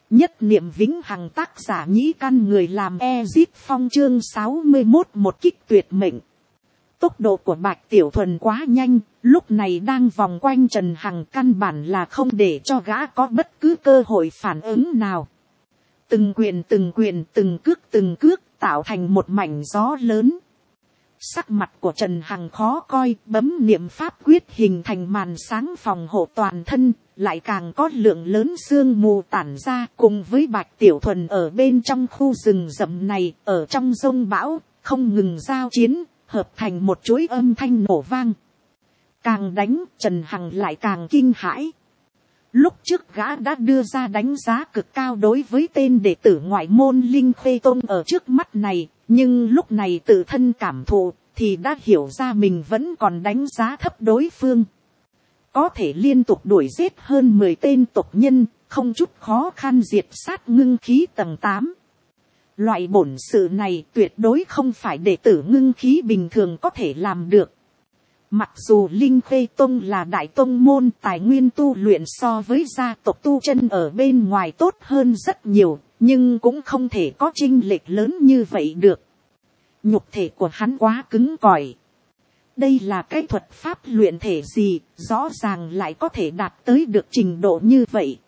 Nhất niệm vĩnh hằng, tác giả Nhĩ Căn, người làm Ezip Phong, chương 61, một kích tuyệt mệnh. Tốc độ của Bạch Tiểu Thuần quá nhanh, lúc này đang vòng quanh Trần Hằng, căn bản là không để cho gã có bất cứ cơ hội phản ứng nào. Từng quyền, từng cước tạo thành một mảnh gió lớn. Sắc mặt của Trần Hằng khó coi, bấm niệm pháp quyết hình thành màn sáng phòng hộ toàn thân, lại càng có lượng lớn sương mù tản ra, cùng với Bạch Tiểu Thuần ở bên trong khu rừng rậm này, ở trong giông bão, không ngừng giao chiến, hợp thành một chuỗi âm thanh nổ vang. Càng đánh, Trần Hằng lại càng kinh hãi. Lúc trước gã đã đưa ra đánh giá cực cao đối với tên đệ tử ngoại môn Linh Khê Tông ở trước mắt này, nhưng lúc này tự thân cảm thụ thì đã hiểu ra mình vẫn còn đánh giá thấp đối phương. Có thể liên tục đuổi giết hơn 10 tên tộc nhân, không chút khó khăn diệt sát ngưng khí tầng 8. Loại bổn sự này tuyệt đối không phải đệ tử ngưng khí bình thường có thể làm được. Mặc dù Linh Khê Tông là đại tông môn, tài nguyên tu luyện so với gia tộc tu chân ở bên ngoài tốt hơn rất nhiều, nhưng cũng không thể có chênh lệch lớn như vậy được. Nhục thể của hắn quá cứng cỏi. Đây là cái thuật pháp luyện thể gì, rõ ràng lại có thể đạt tới được trình độ như vậy.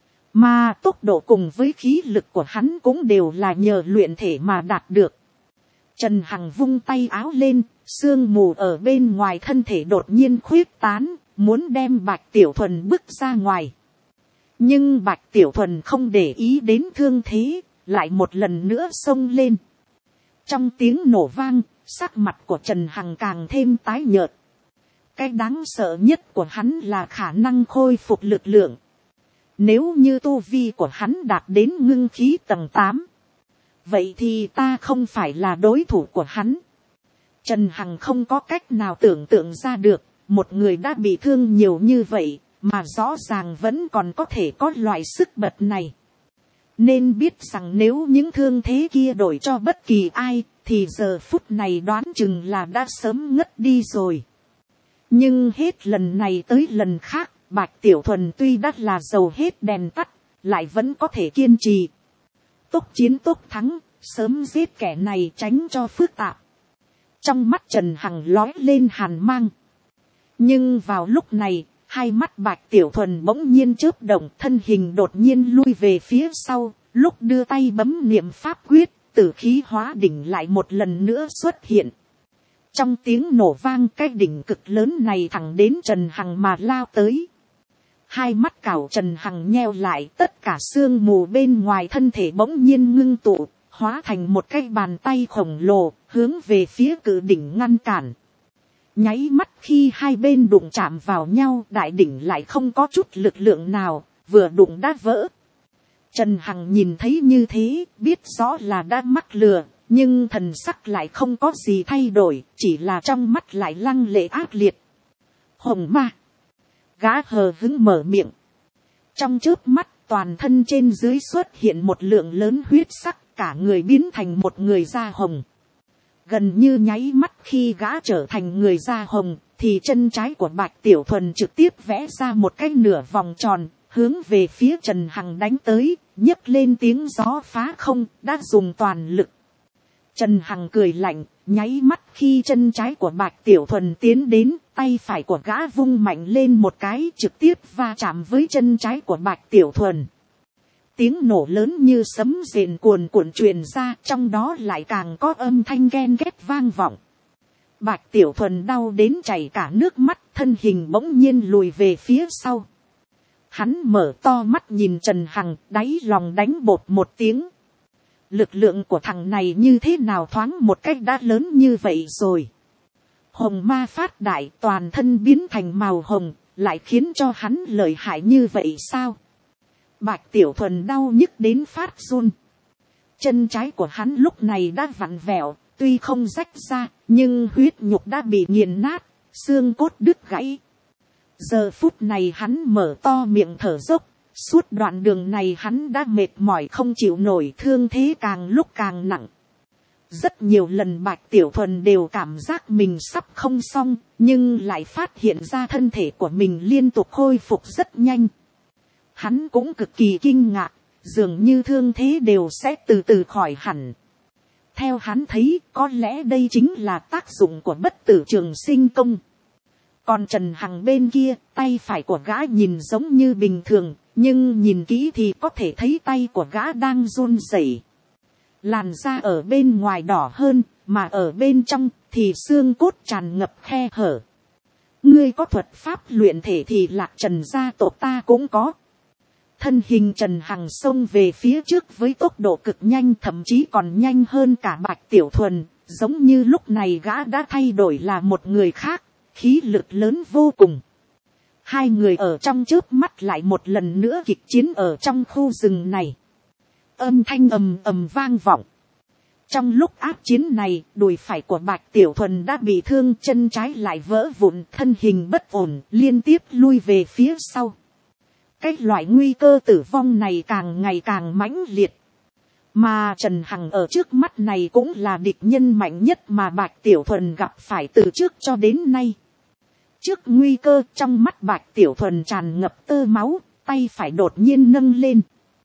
Mà tốc độ cùng với khí lực của hắn cũng đều là nhờ luyện thể mà đạt được. Trần Hằng vung tay áo lên, sương mù ở bên ngoài thân thể đột nhiên khuyết tán, muốn đem Bạch Tiểu Thuần bức ra ngoài. Nhưng Bạch Tiểu Thuần không để ý đến thương thế, lại một lần nữa xông lên. Trong tiếng nổ vang, sắc mặt của Trần Hằng càng thêm tái nhợt. Cái đáng sợ nhất của hắn là khả năng khôi phục lực lượng. Nếu như tu vi của hắn đạt đến ngưng khí tầng 8, vậy thì ta không phải là đối thủ của hắn. Trần Hằng không có cách nào tưởng tượng ra được, một người đã bị thương nhiều như vậy, mà rõ ràng vẫn còn có thể có loại sức bật này. Nên biết rằng nếu những thương thế kia đổi cho bất kỳ ai, thì giờ phút này đoán chừng là đã sớm ngất đi rồi. Nhưng hết lần này tới lần khác, Bạch Tiểu Thuần tuy đã là dầu hết đèn tắt, lại vẫn có thể kiên trì. Tốc chiến tốc thắng, sớm giết kẻ này tránh cho phức tạp. Trong mắt Trần Hằng lói lên hàn mang. Nhưng vào lúc này, hai mắt Bạch Tiểu Thuần bỗng nhiên chớp động, thân hình đột nhiên lui về phía sau, lúc đưa tay bấm niệm pháp quyết, tử khí hóa đỉnh lại một lần nữa xuất hiện. Trong tiếng nổ vang, cái đỉnh cực lớn này thẳng đến Trần Hằng mà lao tới. Hai mắt cảo Trần Hằng nheo lại, tất cả sương mù bên ngoài thân thể bỗng nhiên ngưng tụ, hóa thành một cái bàn tay khổng lồ, hướng về phía cự đỉnh ngăn cản. Nháy mắt khi hai bên đụng chạm vào nhau, đại đỉnh lại không có chút lực lượng nào, vừa đụng đã vỡ. Trần Hằng nhìn thấy như thế, biết rõ là đã mắc lừa, nhưng thần sắc lại không có gì thay đổi, chỉ là trong mắt lại lăng lệ ác liệt. Hồng ma! Gã hờ hững mở miệng. Trong chớp mắt, toàn thân trên dưới xuất hiện một lượng lớn huyết sắc, cả người biến thành một người da hồng. Gần như nháy mắt khi gã trở thành người da hồng, thì chân trái của Bạch Tiểu Thuần trực tiếp vẽ ra một cái nửa vòng tròn, hướng về phía Trần Hằng đánh tới, nhấc lên tiếng gió phá không, đã dùng toàn lực. Trần Hằng cười lạnh, nháy mắt khi chân trái của Bạch Tiểu Thuần tiến đến, tay phải của gã vung mạnh lên một cái, trực tiếp va chạm với chân trái của Bạch Tiểu Thuần. Tiếng nổ lớn như sấm rền cuồn cuộn truyền ra, trong đó lại càng có âm thanh ghen ghét vang vọng. Bạch Tiểu Thuần đau đến chảy cả nước mắt, thân hình bỗng nhiên lùi về phía sau. Hắn mở to mắt nhìn Trần Hằng, đáy lòng đánh bột một tiếng. Lực lượng của thằng này như thế nào thoáng một cách đã lớn như vậy rồi. Hồng ma phát đại, toàn thân biến thành màu hồng, lại khiến cho hắn lợi hại như vậy sao? Bạch Tiểu Thuần đau nhức đến phát run. Chân trái của hắn lúc này đã vặn vẹo, tuy không rách ra, nhưng huyết nhục đã bị nghiền nát, xương cốt đứt gãy. Giờ phút này hắn mở to miệng thở dốc, suốt đoạn đường này hắn đã mệt mỏi không chịu nổi, thương thế càng lúc càng nặng. Rất nhiều lần Bạch Tiểu Thuần đều cảm giác mình sắp không xong, nhưng lại phát hiện ra thân thể của mình liên tục khôi phục rất nhanh. Hắn cũng cực kỳ kinh ngạc, dường như thương thế đều sẽ từ từ khỏi hẳn. Theo hắn thấy, có lẽ đây chính là tác dụng của bất tử trường sinh công. Còn Trần Hằng bên kia, tay phải của gã nhìn giống như bình thường, nhưng nhìn kỹ thì có thể thấy tay của gã đang run rẩy. Làn da ở bên ngoài đỏ hơn, mà ở bên trong thì xương cốt tràn ngập khe hở. Ngươi có thuật pháp luyện thể thì Lạc Trần gia tộc ta cũng có. Thân hình Trần Hằng xông về phía trước với tốc độ cực nhanh, thậm chí còn nhanh hơn cả Bạch Tiểu Thuần, giống như lúc này gã đã thay đổi là một người khác, khí lực lớn vô cùng. Hai người ở trong chớp mắt lại một lần nữa kịch chiến ở trong khu rừng này. Âm thanh ầm ầm vang vọng. Trong lúc áp chiến này, đùi phải của Bạch Tiểu Thuần đã bị thương, chân trái lại vỡ vụn, thân hình bất ổn, liên tiếp lui về phía sau. Cái loại nguy cơ tử vong này càng ngày càng mãnh liệt. Mà Trần Hằng ở trước mắt này cũng là địch nhân mạnh nhất mà Bạch Tiểu Thuần gặp phải từ trước cho đến nay. Trước nguy cơ, trong mắt Bạch Tiểu Thuần tràn ngập tơ máu, tay phải đột nhiên nâng lên.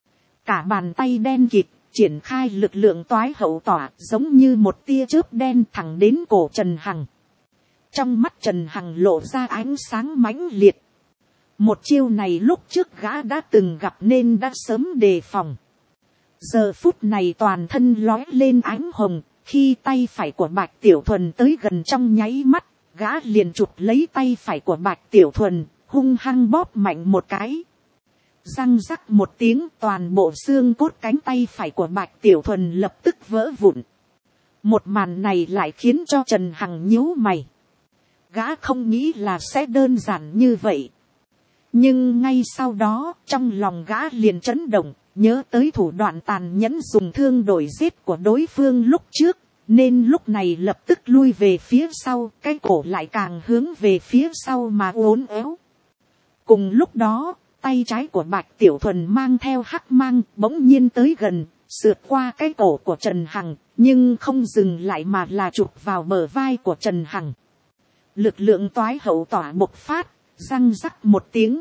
Cả bàn tay đen kịt, triển khai lực lượng toái hậu tỏa, giống như một tia chớp đen thẳng đến cổ Trần Hằng. Trong mắt Trần Hằng lộ ra ánh sáng mãnh liệt. Một chiêu này lúc trước gã đã từng gặp nên đã sớm đề phòng. Giờ phút này toàn thân lói lên ánh hồng, khi tay phải của Bạch Tiểu Thuần tới gần trong nháy mắt, gã liền chụp lấy tay phải của Bạch Tiểu Thuần, hung hăng bóp mạnh một cái. Răng rắc một tiếng, toàn bộ xương cốt cánh tay phải của Bạch Tiểu Thuần lập tức vỡ vụn. Một màn này lại khiến cho Trần Hằng nhíu mày. Gã không nghĩ là sẽ đơn giản như vậy. Nhưng ngay sau đó, trong lòng gã liền chấn động, nhớ tới thủ đoạn tàn nhẫn dùng thương đổi giết của đối phương lúc trước, nên lúc này lập tức lui về phía sau, cái cổ lại càng hướng về phía sau mà uốn éo. Cùng lúc đó, tay trái của Bạch Tiểu Thuần mang theo hắc mang bỗng nhiên tới gần, sượt qua cái cổ của Trần Hằng, nhưng không dừng lại mà là chụp vào bờ vai của Trần Hằng. Lực lượng toái hậu tỏa bộc phát, răng rắc một tiếng.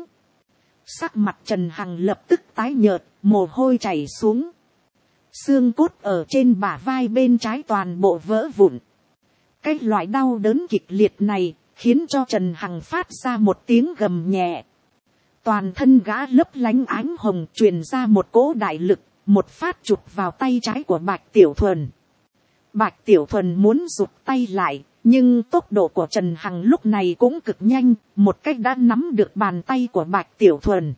Sắc mặt Trần Hằng lập tức tái nhợt, mồ hôi chảy xuống. Xương cốt ở trên bả vai bên trái toàn bộ vỡ vụn. Cái loại đau đớn kịch liệt này khiến cho Trần Hằng phát ra một tiếng gầm nhẹ. Toàn thân gã lấp lánh ánh hồng, truyền ra một cỗ đại lực, một phát chụp vào tay trái của Bạch Tiểu Thuần. Bạch Tiểu Thuần muốn giục tay lại, nhưng tốc độ của Trần Hằng lúc này cũng cực nhanh, một cách đã nắm được bàn tay của Bạch Tiểu Thuần.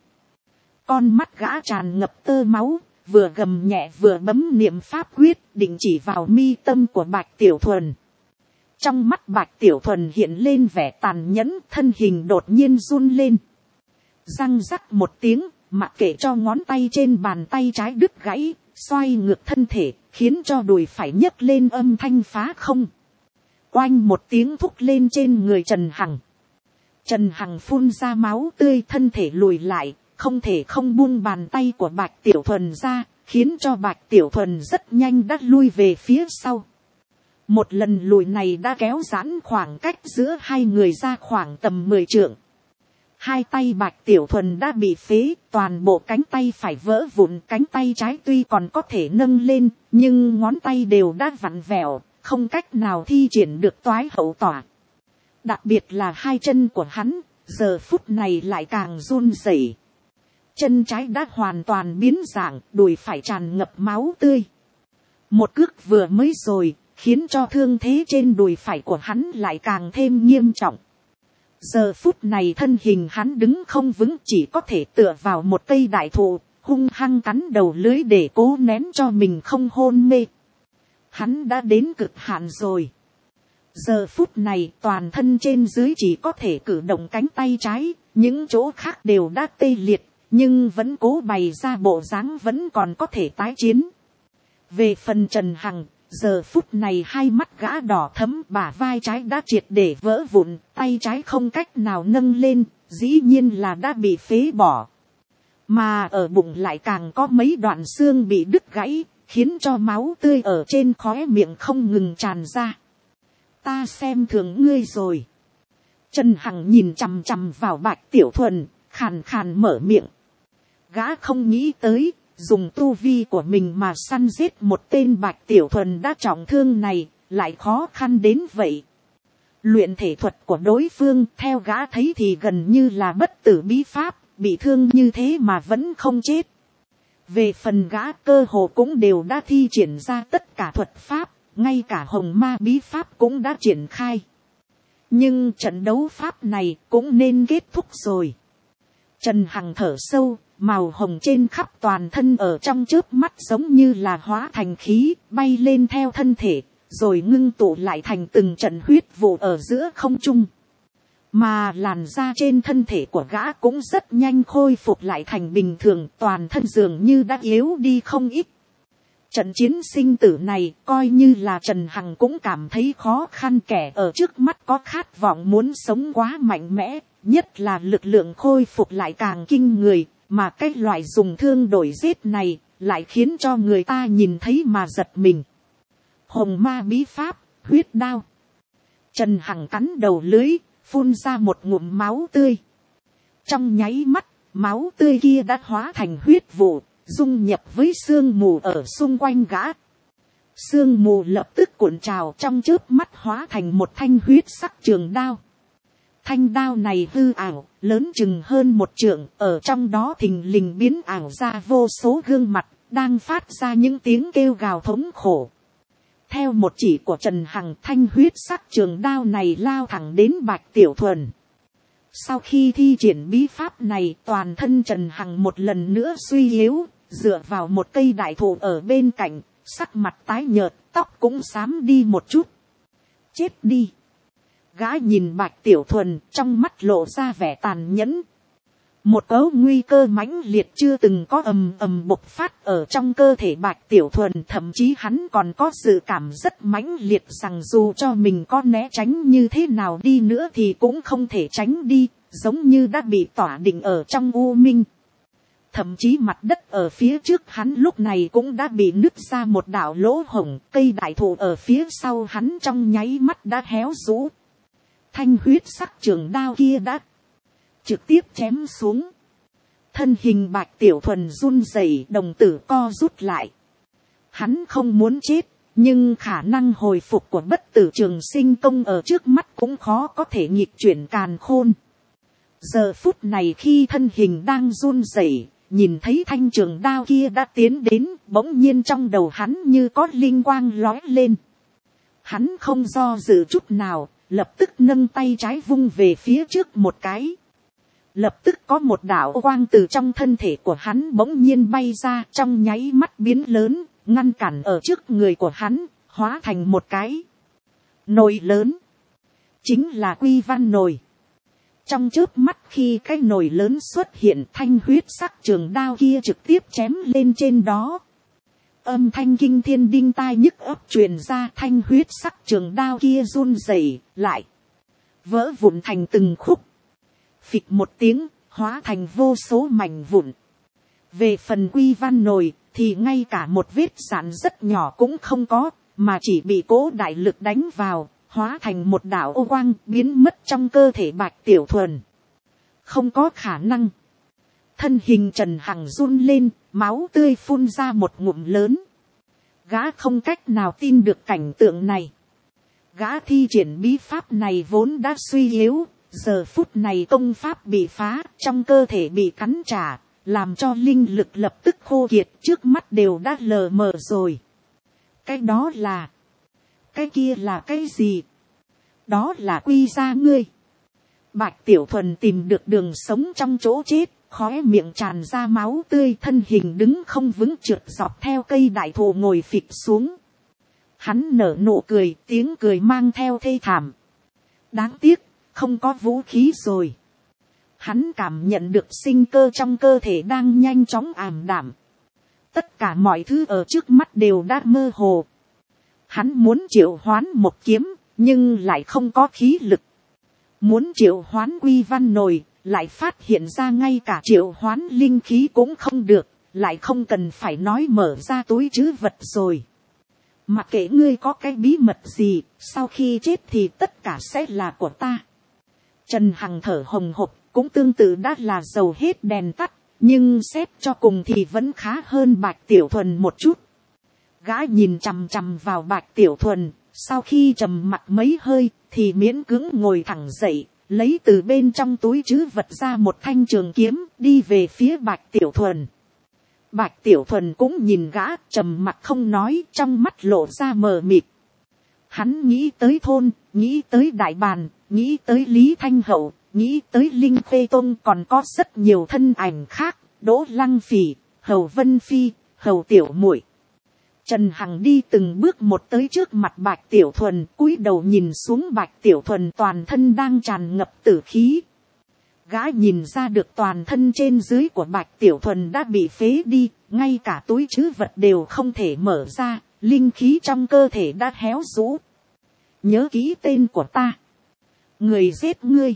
Con mắt gã tràn ngập tơ máu, vừa gầm nhẹ vừa bấm niệm pháp quyết, định chỉ vào mi tâm của Bạch Tiểu Thuần. Trong mắt Bạch Tiểu Thuần hiện lên vẻ tàn nhẫn, thân hình đột nhiên run lên. Răng rắc một tiếng, mặc kệ cho ngón tay trên bàn tay trái đứt gãy, xoay ngược thân thể, khiến cho đùi phải nhấc lên âm thanh phá không. Oanh một tiếng thúc lên trên người Trần Hằng. Trần Hằng phun ra máu tươi, thân thể lùi lại, không thể không buông bàn tay của Bạch Tiểu Thuần ra, khiến cho Bạch Tiểu Thuần rất nhanh đã lui về phía sau. Một lần lùi này đã kéo giãn khoảng cách giữa hai người ra khoảng tầm 10 trượng. Hai tay Bạch Tiểu Thuần đã bị phế, toàn bộ cánh tay phải vỡ vụn, cánh tay trái tuy còn có thể nâng lên, nhưng ngón tay đều đã vặn vẹo, không cách nào thi triển được toái hậu tỏa. Đặc biệt là hai chân của hắn, giờ phút này lại càng run rẩy. Chân trái đã hoàn toàn biến dạng, đùi phải tràn ngập máu tươi. Một cước vừa mới rồi, khiến cho thương thế trên đùi phải của hắn lại càng thêm nghiêm trọng. Giờ phút này thân hình hắn đứng không vững, chỉ có thể tựa vào một cây đại thụ, hung hăng cắn đầu lưới để cố nén cho mình không hôn mê. Hắn đã đến cực hạn rồi. Giờ phút này toàn thân trên dưới chỉ có thể cử động cánh tay trái, những chỗ khác đều đã tê liệt, nhưng vẫn cố bày ra bộ dáng vẫn còn có thể tái chiến. Về phần Trần Hằng, giờ phút này hai mắt gã đỏ thẫm, bả vai trái đã triệt để vỡ vụn, tay trái không cách nào nâng lên, dĩ nhiên là đã bị phế bỏ. Mà ở bụng lại càng có mấy đoạn xương bị đứt gãy, khiến cho máu tươi ở trên khóe miệng không ngừng tràn ra. Ta xem thường ngươi rồi. Trần Hằng nhìn chằm chằm vào Bạch Tiểu Thuần, khàn khàn mở miệng. Gã không nghĩ tới, dùng tu vi của mình mà săn giết một tên Bạch Tiểu Thuần đã trọng thương này, lại khó khăn đến vậy. Luyện thể thuật của đối phương theo gã thấy thì gần như là bất tử bí pháp, bị thương như thế mà vẫn không chết. Về phần gã cơ hồ cũng đều đã thi triển ra tất cả thuật pháp, ngay cả hồng ma bí pháp cũng đã triển khai. Nhưng trận đấu pháp này cũng nên kết thúc rồi. Trần Hằng thở sâu, màu hồng trên khắp toàn thân ở trong chớp mắt giống như là hóa thành khí, bay lên theo thân thể, rồi ngưng tụ lại thành từng trận huyết vụ ở giữa không trung. Mà làn da trên thân thể của gã cũng rất nhanh khôi phục lại thành bình thường, toàn thân dường như đã yếu đi không ít. Trận chiến sinh tử này coi như là Trần Hằng cũng cảm thấy khó khăn, kẻ ở trước mắt có khát vọng muốn sống quá mạnh mẽ, nhất là lực lượng khôi phục lại càng kinh người, mà cái loại dùng thương đổi giết này lại khiến cho người ta nhìn thấy mà giật mình. Hồng ma bí pháp, huyết đao. Trần Hằng cắn đầu lưới, phun ra một ngụm máu tươi. Trong nháy mắt, máu tươi kia đã hóa thành huyết vụ, dung nhập với sương mù ở xung quanh gã. Sương mù lập tức cuộn trào, trong chớp mắt hóa thành một thanh huyết sắc trường đao. Thanh đao này hư ảo, lớn chừng hơn 1 trượng, ở trong đó thình lình biến ảo ra vô số gương mặt, đang phát ra những tiếng kêu gào thống khổ. Theo một chỉ của Trần Hằng, thanh huyết sắc trường đao này lao thẳng đến Bạch Tiểu Thuần. Sau khi thi triển bí pháp này, toàn thân Trần Hằng một lần nữa suy yếu, dựa vào một cây đại thụ ở bên cạnh, sắc mặt tái nhợt, tóc cũng xám đi một chút. Chết đi! Gã nhìn Bạch Tiểu Thuần, trong mắt lộ ra vẻ tàn nhẫn. Một cấu nguy cơ mãnh liệt chưa từng có ầm ầm bộc phát ở trong cơ thể Bạch Tiểu Thuần, thậm chí hắn còn có dự cảm rất mãnh liệt rằng dù cho mình có né tránh như thế nào đi nữa thì cũng không thể tránh đi, giống như đã bị tỏa định ở trong u minh. Thậm chí mặt đất ở phía trước hắn lúc này cũng đã bị nứt ra một đạo lỗ hổng, cây đại thụ ở phía sau hắn trong nháy mắt đã héo rũ. Thanh huyết sắc trường đao kia đã trực tiếp chém xuống. Thân hình Bạch Tiểu Thuần run rẩy, đồng tử co rút lại. Hắn không muốn chết, nhưng khả năng hồi phục của bất tử trường sinh công ở trước mắt cũng khó có thể nghịch chuyển càn khôn. Giờ phút này khi thân hình đang run rẩy, nhìn thấy thanh trường đao kia đã tiến đến, bỗng nhiên trong đầu hắn như có linh quang lóe lên. Hắn không do dự chút nào, lập tức nâng tay trái vung về phía trước một cái. Lập tức có một đạo quang từ trong thân thể của hắn bỗng nhiên bay ra, trong nháy mắt biến lớn, ngăn cản ở trước người của hắn, hóa thành một cái nồi lớn. Chính là Quy Văn nồi. Trong chớp mắt khi cái nồi lớn xuất hiện, thanh huyết sắc trường đao kia trực tiếp chém lên trên đó. Âm thanh kinh thiên đinh tai nhức óc truyền ra, thanh huyết sắc trường đao kia run rẩy lại, vỡ vụn thành từng khúc. Phịch một tiếng, hóa thành vô số mảnh vụn. Về phần Quy Văn nồi, thì ngay cả một vết sạn rất nhỏ cũng không có, mà chỉ bị cỗ đại lực đánh vào, hóa thành một đạo ô quang biến mất trong cơ thể Bạch Tiểu Thuần. Không có khả năng. Thân hình Trần Hằng run lên, máu tươi phun ra một ngụm lớn. Gã không cách nào tin được cảnh tượng này. Gã thi triển bí pháp này vốn đã suy yếu, giờ phút này công pháp bị phá, trong cơ thể bị cắn trả, làm cho linh lực lập tức khô kiệt, trước mắt đều đã lờ mờ rồi. Cái đó là, cái kia là cái gì? Đó là Quy gia ngươi. Bạch Tiểu Thuần tìm được đường sống trong chỗ chết, khóe miệng tràn ra máu tươi, thân hình đứng không vững trượt dọc theo cây đại thụ ngồi phịch xuống. Hắn nở nụ cười, tiếng cười mang theo thê thảm. Đáng tiếc, không có vũ khí rồi. Hắn cảm nhận được sinh cơ trong cơ thể đang nhanh chóng ảm đạm. Tất cả mọi thứ ở trước mắt đều đã mơ hồ. Hắn muốn triệu hoán một kiếm, nhưng lại không có khí lực. Muốn triệu hoán Quy Văn nồi, lại phát hiện ra ngay cả triệu hoán linh khí cũng không được, lại không cần phải nói mở ra túi trữ vật rồi. Mặc kệ ngươi có cái bí mật gì, sau khi chết thì tất cả sẽ là của ta. Trần Hằng thở hồng hộc, cũng tương tự đã là dầu hết đèn tắt, nhưng xét cho cùng thì vẫn khá hơn Bạch Tiểu Thuần một chút. Gã nhìn chằm chằm vào Bạch Tiểu Thuần, sau khi trầm mặc mấy hơi thì miễn cưỡng ngồi thẳng dậy, lấy từ bên trong túi trữ vật ra một thanh trường kiếm, đi về phía Bạch Tiểu Thuần. Bạch Tiểu Thuần cũng nhìn gã, trầm mặc không nói, trong mắt lộ ra mờ mịt. Hắn nghĩ tới thôn, nghĩ tới đại bàn, nghĩ tới Lý Thanh Hậu, nghĩ tới Linh Khê Tôn, còn có rất nhiều thân ảnh khác, Đỗ Lăng Phỉ, Hầu Vân Phi, Hầu Tiểu Muội. Trần Hằng đi từng bước một tới trước mặt Bạch Tiểu Thuần, cúi đầu nhìn xuống Bạch Tiểu Thuần toàn thân đang tràn ngập tử khí. Gã nhìn ra được toàn thân trên dưới của Bạch Tiểu Thuần đã bị phế đi, ngay cả túi trữ vật đều không thể mở ra, linh khí trong cơ thể đã héo rũ. Nhớ kỹ tên của ta. Người giết ngươi.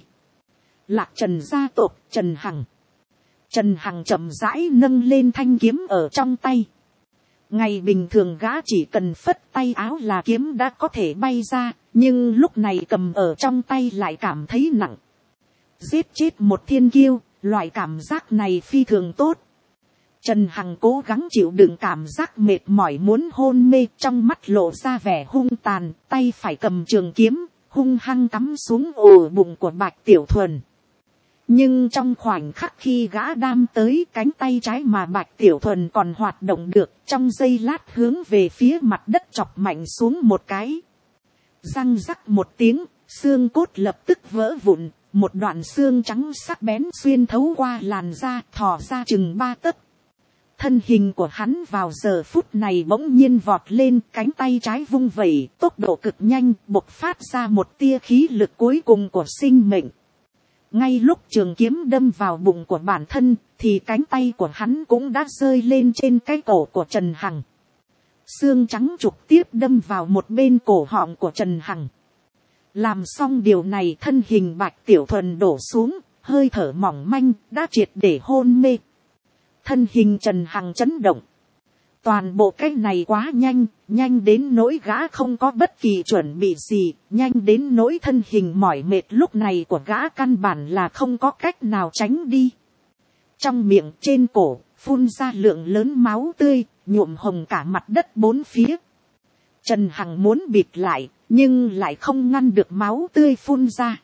Lạc Trần gia tộc Trần Hằng. Trần Hằng chậm rãi nâng lên thanh kiếm ở trong tay. Ngày bình thường gã chỉ cần phất tay áo là kiếm đã có thể bay ra, nhưng lúc này cầm ở trong tay lại cảm thấy nặng. Giết chết một thiên kiêu, loại cảm giác này phi thường tốt. Trần Hằng cố gắng chịu đựng cảm giác mệt mỏi muốn hôn mê, trong mắt lộ ra vẻ hung tàn, tay phải cầm trường kiếm, hung hăng cắm xuống ổ bụng của Bạch Tiểu Thuần. Nhưng trong khoảnh khắc khi gã đam tới, cánh tay trái mà Bạch Tiểu Thuần còn hoạt động được, trong giây lát hướng về phía mặt đất chọc mạnh xuống một cái. Răng rắc một tiếng, xương cốt lập tức vỡ vụn, một đoạn xương trắng sắc bén xuyên thấu qua làn da, thò ra chừng 3 tấc. Thân hình của hắn vào giờ phút này bỗng nhiên vọt lên, cánh tay trái vung vẩy, tốc độ cực nhanh, bộc phát ra một tia khí lực cuối cùng của sinh mệnh. Ngay lúc trường kiếm đâm vào bụng của bản thân, thì cánh tay của hắn cũng đã rơi lên trên cái cổ của Trần Hằng. Xương trắng trực tiếp đâm vào một bên cổ họng của Trần Hằng. Làm xong điều này, thân hình Bạch Tiểu Thuần đổ xuống, hơi thở mỏng manh, đã triệt để hôn mê. Thân hình Trần Hằng chấn động. Toàn bộ cái này quá nhanh, nhanh đến nỗi gã không có bất kỳ chuẩn bị gì, nhanh đến nỗi thân hình mỏi mệt lúc này của gã căn bản là không có cách nào tránh đi. Trong miệng trên cổ, phun ra lượng lớn máu tươi, nhuộm hồng cả mặt đất bốn phía. Trần Hằng muốn bịt lại, nhưng lại không ngăn được máu tươi phun ra.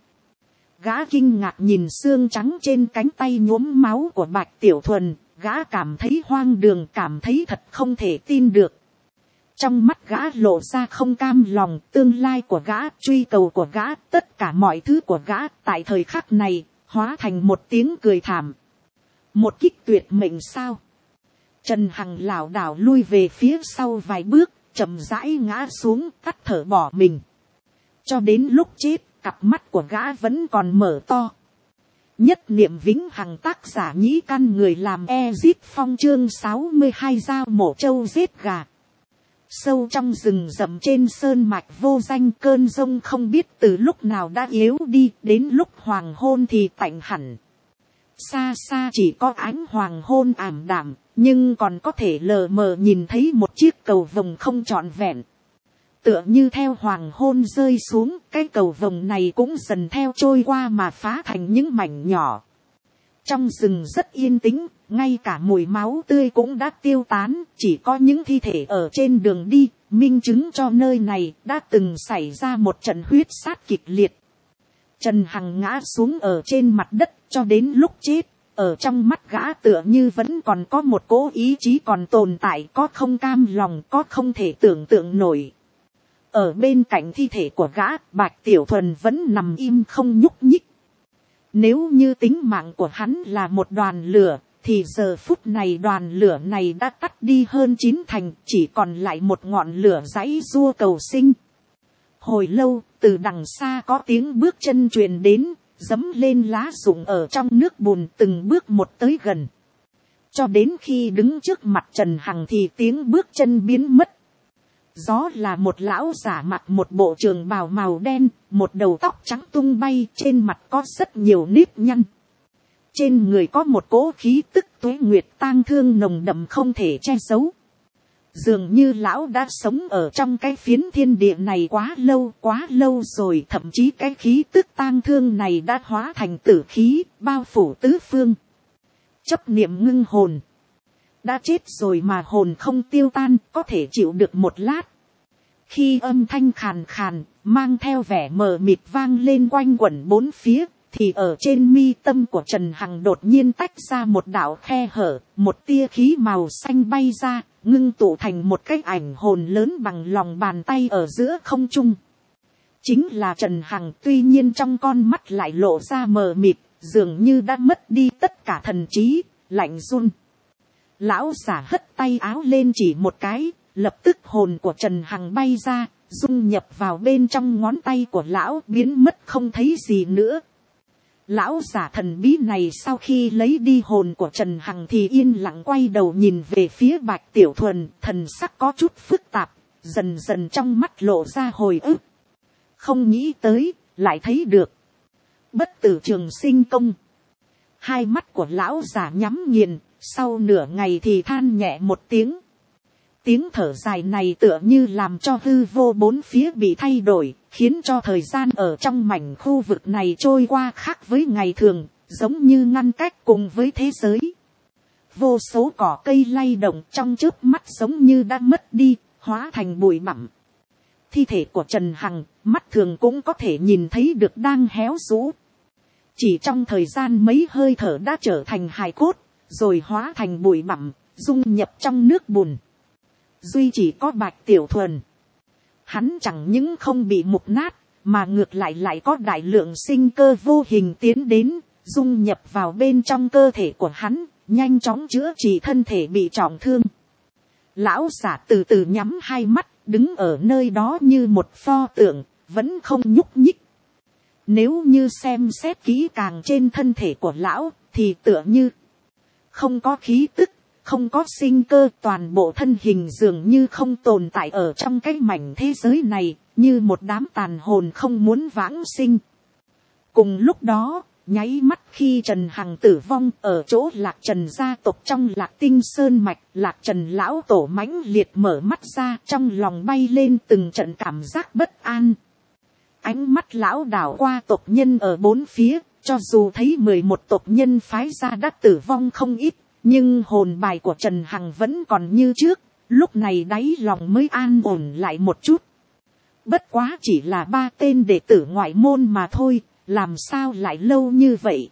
Gã kinh ngạc nhìn xương trắng trên cánh tay nhuốm máu của Bạch Tiểu Thuần. Gã cảm thấy hoang đường, cảm thấy thật không thể tin được. Trong mắt gã lộ ra không cam lòng, tương lai của gã, truy cầu của gã, tất cả mọi thứ của gã tại thời khắc này, hóa thành một tiếng cười thảm. Một kích tuyệt mệnh sao? Trần Hằng lảo đảo lui về phía sau vài bước, chậm rãi ngã xuống, tắt thở bỏ mình. Cho đến lúc chết, cặp mắt của gã vẫn còn mở to. Nhất niệm vĩnh hằng, tác giả Nhĩ Căn, người làm Ezip Phong, chương 62 dao mổ trâu giết gà. Sâu trong rừng rậm trên sơn mạch vô danh, cơn giông không biết từ lúc nào đã yếu đi, đến lúc hoàng hôn thì tạnh hẳn. Xa xa chỉ có ánh hoàng hôn ảm đạm, nhưng còn có thể lờ mờ nhìn thấy một chiếc cầu vồng không trọn vẹn. Tựa như theo hoàng hôn rơi xuống, cái cầu vồng này cũng dần theo trôi qua mà phá thành những mảnh nhỏ. Trong rừng rất yên tĩnh, ngay cả mùi máu tươi cũng đã tiêu tán, chỉ có những thi thể ở trên đường đi, minh chứng cho nơi này đã từng xảy ra một trận huyết sát kịch liệt. Trần Hằng ngã xuống ở trên mặt đất, cho đến lúc chết, ở trong mắt gã tựa như vẫn còn có một cỗ ý chí còn tồn tại, có không cam lòng, có không thể tưởng tượng nổi. Ở bên cạnh thi thể của gã, Bạch Tiểu Thuần vẫn nằm im không nhúc nhích. Nếu như tính mạng của hắn là một đoàn lửa, thì giờ phút này đoàn lửa này đã tắt đi hơn 9/10, chỉ còn lại một ngọn lửa giãy giụa cầu sinh. Hồi lâu, từ đằng xa có tiếng bước chân truyền đến, dẫm lên lá rụng ở trong nước bùn, từng bước một tới gần. Cho đến khi đứng trước mặt Trần Hằng thì tiếng bước chân biến mất. Gió là một lão giả mặc một bộ trường bào màu đen, một đầu tóc trắng tung bay, trên mặt có rất nhiều nếp nhăn. Trên người có một cỗ khí tức tuế nguyệt tang thương nồng đậm không thể che giấu. Dường như lão đã sống ở trong cái phiến thiên địa này quá lâu rồi, thậm chí cái khí tức tang thương này đã hóa thành tử khí, bao phủ tứ phương. chấp niệm ngưng hồn, đã chết rồi mà hồn không tiêu tan, có thể chịu được một lát. Khi âm thanh khàn khàn, mang theo vẻ mờ mịt vang lên quanh quẩn bốn phía, thì ở trên mi tâm của Trần Hằng đột nhiên tách ra một đạo khe hở, một tia khí màu xanh bay ra, ngưng tụ thành một cái ảnh hồn lớn bằng lòng bàn tay ở giữa không trung. Chính là Trần Hằng, tuy nhiên trong con mắt lại lộ ra mờ mịt, dường như đã mất đi tất cả thần trí, lạnh run. Lão giả hất tay áo lên chỉ một cái, lập tức hồn của Trần Hằng bay ra, dung nhập vào bên trong ngón tay của lão, biến mất không thấy gì nữa. Lão giả thần bí này sau khi lấy đi hồn của Trần Hằng thì yên lặng quay đầu nhìn về phía Bạch Tiểu Thuần, thần sắc có chút phức tạp, dần dần trong mắt lộ ra hồi ức. Không nghĩ tới, lại thấy được bất tử trường sinh công. Hai mắt của lão giả nhắm nghiền, sau nửa ngày thì than nhẹ một tiếng. Tiếng thở dài này tựa như làm cho hư vô bốn phía bị thay đổi, khiến cho thời gian ở trong mảnh khu vực này trôi qua khác với ngày thường, giống như ngăn cách cùng với thế giới. Vô số cỏ cây lay động trong chớp mắt giống như đã mất đi, hóa thành bụi bặm. Thi thể của Trần Hằng, mắt thường cũng có thể nhìn thấy được đang héo rũ. Chỉ trong thời gian mấy hơi thở đã trở thành hài cốt, rồi hóa thành bụi bặm, dung nhập trong nước bùn. Duy chỉ có Bạch Tiểu Thuần, hắn chẳng những không bị mục nát, mà ngược lại có đại lượng sinh cơ vô hình tiến đến, dung nhập vào bên trong cơ thể của hắn, nhanh chóng chữa trị thân thể bị trọng thương. Lão giả từ từ nhắm hai mắt, đứng ở nơi đó như một pho tượng, vẫn không nhúc nhích. Nếu như xem xét kỹ càng trên thân thể của lão, thì tựa như không có khí tức, không có sinh cơ, toàn bộ thân hình dường như không tồn tại ở trong cái mảnh thế giới này, như một đám tàn hồn không muốn vãng sinh. Cùng lúc đó, nháy mắt khi Trần Hằng tử vong ở chỗ Lạc Trần gia tộc trong Lạc Tinh Sơn Mạch, Lạc Trần lão tổ mãnh liệt mở mắt ra, trong lòng bay lên từng trận cảm giác bất an. Ánh mắt lão đảo qua tộc nhân ở bốn phía, cho dù thấy 11 tộc nhân phái ra đã tử vong không ít, nhưng hồn bài của Trần Hằng vẫn còn như trước, lúc này đáy lòng mới an ổn lại một chút. Bất quá chỉ là 3 tên đệ tử ngoại môn mà thôi, làm sao lại lâu như vậy.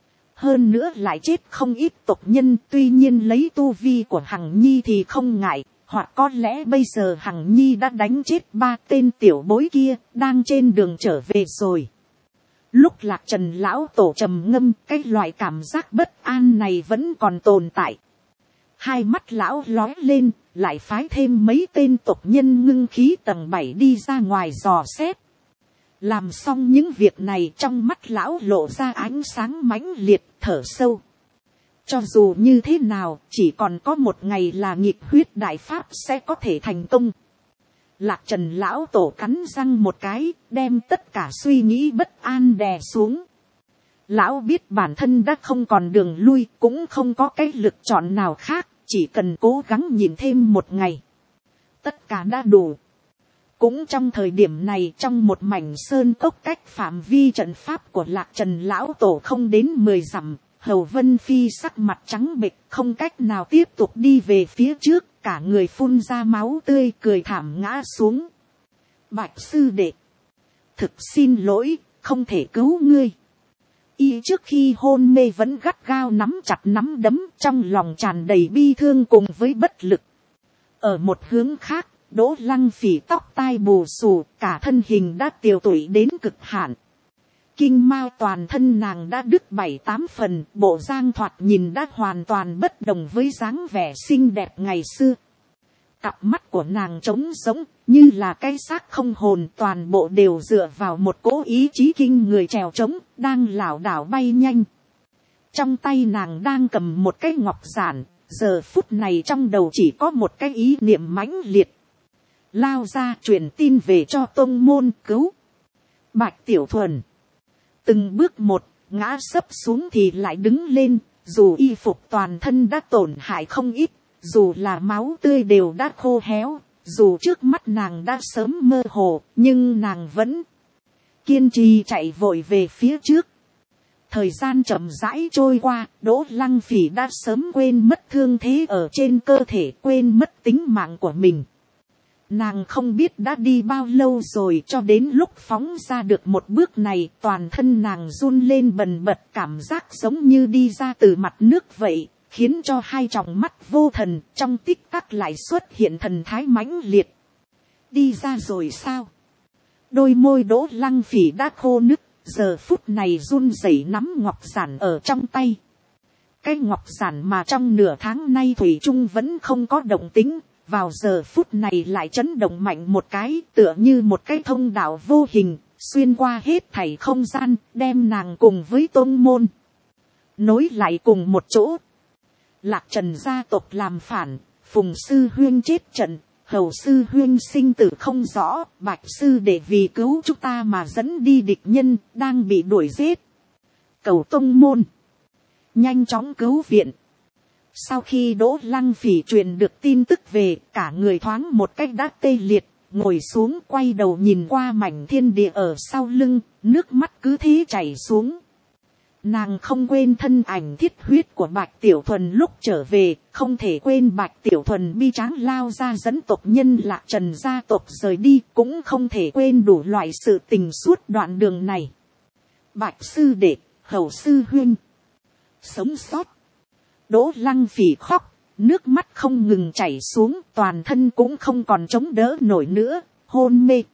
Hơn nữa lại chết không ít tộc nhân, tuy nhiên lấy tu vi của Hằng Nhi thì không ngại, hoặc có lẽ bây giờ Hằng Nhi đã đánh chết 3 tên tiểu bối kia, đang trên đường trở về rồi. Lúc Lạc Trần lão tổ trầm ngâm, cái loại cảm giác bất an này vẫn còn tồn tại. Hai mắt lão lói lên, lại phái thêm mấy tên tộc nhân ngưng khí tầng 7 đi ra ngoài dò xét. Làm xong những việc này, trong mắt lão lộ ra ánh sáng mãnh liệt, thở sâu. Cho dù như thế nào, chỉ còn có một ngày là nghịch huyết đại pháp sẽ có thể thành công. Lạc Trần lão tổ cắn răng một cái, đem tất cả suy nghĩ bất an đè xuống. Lão biết bản thân đã không còn đường lui, cũng không có cái lựa chọn nào khác, chỉ cần cố gắng nhìn thêm một ngày. Tất cả đã đủ. Cũng trong thời điểm này, trong một mảnh sơn cốc cách phạm vi trận pháp của Lạc Trần lão tổ không đến 10 dặm, Hầu Vân Phi sắc mặt trắng bệch, không cách nào tiếp tục đi về phía trước, cả người phun ra máu tươi, cười thảm ngã xuống. Bạch sư đệ, thực xin lỗi, không thể cứu ngươi. Y trước khi hôn mê vẫn gắt gao nắm chặt nắm đấm, trong lòng tràn đầy bi thương cùng với bất lực. Ở một hướng khác, Đỗ Lăng Phỉ tóc tai bù xù, cả thân hình đã tiều tụy đến cực hạn. Kinh mao toàn thân nàng đã đứt 7-8 phần, bộ dáng thoạt nhìn đã hoàn toàn bất đồng với dáng vẻ xinh đẹp ngày xưa. Cặp mắt của nàng trống rỗng, như là cái xác không hồn, toàn bộ đều dựa vào một cỗ ý chí kinh người trèo trống, đang lảo đảo bay nhanh. Trong tay nàng đang cầm một cái ngọc giản, giờ phút này trong đầu chỉ có một cái ý niệm mãnh liệt. Lao ra truyền tin về cho tông môn cứu Bạch Tiểu Thuần. Từng bước một, ngã sấp xuống thì lại đứng lên, dù y phục toàn thân đã tổn hại không ít, dù là máu tươi đều đã khô héo, dù trước mắt nàng đã sớm mơ hồ, nhưng nàng vẫn kiên trì chạy vội về phía trước. Thời gian chậm rãi trôi qua, Đỗ Lăng Phỉ đã sớm quên mất thương thế ở trên cơ thể, quên mất tính mạng của mình. Nàng không biết đã đi bao lâu rồi, cho đến lúc phóng ra được một bước này, toàn thân nàng run lên bần bật, cảm giác giống như đi ra từ mặt nước vậy, khiến cho hai tròng mắt vô thần, trong tích tắc lại xuất hiện thần thái mãnh liệt. Đi ra rồi sao? Đôi môi Đỗ Lăng Phỉ đã khô nứt, giờ phút này run rẩy nắm ngọc giản ở trong tay. Cái ngọc giản mà trong nửa tháng nay thủy chung vẫn không có động tĩnh, vào giờ phút này lại chấn động mạnh một cái, tựa như một cái thông đạo vô hình, xuyên qua hết thảy không gian, đem nàng cùng với tôn môn nối lại cùng một chỗ. Lạc Trần gia tộc làm phản, Phùng sư huyên chết trận, Hầu sư huyên sinh tử không rõ, Bạch sư để vì cứu chúng ta mà dẫn đi địch nhân, đang bị đuổi giết. Cầu tôn môn nhanh chóng cứu viện. Sau khi Đỗ Lăng Phỉ truyền được tin tức về, cả người thoáng một cách đã tê liệt, ngồi xuống quay đầu nhìn qua mảnh thiên địa ở sau lưng, nước mắt cứ thế chảy xuống. Nàng không quên thân ảnh thiết huyết của Bạch Tiểu Thuần lúc trở về, không thể quên Bạch Tiểu Thuần bi tráng lao ra dẫn tộc nhân Lạc Trần gia tộc rời đi, cũng không thể quên đủ loại sự tình suốt đoạn đường này. Bạch sư đệ, Hầu sư huynh sống sót. Đỗ Lăng Phỉ khóc, nước mắt không ngừng chảy xuống, toàn thân cũng không còn chống đỡ nổi nữa, hôn mê.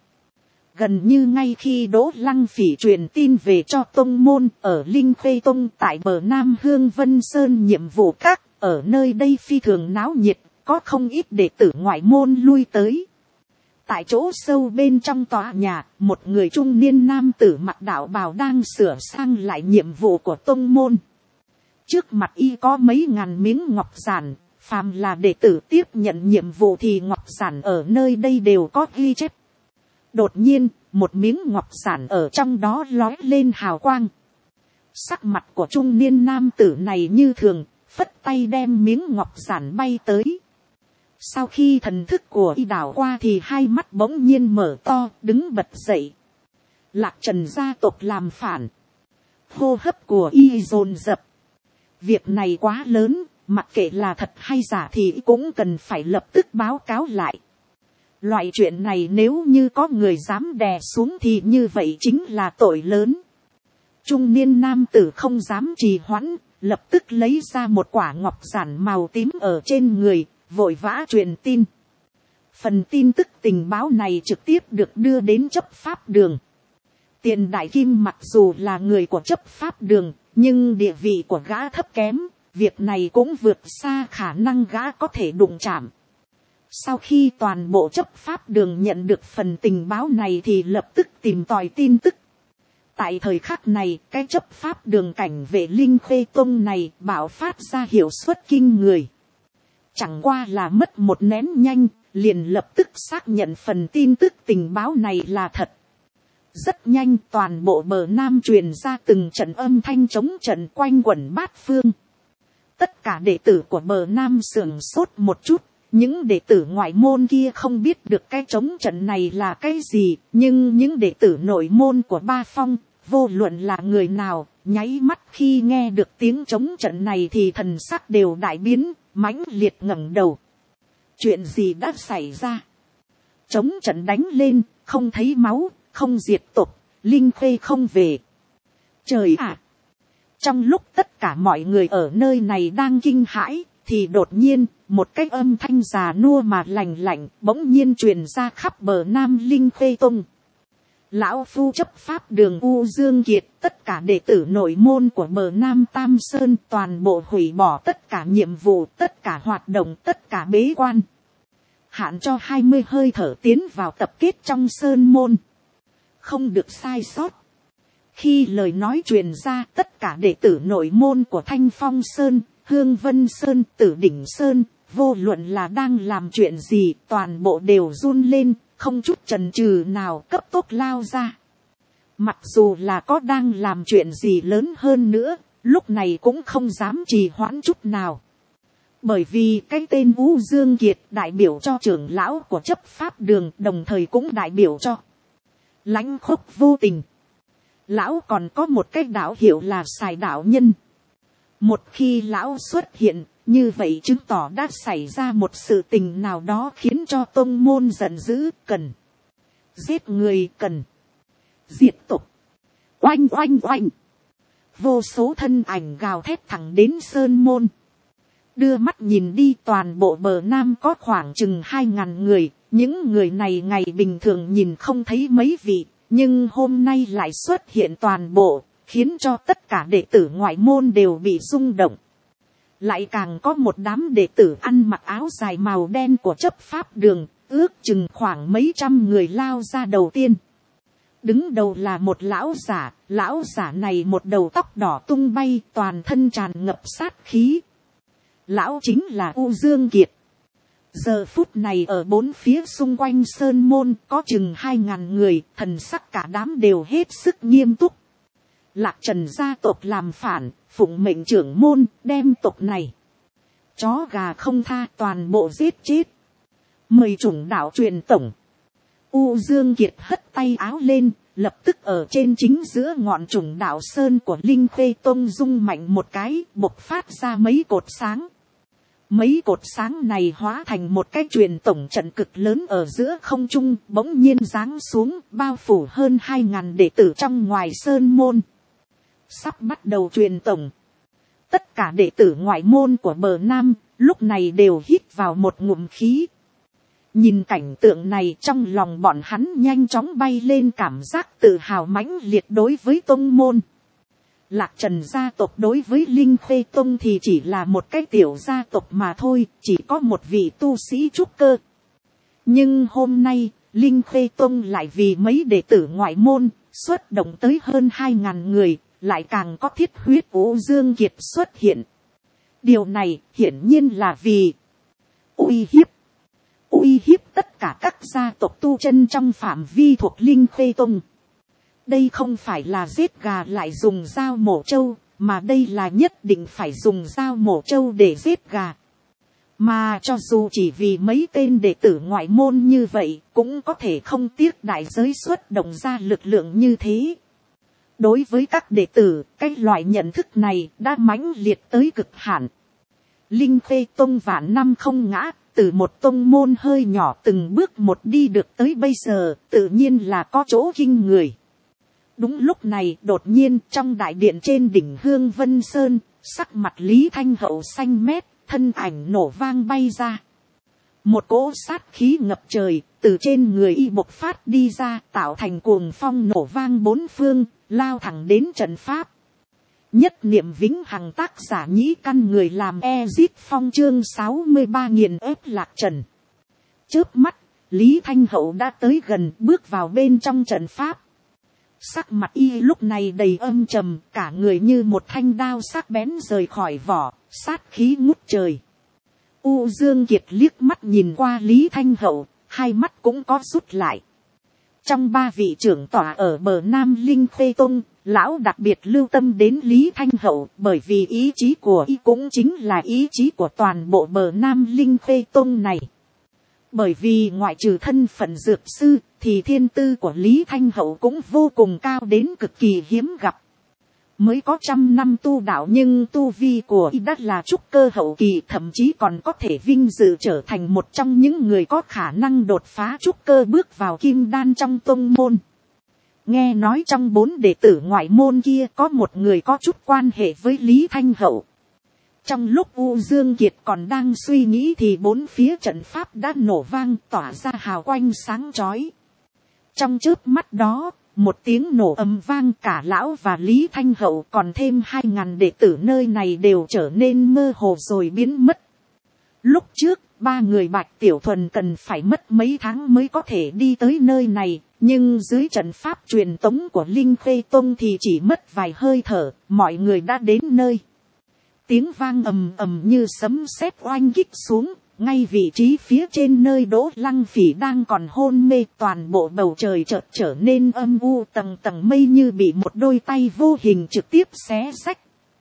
Gần như ngay khi Đỗ Lăng Phỉ truyền tin về cho tông môn ở Linh Khê Tông tại bờ Nam Hương Vân Sơn nhiệm vụ các, ở nơi đây phi thường náo nhiệt, có không ít đệ tử ngoại môn lui tới. Tại chỗ sâu bên trong tòa nhà, một người trung niên nam tử mặc đạo bào đang sửa sang lại nhiệm vụ của tông môn. Trước mặt y có mấy ngàn miếng ngọc giản, phàm là đệ tử tiếp nhận nhiệm vụ thì ngọc giản ở nơi đây đều có ghi chép. Đột nhiên, một miếng ngọc giản ở trong đó lóe lên hào quang. Sắc mặt của trung niên nam tử này như thường, phất tay đem miếng ngọc giản bay tới. Sau khi thần thức của y đảo qua thì hai mắt bỗng nhiên mở to, đứng bật dậy. Lạc Trần gia tộc làm phản. Hô hấp của y dồn dập. Việc này quá lớn, mặc kệ là thật hay giả thì cũng cần phải lập tức báo cáo lại. Loại chuyện này nếu như có người dám đè xuống thì như vậy chính là tội lớn. Trung niên nam tử không dám trì hoãn, lập tức lấy ra một quả ngọc giản màu tím ở trên người, vội vã truyền tin. Phần tin tức tình báo này trực tiếp được đưa đến chấp pháp đường. Tiền Đại Kim mặc dù là người của chấp pháp đường, nhưng địa vị của gã thấp kém, việc này cũng vượt xa khả năng gã có thể đụng chạm. Sau khi toàn bộ chấp pháp đường nhận được phần tình báo này thì lập tức tìm tòi tin tức. Tại thời khắc này, cái chấp pháp đường cảnh vệ Linh Khê Tông này bạo phát ra hiệu suất kinh người. Chẳng qua là mất một nén nhanh, liền lập tức xác nhận phần tin tức tình báo này là thật. Rất nhanh toàn bộ bờ Nam truyền ra từng trận âm thanh chống trận quanh quẩn bát phương. Tất cả đệ tử của bờ Nam sửng sốt một chút. Những đệ tử ngoại môn kia không biết được cái chống trận này là cái gì, nhưng những đệ tử nội môn của Ba Phong, vô luận là người nào, nháy mắt khi nghe được tiếng chống trận này thì thần sắc đều đại biến, mãnh liệt ngẩng đầu. Chuyện gì đã xảy ra? Chống trận đánh lên, không thấy máu, không diệt tộc, Linh Khê không về. Trời ạ! Trong lúc tất cả mọi người ở nơi này đang kinh hãi, thì đột nhiên, một cái âm thanh già nua mà lành lạnh bỗng nhiên truyền ra khắp bờ Nam Linh Khê Tông. Lão phu chấp pháp đường U Dương Kiệt, tất cả đệ tử nội môn của bờ Nam Tam Sơn toàn bộ hủy bỏ tất cả nhiệm vụ, tất cả hoạt động, tất cả bế quan. Hạn cho 20 hơi thở tiến vào tập kết trong Sơn môn. Không được sai sót. Khi lời nói truyền ra, tất cả đệ tử nội môn của Thanh Phong Sơn, Hương Vân Sơn, Tử Đỉnh Sơn, vô luận là đang làm chuyện gì, toàn bộ đều run lên, không chút chần chừ nào cấp tốc lao ra. Mặc dù là có đang làm chuyện gì lớn hơn nữa, lúc này cũng không dám trì hoãn chút nào. Bởi vì cái tên U Dương Kiệt đại biểu cho trưởng lão của chấp pháp đường, đồng thời cũng đại biểu cho lãnh khốc vô tình. Lão còn có một cái đạo hiệu là Sài đạo nhân. Một khi lão xuất hiện, như vậy chứng tỏ đã xảy ra một sự tình nào đó khiến cho tông môn giận dữ, cần giết người, cần diệt tộc. Oanh oanh oanh. Vô số thân ảnh gào thét thẳng đến sơn môn. Đưa mắt nhìn đi, toàn bộ bờ nam có khoảng chừng 2.000 người. Những người này ngày bình thường nhìn không thấy mấy vị, nhưng hôm nay lại xuất hiện toàn bộ, khiến cho tất cả đệ tử ngoại môn đều bị rung động. Lại càng có một đám đệ tử ăn mặc áo dài màu đen của chấp pháp đường, ước chừng khoảng mấy trăm người lao ra đầu tiên. Đứng đầu là một lão giả này một đầu tóc đỏ tung bay, toàn thân tràn ngập sát khí. Lão chính là U Dương Kiệt. Giờ phút này ở bốn phía xung quanh sơn môn có chừng 2.000 người, thần sắc cả đám đều hết sức nghiêm túc. Lạc Trần gia tộc làm phản, phụng mệnh trưởng môn, đem tộc này chó gà không tha, toàn bộ giết chết. Mời chủng đạo truyền tổng. U Dương Kiệt hất tay áo lên, lập tức ở trên chính giữa ngọn chủng đạo sơn của Linh Khê Tông rung mạnh một cái, bộc phát ra mấy cột sáng. Mấy cột sáng này hóa thành một cái truyền tổng trận cực lớn ở giữa không trung, bỗng nhiên giáng xuống, bao phủ hơn 2.000 đệ tử trong ngoài sơn môn. Sắp bắt đầu truyền tổng. Tất cả đệ tử ngoại môn của bờ Nam, lúc này đều hít vào một ngụm khí. Nhìn cảnh tượng này, trong lòng bọn hắn nhanh chóng bay lên cảm giác tự hào mãnh liệt đối với tông môn. Lạc Trần gia tộc đối với Linh Khê Tông thì chỉ là một cái tiểu gia tộc mà thôi, chỉ có một vị tu sĩ trúc cơ. Nhưng hôm nay, Linh Khê Tông lại vì mấy đệ tử ngoại môn, xuất động tới hơn 2.000 người, lại càng có thiết huyết U Dương Kiệt xuất hiện. Điều này hiển nhiên là vì uy hiếp tất cả các gia tộc tu chân trong phạm vi thuộc Linh Khê Tông. Đây không phải là giết gà lại dùng dao mổ trâu, mà đây là nhất định phải dùng dao mổ trâu để giết gà. Mà cho dù chỉ vì mấy tên đệ tử ngoại môn như vậy, cũng có thể không tiếc đại giới xuất động ra lực lượng như thế. Đối với các đệ tử, cái loại nhận thức này đã mãnh liệt tới cực hạn. Linh Khê Tông vạn năm không ngã, từ một tông môn hơi nhỏ từng bước một đi được tới bây giờ, tự nhiên là có chỗ kinh người. Đúng lúc này, đột nhiên trong đại điện trên đỉnh Hương Vân Sơn, sắc mặt Lý Thanh Hậu xanh mét, thân ảnh nổ vang bay ra. Một cỗ sát khí ngập trời, từ trên người y bộc phát đi ra, tạo thành cuồng phong nổ vang bốn phương, lao thẳng đến trận pháp. Nhất niệm vĩnh hằng, tác giả Nhĩ Căn, người làm Ezit Phong, chương 63 nghiền ép Lạc Trần. Chớp mắt, Lý Thanh Hậu đã tới gần, bước vào bên trong trận pháp. Sắc mặt y lúc này đầy âm trầm, cả người như một thanh đao sắc bén rời khỏi vỏ, sát khí ngút trời. U Dương Kiệt liếc mắt nhìn qua Lý Thanh Hậu, hai mắt cũng có rút lại. Trong ba vị trưởng tọa ở bờ Nam Linh Khê Tông, lão đặc biệt lưu tâm đến Lý Thanh Hậu, bởi vì ý chí của y cũng chính là ý chí của toàn bộ bờ Nam Linh Khê Tông này. Bởi vì ngoại trừ thân phận dược sư, thì thiên tư của Lý Thanh Hậu cũng vô cùng cao đến cực kỳ hiếm gặp. Mới có 100 năm tu đạo nhưng tu vi của y đã là trúc cơ hậu kỳ, thậm chí còn có thể vinh dự trở thành một trong những người có khả năng đột phá trúc cơ bước vào kim đan trong tông môn. Nghe nói trong 4 đệ tử ngoại môn kia có một người có chút quan hệ với Lý Thanh Hậu. Trong lúc U Dương Kiệt còn đang suy nghĩ thì bốn phía trận pháp đã nổ vang, tỏa ra hào quang sáng chói. Trong chớp mắt đó, một tiếng nổ ầm vang, cả lão và Lý Thanh Hậu còn thêm 2.000 đệ tử nơi này đều trở nên mơ hồ rồi biến mất. Lúc trước, 3 người Bạch Tiểu Thuần cần phải mất mấy tháng mới có thể đi tới nơi này, nhưng dưới trận pháp truyền tống của Linh Khê Tông thì chỉ mất vài hơi thở, mọi người đã đến nơi. Tiếng vang ầm ầm như sấm sét oanh kích xuống, ngay vị trí phía trên nơi Đỗ Lăng Phỉ đang còn hôn mê, toàn bộ bầu trời chợt trở nên âm u, tầng tầng mây như bị một đôi tay vô hình trực tiếp xé xách.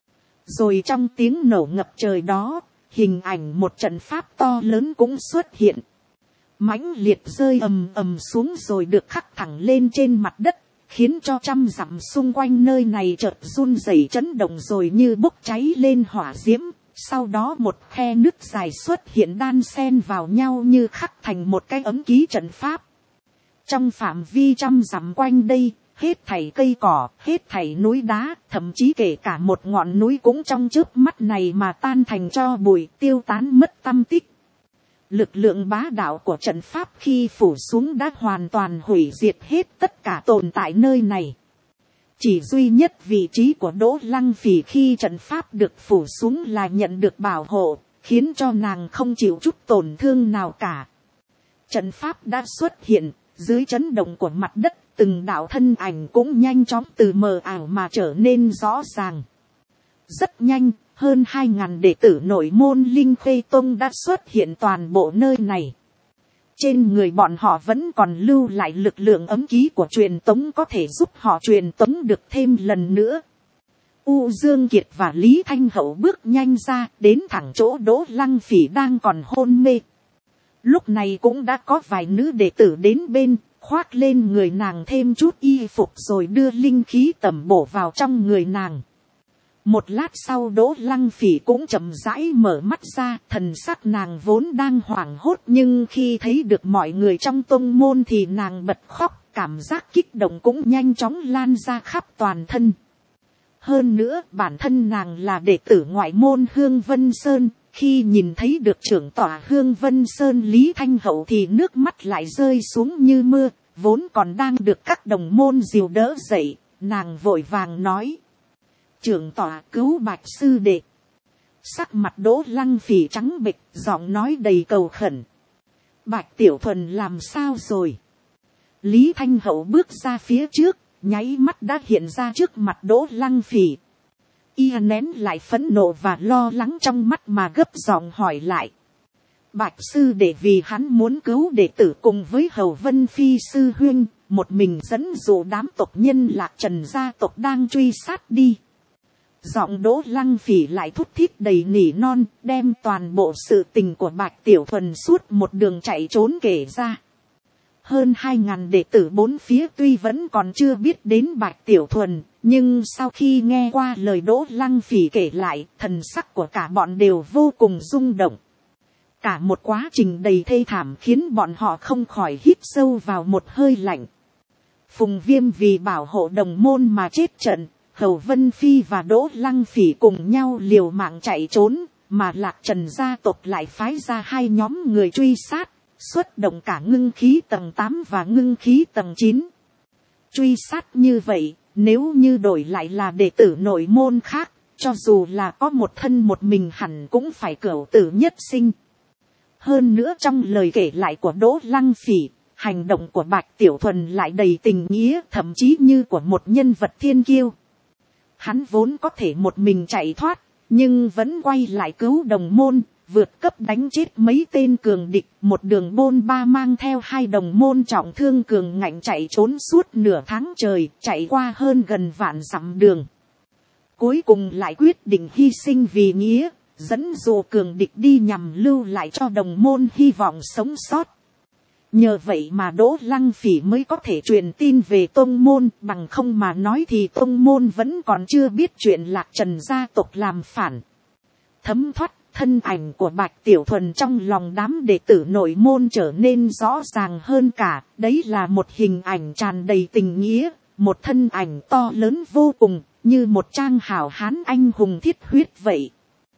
Rồi trong tiếng nổ ngập trời đó, hình ảnh một trận pháp to lớn cũng xuất hiện. Mãnh liệt rơi ầm ầm xuống rồi được khắc thẳng lên trên mặt đất, khiến cho trăm dặm xung quanh nơi này chợt run rẩy chấn động rồi như bốc cháy lên hỏa diễm. Sau đó một khe nứt dài xuất hiện đan xen vào nhau như khắc thành một cái ấm ký trận pháp. Trong phạm vi trăm dặm quanh đây, hết thảy cây cỏ, hết thảy núi đá, thậm chí kể cả một ngọn núi cũng trong chớp mắt này mà tan thành tro bụi, tiêu tán mất tăm tích. Lực lượng bá đạo của trận pháp khi phủ xuống đã hoàn toàn hủy diệt hết tất cả tồn tại nơi này. Chỉ duy nhất vị trí của Đỗ Lăng Phỉ khi trận pháp được phủ xuống là nhận được bảo hộ, khiến cho nàng không chịu chút tổn thương nào cả. Trận pháp đã xuất hiện, dưới chấn động của mặt đất, từng đạo thân ảnh cũng nhanh chóng từ mờ ảo mà trở nên rõ ràng. Rất nhanh, hơn 2.000 đệ tử nội môn Linh Khê Tông đã xuất hiện toàn bộ nơi này. Trên người bọn họ vẫn còn lưu lại lực lượng ấm ký của truyền tống có thể giúp họ truyền tống được thêm lần nữa. U Dương Kiệt và Lý Thanh Hậu bước nhanh ra, đến thẳng chỗ Đỗ Lăng Phỉ đang còn hôn mê. Lúc này cũng đã có vài nữ đệ tử đến bên, khoác lên người nàng thêm chút y phục rồi đưa linh khí tẩm bổ vào trong người nàng. Một lát sau Đỗ Lăng Phỉ cũng chậm rãi mở mắt ra, thần sắc nàng vốn đang hoảng hốt nhưng khi thấy được mọi người trong tông môn thì nàng bật khóc, cảm giác kích động cũng nhanh chóng lan ra khắp toàn thân. Hơn nữa bản thân nàng là đệ tử ngoại môn Hương Vân Sơn, khi nhìn thấy được trưởng tọa Hương Vân Sơn Lý Thanh Hậu thì nước mắt lại rơi xuống như mưa, vốn còn đang được các đồng môn dìu đỡ dậy, nàng vội vàng nói. Trưởng tọa cứu Bạch sư đệ. Sắc mặt Đỗ Lăng Phỉ trắng bệch, giọng nói đầy cầu khẩn. Bạch tiểu thuần làm sao rồi? Lý Thanh Hậu bước ra phía trước, nháy mắt đã hiện ra trước mặt Đỗ Lăng Phỉ. Y nén lại phẫn nộ và lo lắng trong mắt mà gấp giọng hỏi lại. Bạch sư đệ vì hắn muốn cứu đệ tử cùng với Hầu Vân Phi sư huynh, một mình dẫn dụ đám tộc nhân Lạc Trần gia tộc đang truy sát đi. Giọng Đỗ Lăng Phỉ lại thút thít đầy nỉ non, đem toàn bộ sự tình của Bạch Tiểu Thuần suốt một đường chạy trốn kể ra. Hơn 2.000 đệ tử bốn phía tuy vẫn còn chưa biết đến Bạch Tiểu Thuần, nhưng sau khi nghe qua lời Đỗ Lăng Phỉ kể lại, thần sắc của cả bọn đều vô cùng rung động. Cả một quá trình đầy thê thảm khiến bọn họ không khỏi hít sâu vào một hơi lạnh. Phùng Viêm vì bảo hộ đồng môn mà chết trận, Hầu Vân Phi và Đỗ Lăng Phỉ cùng nhau liều mạng chạy trốn, mà Lạc Trần gia tộc lại phái ra hai nhóm người truy sát, xuất động cả ngưng khí tầng 8 và ngưng khí tầng 9. Truy sát như vậy, nếu như đổi lại là đệ tử nội môn khác, cho dù là có một thân một mình hẳn cũng phải cửu tử nhất sinh. Hơn nữa trong lời kể lại của Đỗ Lăng Phỉ, hành động của Bạch Tiểu Thuần lại đầy tình nghĩa, thậm chí như của một nhân vật thiên kiêu. Hắn vốn có thể một mình chạy thoát, nhưng vẫn quay lại cứu đồng môn, vượt cấp đánh chết mấy tên cường địch, một đường bôn ba mang theo hai đồng môn trọng thương cường ngạnh chạy trốn suốt nửa tháng trời, chạy qua hơn gần vạn dặm đường. Cuối cùng lại quyết định hy sinh vì nghĩa, dẫn dụ cường địch đi nhằm lưu lại cho đồng môn hy vọng sống sót. Nhờ vậy mà Đỗ Lăng Phỉ mới có thể truyền tin về tông môn, bằng không mà nói thì tông môn vẫn còn chưa biết chuyện Lạc Trần gia tộc làm phản. Thấm thoát, thân ảnh của Bạch Tiểu Thuần trong lòng đám đệ tử nội môn trở nên rõ ràng hơn cả, đấy là một hình ảnh tràn đầy tình nghĩa, một thân ảnh to lớn vô cùng, như một trang hảo hán anh hùng thiết huyết vậy.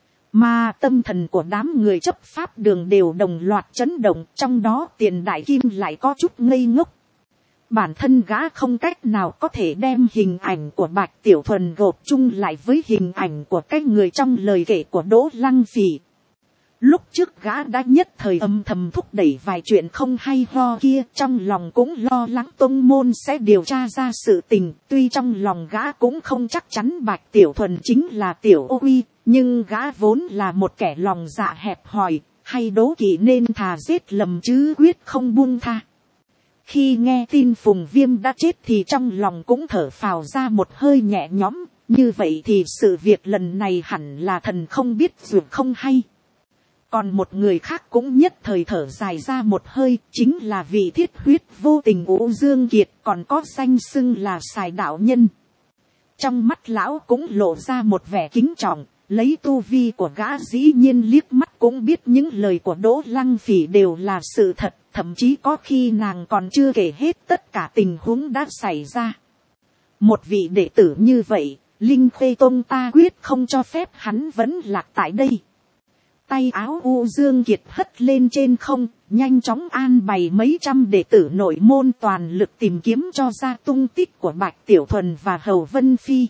Mà tâm thần của đám người chấp pháp đường đều đồng loạt chấn động, trong đó Tiền Đại Kim lại có chút ngây ngốc. Bản thân gã không cách nào có thể đem hình ảnh của Bạch Tiểu Thuần gộp chung lại với hình ảnh của cái người trong lời kể của Đỗ Lăng Phỉ. Lúc trước gã đã nhất thời âm thầm thúc đẩy vài chuyện không hay ho kia, trong lòng cũng lo lắng tông môn sẽ điều tra ra sự tình, tuy trong lòng gã cũng không chắc chắn Bạch Tiểu Thuần chính là Tiểu Ô Uy, nhưng gã vốn là một kẻ lòng dạ hẹp hòi, hay đố kỵ nên thà giết lầm chứ quyết không buông tha. Khi nghe tin Phùng Viêm đã chết thì trong lòng cũng thở phào ra một hơi nhẹ nhõm, như vậy thì sự việc lần này hẳn là thần không biết ruột không hay. Còn một người khác cũng nhất thời thở dài ra một hơi, chính là vị thiết huyết vô tình Vũ Dương Kiệt, còn có danh xưng là Sài đạo nhân. Trong mắt lão cũng lộ ra một vẻ kính trọng, lấy tu vi của gã dĩ nhiên liếc mắt cũng biết những lời của Đỗ Lăng Phỉ đều là sự thật, thậm chí có khi nàng còn chưa kể hết tất cả tình huống đã xảy ra. Một vị đệ tử như vậy, Linh Khê Tông ta quyết không cho phép hắn vẫn lạc tại đây. Tay áo U Dương Kiệt hất lên trên không, nhanh chóng an bày mấy trăm đệ tử nội môn toàn lực tìm kiếm cho ra tung tích của Bạch Tiểu Thuần và Hầu Vân Phi.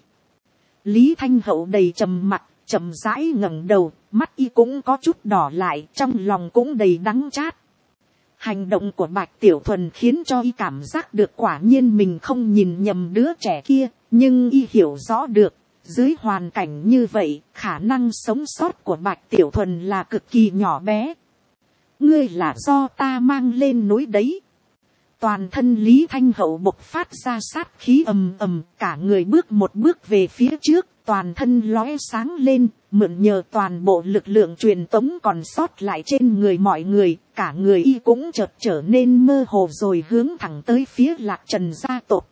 Lý Thanh Hậu đầy trầm mặc, chậm rãi ngẩng đầu, mắt y cũng có chút đỏ lại, trong lòng cũng đầy đắng chát. Hành động của Bạch Tiểu Thuần khiến cho y cảm giác được quả nhiên mình không nhìn nhầm đứa trẻ kia, nhưng y hiểu rõ được, dưới hoàn cảnh như vậy, khả năng sống sót của Bạch Tiểu Thuần là cực kỳ nhỏ bé. Ngươi là do ta mang lên núi đấy. Toàn thân Lý Thanh Hậu bộc phát ra sát khí ầm ầm, cả người bước một bước về phía trước, toàn thân lóe sáng lên, mượn nhờ toàn bộ lực lượng truyền tống còn sót lại trên người mọi người, cả người y cũng chợt trở nên mơ hồ rồi hướng thẳng tới phía Lạc Trần gia tộc.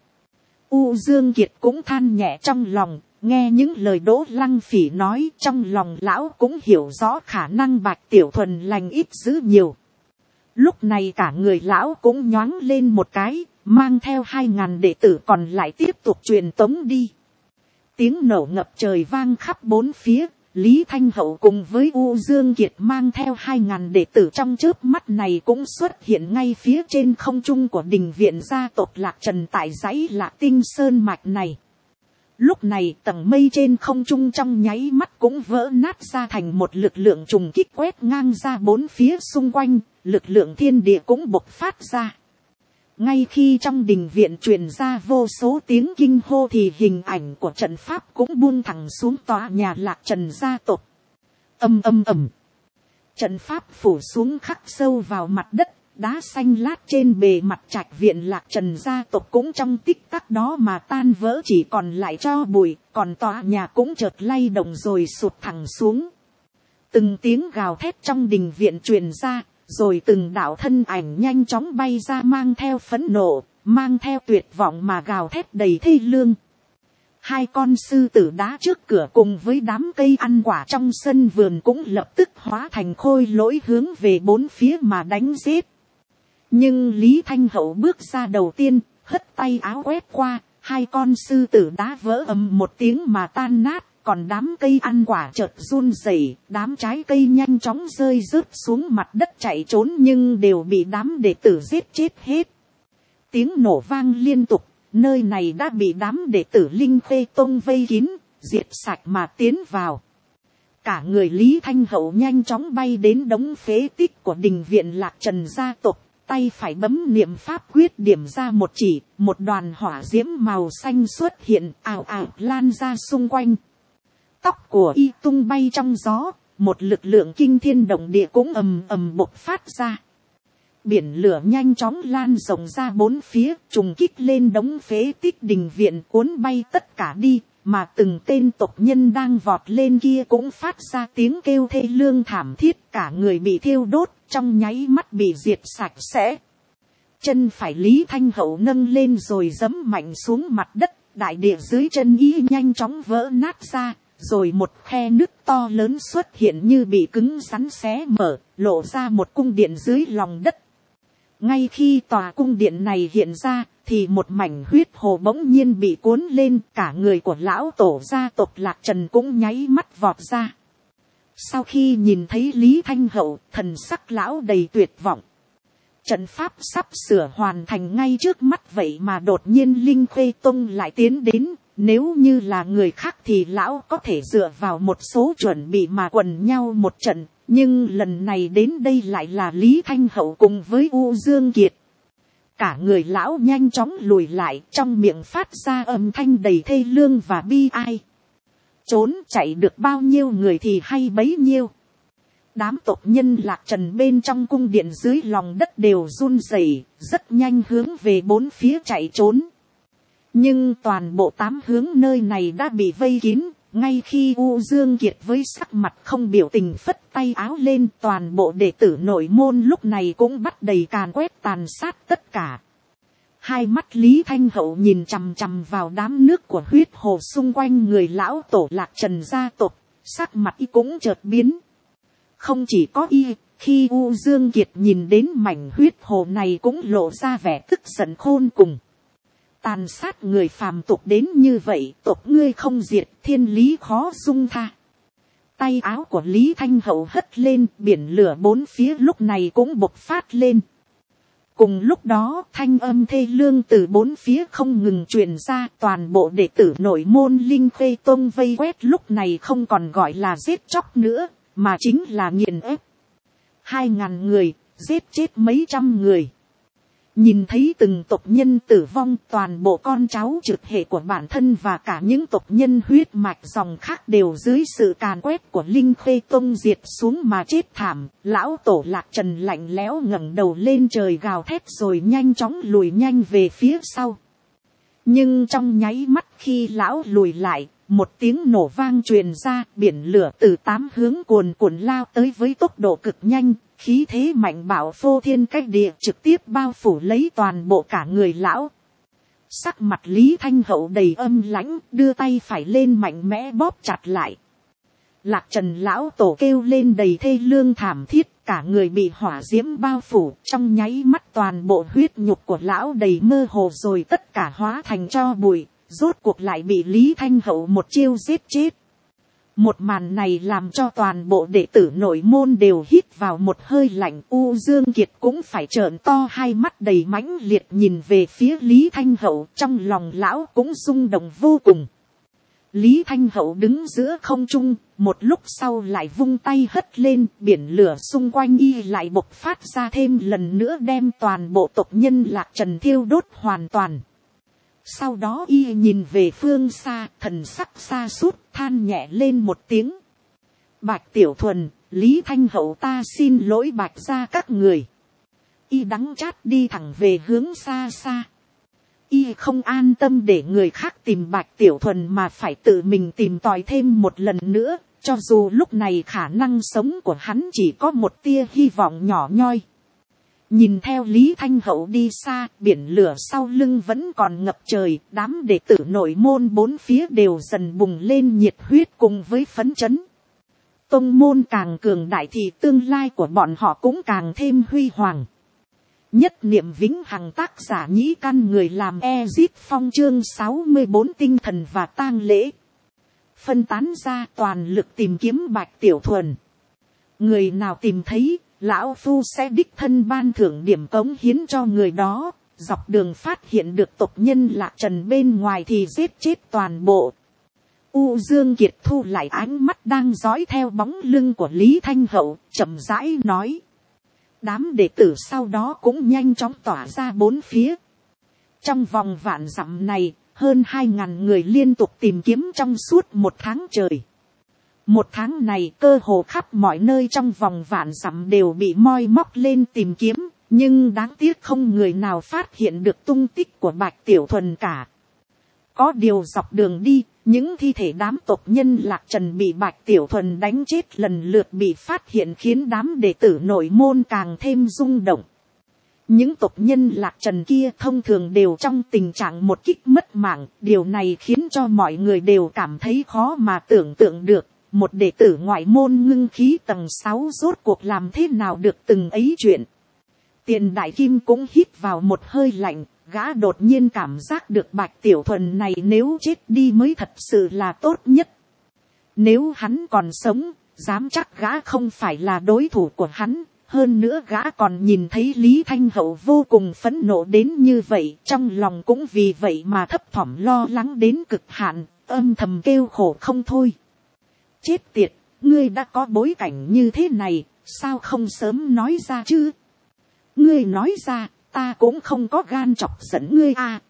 U Dương Kiệt cũng than nhẹ trong lòng, nghe những lời Đỗ Lăng Phỉ nói, trong lòng lão cũng hiểu rõ khả năng Bạch Tiểu Thuần lành ít dữ nhiều. Lúc này cả người lão cũng nhoáng lên một cái, mang theo 2.000 đệ tử còn lại tiếp tục truyền tống đi. Tiếng nổ ngập trời vang khắp bốn phía, Lý Thanh Hậu cùng với U Dương Kiệt mang theo 2.000 đệ tử trong chớp mắt này cũng xuất hiện ngay phía trên không trung của đình viện gia tộc Lạc Trần tại dãy Lạc Tinh Sơn mạch này. Lúc này tầng mây trên không trung trong nháy mắt cũng vỡ nát ra thành một lực lượng trùng kích quét ngang ra bốn phía xung quanh, lực lượng thiên địa cũng bộc phát ra. Ngay khi trong đình viện truyền ra vô số tiếng kinh hô thì hình ảnh của trận pháp cũng buông thẳng xuống tòa nhà Lạc Trần gia tộc. Ầm ầm ầm. Trận pháp phủ xuống khắc sâu vào mặt đất, đá xanh lát trên bề mặt trạch viện Lạc Trần gia tộc cũng trong tích tắc đó mà tan vỡ, chỉ còn lại tro bụi, còn tòa nhà cũng chợt lay động rồi sụt thẳng xuống. Từng tiếng gào thét trong đình viện truyền ra, rồi từng đạo thân ảnh nhanh chóng bay ra mang theo phẫn nộ, mang theo tuyệt vọng mà gào thét đầy thê lương. Hai con sư tử đá trước cửa cùng với đám cây ăn quả trong sân vườn cũng lập tức hóa thành khôi lỗi hướng về bốn phía mà đánh giết. Nhưng Lý Thanh Hậu bước ra đầu tiên, hất tay áo quét qua, hai con sư tử đá vỡ ầm một tiếng mà tan nát. Còn đám cây ăn quả chợt run rẩy, đám trái cây nhanh chóng rơi rớt xuống mặt đất chạy trốn nhưng đều bị đám đệ tử giết chết hết. Tiếng nổ vang liên tục, nơi này đã bị đám đệ tử Linh Khê Tông vây kín, diệt sạch mà tiến vào. Cả người Lý Thanh Hậu nhanh chóng bay đến đống phế tích của đình viện Lạc Trần gia tộc, tay phải bấm niệm pháp quyết điểm ra một chỉ, một đoàn hỏa diễm màu xanh xuất hiện ào ào lan ra xung quanh. Tóc của y tung bay trong gió, một lực lượng kinh thiên động địa cũng ầm ầm bộc phát ra. Biển lửa nhanh chóng lan rộng ra bốn phía, trùng kích lên đống phế tích đình viện cuốn bay tất cả đi, mà từng tên tộc nhân đang vọt lên kia cũng phát ra tiếng kêu thê lương thảm thiết, cả người bị thiêu đốt, trong nháy mắt bị diệt sạch sẽ. Chân phải Lý Thanh Hậu nâng lên rồi giẫm mạnh xuống mặt đất, đại địa dưới chân y nhanh chóng vỡ nát ra. Rồi một khe nứt to lớn xuất hiện như bị cứng rắn xé mở, lộ ra một cung điện dưới lòng đất. Ngay khi tòa cung điện này hiện ra, thì một mảnh huyết hồ bỗng nhiên bị cuốn lên, cả người của lão tổ gia tộc Lạc Trần cũng nháy mắt vọt ra. Sau khi nhìn thấy Lý Thanh Hậu, thần sắc lão đầy tuyệt vọng. Trận pháp sắp sửa hoàn thành ngay trước mắt vậy mà đột nhiên Linh Khê Tông lại tiến đến. Nếu như là người khác thì lão có thể dựa vào một số chuẩn bị mà quần nhau một trận. Nhưng lần này đến đây lại là Lý Thanh Hậu cùng với U Dương Kiệt. Cả người lão nhanh chóng lùi lại, trong miệng phát ra âm thanh đầy thê lương và bi ai. Trốn chạy được bao nhiêu người thì hay bấy nhiêu. Đám tộc nhân Lạc Trần bên trong cung điện dưới lòng đất đều run rẩy, rất nhanh hướng về bốn phía chạy trốn. Nhưng toàn bộ 8 hướng nơi này đã bị vây kín, Ngay khi U Dương Kiệt với sắc mặt không biểu tình phất tay áo lên, toàn bộ đệ tử nội môn lúc này cũng bắt đầy càn quét tàn sát tất cả. Hai mắt Lý Thanh Hậu nhìn chằm chằm vào đám nước của huyết hồ xung quanh người lão tổ Lạc Trần gia tộc, sắc mặt y cũng chợt biến. Không chỉ có y, khi U Dương Kiệt nhìn đến mảnh huyết hồ này cũng lộ ra vẻ tức giận khôn cùng. Tàn sát người phàm tục đến như vậy, tộc ngươi không diệt, thiên lý khó dung tha. Tay áo của Lý Thanh Hậu hất lên, biển lửa bốn phía lúc này cũng bộc phát lên. Cùng lúc đó, thanh âm thê lương từ bốn phía không ngừng truyền ra, toàn bộ đệ tử nội môn Linh Khê Tông vây quét lúc này không còn gọi là giết chóc nữa, mà chính là nghiền ép. 2.000 người, giết chết mấy trăm người. Nhìn thấy từng tộc nhân tử vong, toàn bộ con cháu trực hệ của bản thân và cả những tộc nhân huyết mạch dòng khác đều dưới sự càn quét của Linh Khê Tông diệt xuống mà chết thảm. Lão tổ Lạc Trần lạnh lẽo ngẩng đầu lên trời gào thét rồi nhanh chóng lùi nhanh về phía sau. Nhưng trong nháy mắt khi lão lùi lại, một tiếng nổ vang truyền ra, biển lửa từ 8 hướng cuồn cuộn lao tới với tốc độ cực nhanh. Khí thế mạnh bạo phô thiên cách địa trực tiếp bao phủ lấy toàn bộ cả người lão. Sắc mặt Lý Thanh Hậu đầy âm lãnh, đưa tay phải lên mạnh mẽ bóp chặt lại. Lạc Trần lão tổ kêu lên đầy thê lương thảm thiết, cả người bị hỏa diễm bao phủ, trong nháy mắt toàn bộ huyết nhục của lão đầy mơ hồ rồi tất cả hóa thành tro bụi, rốt cuộc lại bị Lý Thanh Hậu một chiêu giết chết. Một màn này làm cho toàn bộ đệ tử nội môn đều hít vào một hơi lạnh. U Dương Kiệt cũng phải trợn to hai mắt đầy mãnh liệt nhìn về phía Lý Thanh Hậu, trong lòng lão cũng rung động vô cùng. Lý Thanh Hậu đứng giữa không trung, một lúc sau lại vung tay hất lên, biển lửa xung quanh y lại bộc phát ra thêm lần nữa đem toàn bộ tộc nhân Lạc Trần thiêu đốt hoàn toàn. Sau đó y nhìn về phương xa, thần sắc xa sút than nhẹ lên một tiếng. Bạch Tiểu Thuần, Lý Thanh Hậu ta xin lỗi Bạch gia các người. Y đắng chát đi thẳng về hướng xa xa. Y không an tâm để người khác tìm Bạch Tiểu Thuần mà phải tự mình tìm tòi thêm một lần nữa, cho dù lúc này khả năng sống của hắn chỉ có một tia hy vọng nhỏ nhoi. Nhìn theo Lý Thanh Hậu đi xa, biển lửa sau lưng vẫn còn ngập trời, đám đệ tử nội môn bốn phía đều dần bùng lên nhiệt huyết cùng với phấn chấn. Tông môn càng cường đại thì tương lai của bọn họ cũng càng thêm huy hoàng. Nhất niệm vĩnh hằng, tác giả Nhĩ Căn, người làm Ezip Phong, chương 64 tinh thần và tang lễ. Phân tán ra toàn lực tìm kiếm Bạch Tiểu Thuần. Người nào tìm thấy, lão phu sẽ đích thân ban thưởng điểm cống hiến cho người đó. Dọc đường phát hiện được tộc nhân Lạc Trần bên ngoài thì giết chết toàn bộ. U Dương Kiệt thu lại ánh mắt đang dõi theo bóng lưng của Lý Thanh Hậu, chậm rãi nói. Đám đệ tử sau đó cũng nhanh chóng tỏa ra bốn phía. Trong vòng vạn dặm này, hơn 2.000 người liên tục tìm kiếm trong suốt một tháng trời. Một tháng này cơ hồ khắp mọi nơi trong vòng vạn dặm đều bị moi móc lên tìm kiếm, nhưng đáng tiếc không người nào phát hiện được tung tích của Bạch Tiểu Thuần cả. Có điều dọc đường đi, những thi thể đám tộc nhân Lạc Trần bị Bạch Tiểu Thuần đánh chết lần lượt bị phát hiện khiến đám đệ tử nội môn càng thêm rung động. Những tộc nhân Lạc Trần kia thông thường đều trong tình trạng một kích mất mạng, điều này khiến cho mọi người đều cảm thấy khó mà tưởng tượng được. Một đệ tử ngoại môn ngưng khí tầng 6 rốt cuộc làm thế nào được từng ấy chuyện. Tiền Đại Kim cũng hít vào một hơi lạnh, gã đột nhiên cảm giác được Bạch Tiểu Thuần này nếu chết đi mới thật sự là tốt nhất. Nếu hắn còn sống, dám chắc gã không phải là đối thủ của hắn. Hơn nữa gã còn nhìn thấy Lý Thanh Hậu vô cùng phẫn nộ đến như vậy, trong lòng cũng vì vậy mà thấp thỏm lo lắng đến cực hạn, âm thầm kêu khổ không thôi. Chết tiệt, ngươi đã có bối cảnh như thế này, sao không sớm nói ra chứ? Ngươi nói ra, ta cũng không có gan chọc giận ngươi à.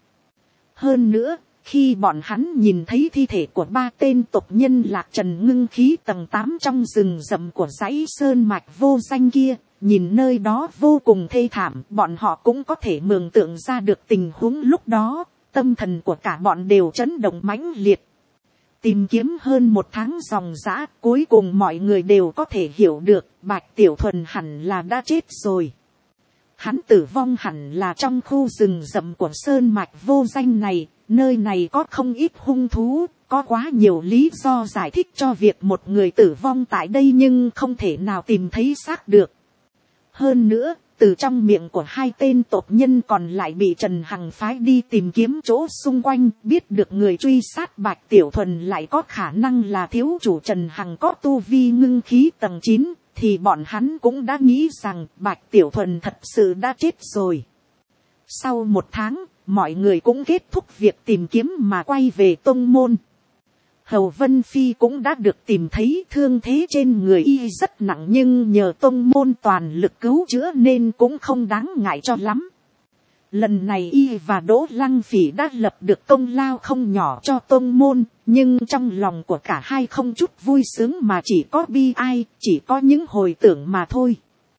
Hơn nữa, khi bọn hắn nhìn thấy thi thể của 3 tên tộc nhân Lạc Trần ngưng khí tầng 8 trong rừng rậm của dãy sơn mạch vô danh kia, nhìn nơi đó vô cùng thê thảm, bọn họ cũng có thể mường tượng ra được tình huống lúc đó, tâm thần của cả bọn đều chấn động mãnh liệt. Tìm kiếm hơn 1 tháng dòng dã, cuối cùng mọi người đều có thể hiểu được Bạch Tiểu Thuần hẳn là đã chết rồi. Hắn tử vong hẳn là trong khu rừng rậm của sơn mạch vô danh này, nơi này có không ít hung thú, có quá nhiều lý do giải thích cho việc một người tử vong tại đây nhưng không thể nào tìm thấy xác được. Hơn nữa, từ trong miệng của 2 tên tộc nhân còn lại bị Trần Hằng phái đi tìm kiếm chỗ xung quanh, biết được người truy sát Bạch Tiểu Thuần lại có khả năng là thiếu chủ Trần Hằng có tu vi ngưng khí tầng 9, thì bọn hắn cũng đã nghĩ rằng Bạch Tiểu Thuần thật sự đã chết rồi. Sau 1 tháng, mọi người cũng kết thúc việc tìm kiếm mà quay về tông môn. Hầu Vân Phi cũng đã được tìm thấy, thương thế trên người y rất nặng nhưng nhờ tông môn toàn lực cứu chữa nên cũng không đáng ngại cho lắm. Lần này y và Đỗ Lăng Phỉ đã lập được công lao không nhỏ cho tông môn, nhưng trong lòng của cả hai không chút vui sướng mà chỉ có bi ai, chỉ có những hồi tưởng mà thôi.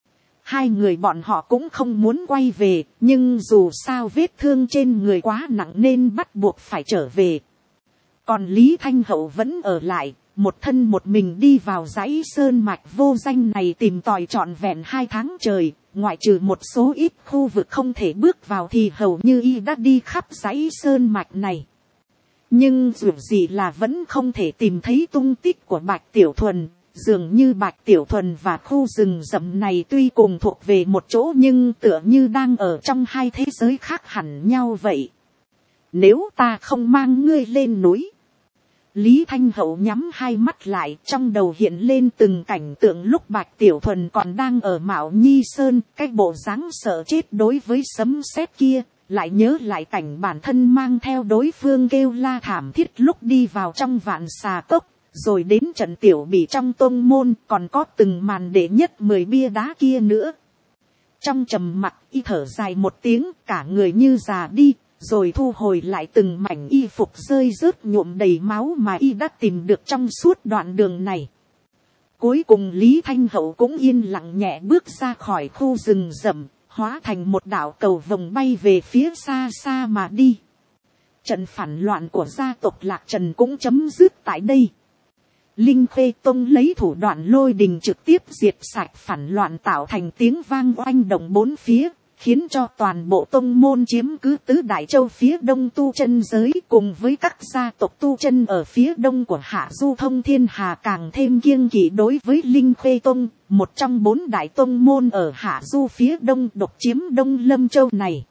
2 người bọn họ cũng không muốn quay về, nhưng dù sao vết thương trên người quá nặng nên bắt buộc phải trở về. Còn Lý Thanh Hậu vẫn ở lại, một thân một mình đi vào dãy sơn mạch vô danh này tìm tòi trọn vẹn 2 tháng trời, ngoại trừ một số ít khu vực không thể bước vào thì hầu như y đã đi khắp dãy sơn mạch này. Nhưng dù gì là vẫn không thể tìm thấy tung tích của Bạch Tiểu Thuần, dường như Bạch Tiểu Thuần và khu rừng rậm này tuy cùng thuộc về một chỗ nhưng tựa như đang ở trong 2 thế giới khác hẳn nhau vậy. Nếu ta không mang ngươi lên núi. Lý Thanh Hậu nhắm 2 mắt lại, trong đầu hiện lên từng cảnh tượng lúc Bạch Tiểu Thuần còn đang ở Mạo Nhi Sơn, cái bộ dáng sợ chết đối với sấm sét kia, lại nhớ lại cảnh bản thân mang theo đối phương kêu la thảm thiết lúc đi vào trong Vạn Xà Cốc, rồi đến trận tiểu bỉ trong tông môn, còn có từng màn đệ nhất 10 bia đá kia nữa. Trong trầm mặc y thở dài một tiếng, cả người như già đi, rồi thu hồi lại từng mảnh y phục rơi rớt nhuộm đầy máu mà y đã tìm được trong suốt đoạn đường này. Cuối cùng Lý Thanh Hậu cũng yên lặng nhẹ bước ra khỏi khu rừng rậm, hóa thành một đạo cầu vồng bay về phía xa xa mà đi. Trận phản loạn của gia tộc Lạc Trần cũng chấm dứt tại đây. Linh Khê Tông lấy thủ đoạn lôi đình trực tiếp diệt sạch phản loạn, tạo thành tiếng vang oanh động 4 phía, khiến cho toàn bộ tông môn chiếm cứ tứ đại châu phía đông tu chân giới cùng với các gia tộc tu chân ở phía đông của Hạ Du thông thiên hà càng thêm kiêng kỵ đối với Linh Khê Tông, một trong 4 đại tông môn ở Hạ Du phía đông độc chiếm Đông Lâm Châu này.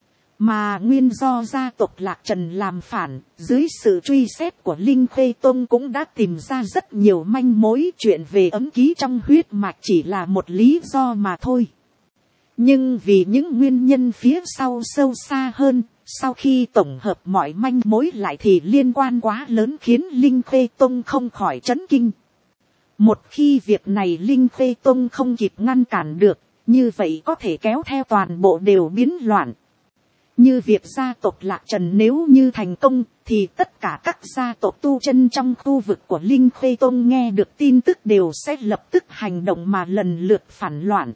Mà nguyên do gia tộc Lạc Trần làm phản, dưới sự truy xét của Linh Khê Tông cũng đã tìm ra rất nhiều manh mối, chuyện về ấm ký trong huyết mạch chỉ là một lý do mà thôi. Nhưng vì những nguyên nhân phía sau sâu xa hơn, sau khi tổng hợp mọi manh mối lại thì liên quan quá lớn khiến Linh Khê Tông không khỏi chấn kinh. Một khi việc này Linh Khê Tông không kịp ngăn cản được, như vậy có thể kéo theo toàn bộ đều biến loạn. Như việc gia tộc Lạc Trần nếu như thành công, thì tất cả các gia tộc tu chân trong khu vực của Linh Khê Tông nghe được tin tức đều sẽ lập tức hành động mà lần lượt phản loạn.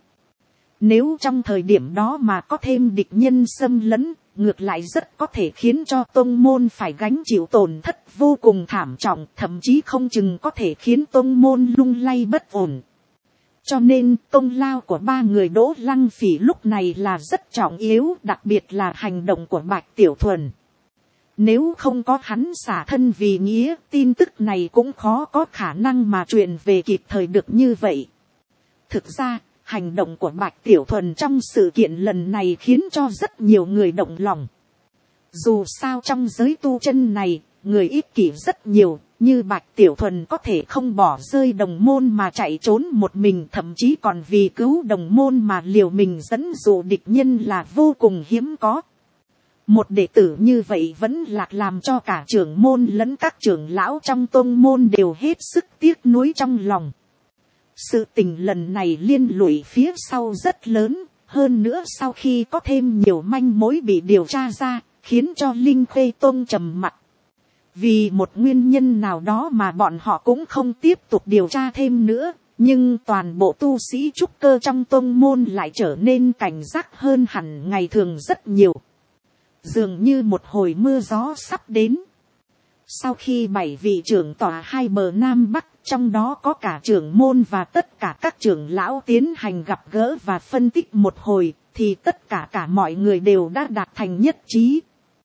Nếu trong thời điểm đó mà có thêm địch nhân xâm lấn, ngược lại rất có thể khiến cho tông môn phải gánh chịu tổn thất vô cùng thảm trọng, thậm chí không chừng có thể khiến tông môn lung lay bất ổn. Cho nên công lao của 3 người Đỗ Lăng Phỉ lúc này là rất trọng yếu, đặc biệt là hành động của Bạch Tiểu Thuần. Nếu không có hắn xả thân vì nghĩa, tin tức này cũng khó có khả năng mà truyền về kịp thời được như vậy. Thực ra, hành động của Bạch Tiểu Thuần trong sự kiện lần này khiến cho rất nhiều người động lòng. Dù sao trong giới tu chân này, người ích kỷ rất nhiều, như Bạch Tiểu Thuần có thể không bỏ rơi đồng môn mà chạy trốn một mình, thậm chí còn vì cứu đồng môn mà liều mình dẫn dụ địch nhân là vô cùng hiếm có. Một đệ tử như vậy vẫn lạc làm cho cả trưởng môn lẫn các trưởng lão trong tông môn đều hết sức tiếc nuối trong lòng. Sự tình lần này liên lụy phía sau rất lớn, hơn nữa sau khi có thêm nhiều manh mối bị điều tra ra, khiến cho Linh Khê Tông trầm mặc. Vì một nguyên nhân nào đó mà bọn họ cũng không tiếp tục điều tra thêm nữa, nhưng toàn bộ tu sĩ trúc cơ trong tông môn lại trở nên cảnh giác hơn hẳn ngày thường rất nhiều. Dường như một hồi mưa gió sắp đến. Sau khi 7 vị trưởng tọa hai bờ Nam Bắc, trong đó có cả trưởng môn và tất cả các trưởng lão tiến hành gặp gỡ và phân tích một hồi, thì tất cả mọi người đều đã đạt thành nhất trí.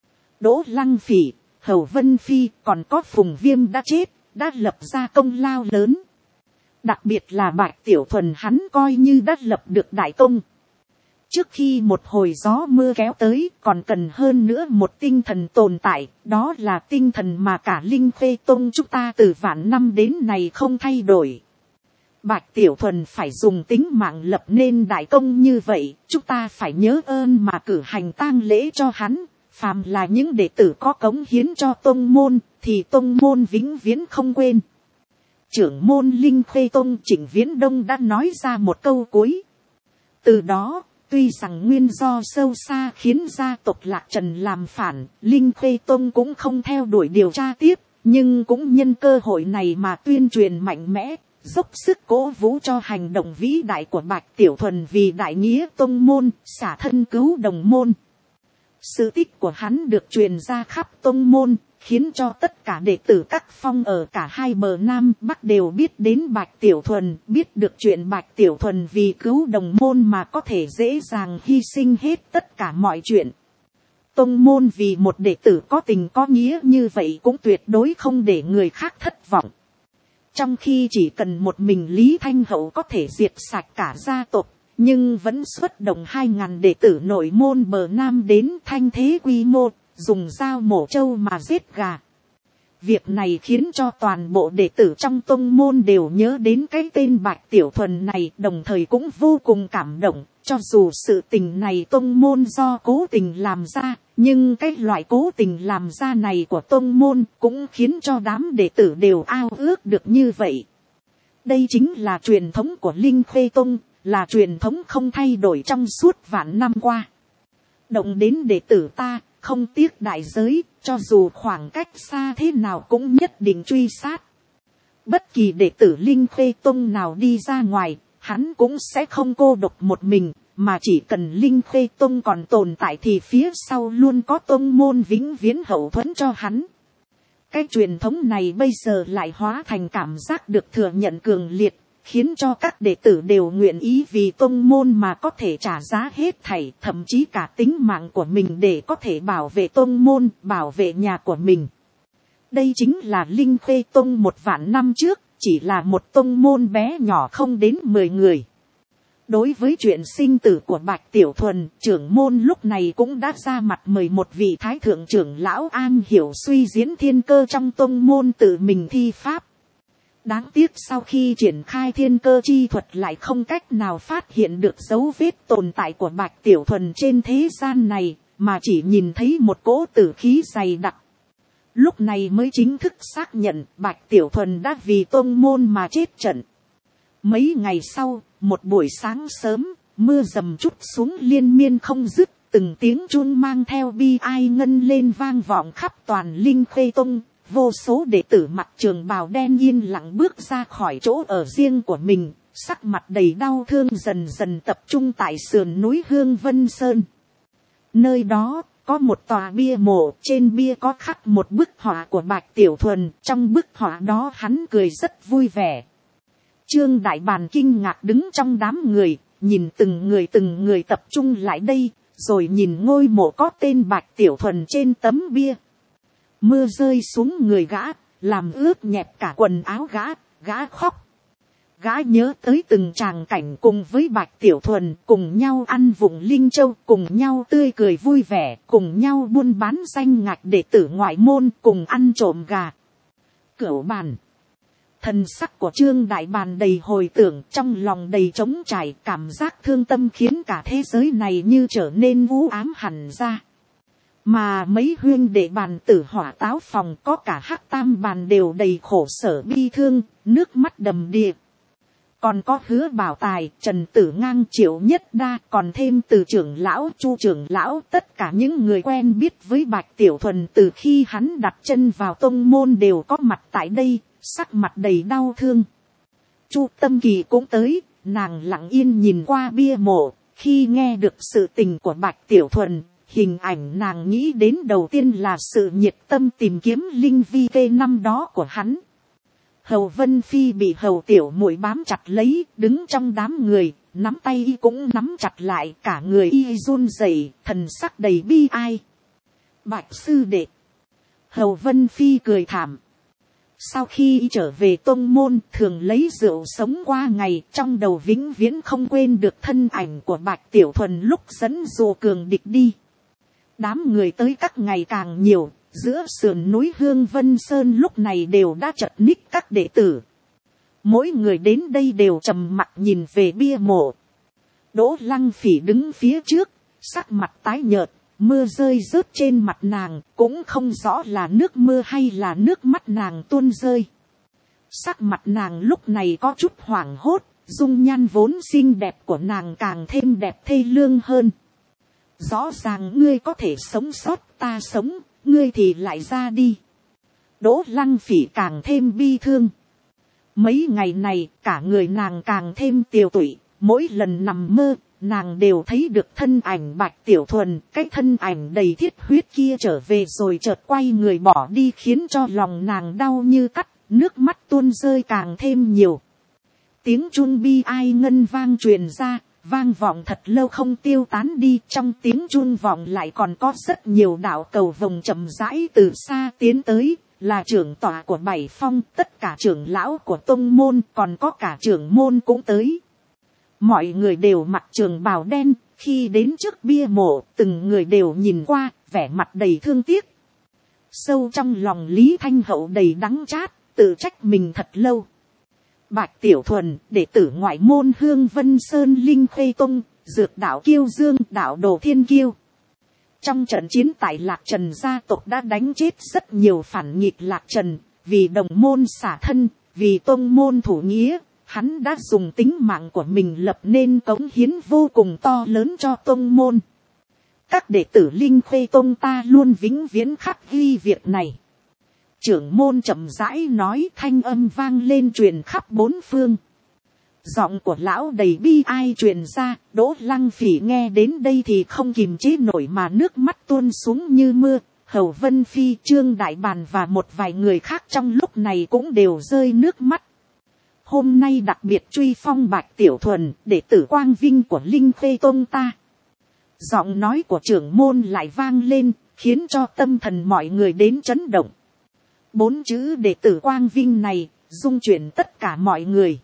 Đỗ Lăng Phỉ, Hầu Vân Phi còn có Phùng Viêm đã chết, đã lập ra công lao lớn. Đặc biệt là Bạch Tiểu Thuần, hắn coi như đã lập được đại công. Trước khi một hồi gió mưa kéo tới, còn cần hơn nữa một tinh thần tồn tại, đó là tinh thần mà cả Linh Khê Tông chúng ta từ vạn năm đến này không thay đổi. Bạch Tiểu Thuần phải dùng tính mạng lập nên đại công như vậy, chúng ta phải nhớ ơn mà cử hành tang lễ cho hắn. Phàm là những đệ tử có cống hiến cho tông môn, thì tông môn vĩnh viễn không quên. Trưởng môn Linh Khê Tông Trịnh Viễn Đông đã nói ra một câu cuối. Từ đó, tuy rằng nguyên do sâu xa khiến gia tộc Lạc Trần làm phản, Linh Khê Tông cũng không theo đuổi điều tra tiếp, nhưng cũng nhân cơ hội này mà tuyên truyền mạnh mẽ, dốc sức cố vũ cho hành động vĩ đại của Bạch Tiểu Thuần vì đại nghĩa tông môn, xả thân cứu đồng môn. Sự tích của hắn được truyền ra khắp tông môn, khiến cho tất cả đệ tử các phong ở cả hai bờ Nam Bắc đều biết đến Bạch Tiểu Thuần, biết được chuyện Bạch Tiểu Thuần vì cứu đồng môn mà có thể dễ dàng hy sinh hết tất cả mọi chuyện. Tông môn vì một đệ tử có tình có nghĩa như vậy cũng tuyệt đối không để người khác thất vọng. Trong khi chỉ cần một mình Lý Thanh Hậu có thể diệt sạch cả gia tộc, nhưng vẫn xuất động 2.000 đệ tử nội môn bờ Nam đến thanh thế quy mô, dùng dao mổ trâu mà giết gà. Việc này khiến cho toàn bộ đệ tử trong tông môn đều nhớ đến cái tên Bạch Tiểu Thuần này, đồng thời cũng vô cùng cảm động. Cho dù sự tình này tông môn do cố tình làm ra, nhưng cái loại cố tình làm ra này của tông môn cũng khiến cho đám đệ tử đều ao ước được như vậy. Đây chính là truyền thống của Linh Khê Tông, là truyền thống không thay đổi trong suốt vạn năm qua. Động đến đệ tử ta, không tiếc đại giới, cho dù khoảng cách xa thế nào cũng nhất định truy sát. Bất kỳ đệ tử Linh Khê Tông nào đi ra ngoài, hắn cũng sẽ không cô độc một mình, mà chỉ cần Linh Khê Tông còn tồn tại thì phía sau luôn có tông môn vĩnh viễn hậu thuẫn cho hắn. Cái truyền thống này bây giờ lại hóa thành cảm giác được thừa nhận cường liệt, khiến cho các đệ tử đều nguyện ý vì tông môn mà có thể trả giá hết thảy, thậm chí cả tính mạng của mình để có thể bảo vệ tông môn, bảo vệ nhà của mình. Đây chính là Linh Khê Tông 1.000 năm trước, chỉ là một tông môn bé nhỏ không đến 10 người. Đối với chuyện sinh tử của Bạch Tiểu Thuần, trưởng môn lúc này cũng đã ra mặt mời một vị thái thượng trưởng lão am hiểu suy diễn thiên cơ trong tông môn tự mình thi pháp. Đáng tiếc sau khi triển khai thiên cơ chi thuật lại không cách nào phát hiện được dấu vết tồn tại của Bạch Tiểu Thuần trên thế gian này, mà chỉ nhìn thấy một cỗ tử khí dày đặc. Lúc này mới chính thức xác nhận Bạch Tiểu Thuần đã vì tông môn mà chết trận. Mấy ngày sau, một buổi sáng sớm, mưa rầm trút xuống liên miên không dứt, từng tiếng chuông mang theo bi ai ngân lên vang vọng khắp toàn Linh Khê Tông. Vô số đệ tử mặc trường bào đen yên lặng bước ra khỏi chỗ ở riêng của mình, sắc mặt đầy đau thương dần dần tập trung tại sườn núi Hương Vân Sơn. Nơi đó, có một tòa bia mộ, trên bia có khắc một bức họa của Bạch Tiểu Thuần, trong bức họa đó hắn cười rất vui vẻ. Trương Đại Bàn kinh ngạc đứng trong đám người, nhìn từng người tập trung lại đây, rồi nhìn ngôi mộ có tên Bạch Tiểu Thuần trên tấm bia. Mưa rơi xuống người gã, làm ướt nhẹp cả quần áo gã khóc. Gã nhớ tới từng tràng cảnh cùng với Bạch Tiểu Thuần, cùng nhau ăn vụng linh châu, cùng nhau tươi cười vui vẻ, cùng nhau buôn bán danh ngạch đệ tử ngoại môn, cùng ăn trộm gà. Cửu Bàn. Thần sắc của Trương Đại Bàn đầy hồi tưởng, trong lòng đầy trống trải, cảm giác thương tâm khiến cả thế giới này như trở nên u ám hẳn ra. Mà mấy huyên đệ Bàn Tử Hỏa Táo phòng có cả Hắc Tam Bàn đều đầy khổ sở bi thương, nước mắt đầm đìa. Còn có Hứa Bảo Tài, Trần Tử Ngang, Triệu Nhất Đa, còn thêm Từ trưởng lão, Chu trưởng lão, tất cả những người quen biết với Bạch Tiểu Thuần từ khi hắn đặt chân vào tông môn đều có mặt tại đây, sắc mặt đầy đau thương. Chu Tâm Kỳ cũng tới, nàng lặng yên nhìn qua bia mộ, khi nghe được sự tình của Bạch Tiểu Thuần, hình ảnh nàng nghĩ đến đầu tiên là sự nhiệt tâm tìm kiếm linh vi kê năm đó của hắn. Hầu Vân Phi bị Hầu tiểu muội bám chặt lấy, đứng trong đám người, nắm tay y cũng nắm chặt lại, cả người y run rẩy, thần sắc đầy bi ai. Bạch sư đệ. Hầu Vân Phi cười thảm. Sau khi y trở về tông môn, thường lấy rượu sống qua ngày, trong đầu vĩnh viễn không quên được thân ảnh của Bạch Tiểu Thuần lúc dẫn dụ cường địch đi. Đám người tới các ngày càng nhiều, giữa sườn núi Hương Vân Sơn lúc này đều đã chật ních các đệ tử. Mỗi người đến đây đều trầm mặc nhìn về bia mộ. Đỗ Lăng Phỉ đứng phía trước, sắc mặt tái nhợt, mưa rơi rớt trên mặt nàng, cũng không rõ là nước mưa hay là nước mắt nàng tuôn rơi. Sắc mặt nàng lúc này có chút hoảng hốt, dung nhan vốn xinh đẹp của nàng càng thêm đẹp thê lương hơn. Rõ ràng ngươi có thể sống sót, ta sống, ngươi thì lại ra đi. Đỗ Lăng Phỉ càng thêm bi thương. Mấy ngày này cả người nàng càng thêm tiều tụy, mỗi lần nằm mơ, nàng đều thấy được thân ảnh Bạch Tiểu Thuần, cái thân ảnh đầy thiết huyết kia trở về rồi chợt quay người bỏ đi, khiến cho lòng nàng đau như cắt, nước mắt tuôn rơi càng thêm nhiều. Tiếng chun bi ai ngân vang truyền ra, vang vọng thật lâu không tiêu tán đi. Trong tiếng chun vọng lại còn có rất nhiều đạo cầu vồng chậm rãi từ xa tiến tới, là trưởng tọa của Bảy Phong, tất cả trưởng lão của tông môn, còn có cả trưởng môn cũng tới. Mọi người đều mặc trường bào đen, khi đến trước bia mộ, từng người đều nhìn qua, vẻ mặt đầy thương tiếc. Sâu trong lòng Lý Thanh Hậu đầy đắng chát, tự trách mình thật lâu. Bạch Tiểu Thuần, đệ tử ngoại môn Hương Vân Sơn Linh Khê Tông, dược đạo Kiêu Dương, đạo Đồ Thiên Kiêu. Trong trận chiến tại Lạc Trần gia tộc đã đánh chết rất nhiều phản nghịch Lạc Trần, vì đồng môn xả thân, vì tông môn thủ nghĩa, hắn đã dùng tính mạng của mình lập nên cống hiến vô cùng to lớn cho tông môn. Các đệ tử Linh Khê Tông ta luôn vĩnh viễn khắc ghi việc này. Trưởng môn chậm rãi nói, thanh âm vang lên truyền khắp bốn phương. Giọng của lão đầy bi ai truyền ra, Đỗ Lăng Phỉ nghe đến đây thì không kìm chế nổi mà nước mắt tuôn xuống như mưa. Hầu Vân Phi, Trương Đại Bàn và một vài người khác trong lúc này cũng đều rơi nước mắt. Hôm nay đặc biệt truy phong Bạch Tiểu Thuần, đệ tử quang vinh của Linh Khê Tông ta. Giọng nói của trưởng môn lại vang lên, khiến cho tâm thần mọi người đến chấn động. 4 chữ đệ tử quang vinh này, dung chuyển tất cả mọi người.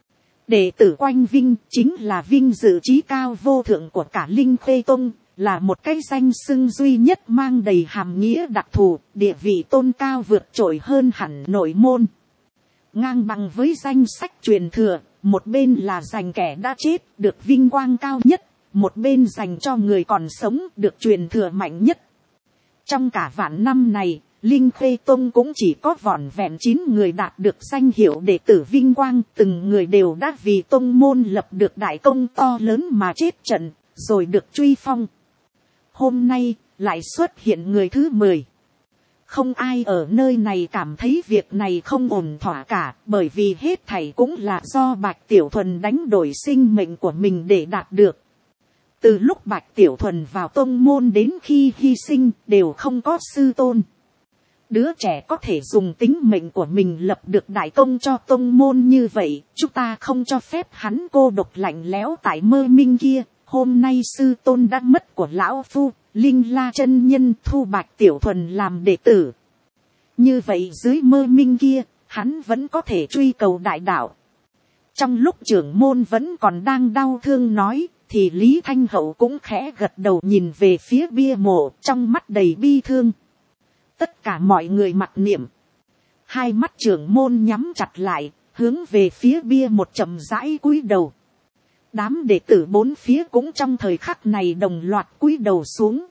Đệ tử quang vinh chính là vinh dự trí cao vô thượng của cả Linh Khê Tông, là một cái danh xưng duy nhất mang đầy hàm nghĩa đặc thù, địa vị tôn cao vượt trội hơn hẳn nội môn. Ngang bằng với danh sách truyền thừa, một bên là dành kẻ đã chết, được vinh quang cao nhất, một bên dành cho người còn sống, được truyền thừa mạnh nhất. Trong cả vạn năm này, Linh Khê Tông cũng chỉ có vỏn vẹn 9 người đạt được danh hiệu đệ tử vinh quang, từng người đều đã vì tông môn lập được đại công to lớn mà chết trận, rồi được truy phong. Hôm nay, lại xuất hiện người thứ 10. Không ai ở nơi này cảm thấy việc này không ổn thỏa cả, bởi vì hết thảy cũng là do Bạch Tiểu Thuần đánh đổi sinh mệnh của mình để đạt được. Từ lúc Bạch Tiểu Thuần vào tông môn đến khi hy sinh đều không có sư tôn. Đứa trẻ có thể dùng tính mệnh của mình lập được đại công cho tông môn như vậy, chúng ta không cho phép hắn cô độc lạnh lẽo tại Mơ Minh kia. Hôm nay sư tôn đã mất của lão phu, Linh La chân nhân thu Bạch Tiểu Thuần làm đệ tử. Như vậy dưới Mơ Minh kia, hắn vẫn có thể truy cầu đại đạo. Trong lúc trưởng môn vẫn còn đang đau thương nói, thì Lý Thanh Hậu cũng khẽ gật đầu nhìn về phía bia mộ, trong mắt đầy bi thương. Tất cả mọi người mặc niệm. Hai mắt trưởng môn nhắm chặt lại, hướng về phía bia một chậm rãi cúi đầu. Đám đệ tử bốn phía cũng trong thời khắc này đồng loạt cúi đầu xuống.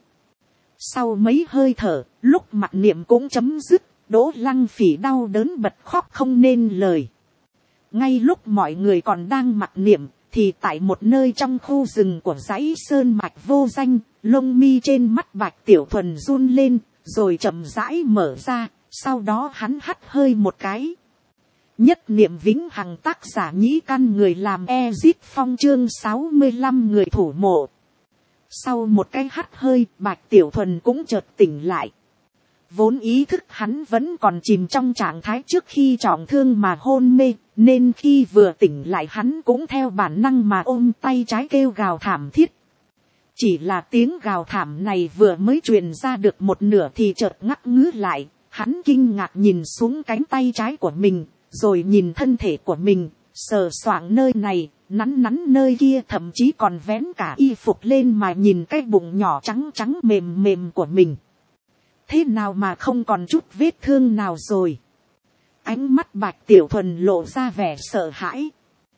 Sau mấy hơi thở, lúc mặc niệm cũng chấm dứt, Đỗ Lăng Phỉ đau đớn bật khóc không nên lời. Ngay lúc mọi người còn đang mặc niệm, thì tại một nơi trong khu rừng của dãy sơn mạch vô danh, lông mi trên mắt Bạch Tiểu Thuần run lên, rồi chậm rãi mở ra, sau đó hắn hắt hơi một cái. Nhất niệm vĩnh hằng, tác giả Nhĩ Căn, người làm Ezip Phong, chương 65 người thủ mộ. Sau một cái hắt hơi, Bạch Tiểu Thuần cũng chợt tỉnh lại. Vốn ý thức hắn vẫn còn chìm trong trạng thái trước khi trọng thương mà hôn mê, nên khi vừa tỉnh lại hắn cũng theo bản năng mà ôm tay trái kêu gào thảm thiết. Chỉ là tiếng gào thảm này vừa mới truyền ra được một nửa thì chợt ngắt ngứ lại, hắn kinh ngạc nhìn xuống cánh tay trái của mình, rồi nhìn thân thể của mình, sờ soạng nơi này, nắn nắn nơi kia, thậm chí còn vén cả y phục lên mà nhìn cái bụng nhỏ trắng trắng mềm mềm của mình. Thế nào mà không còn chút vết thương nào rồi? Ánh mắt Bạch Tiểu Thuần lộ ra vẻ sợ hãi.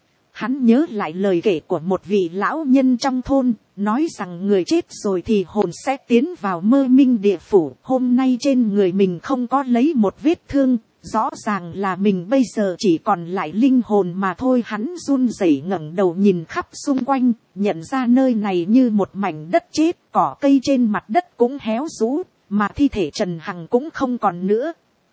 Hắn nhớ lại lời kể của một vị lão nhân trong thôn, nói rằng người chết rồi thì hồn sẽ tiến vào mơ minh địa phủ. Hôm nay trên người mình không có lấy một vết thương, rõ ràng là mình bây giờ chỉ còn lại linh hồn mà thôi. Hắn run rẩy ngẩng đầu nhìn khắp xung quanh, nhận ra nơi này như một mảnh đất chết, cỏ cây trên mặt đất cũng héo rũ, mà thi thể Trần Hằng cũng không còn nữa.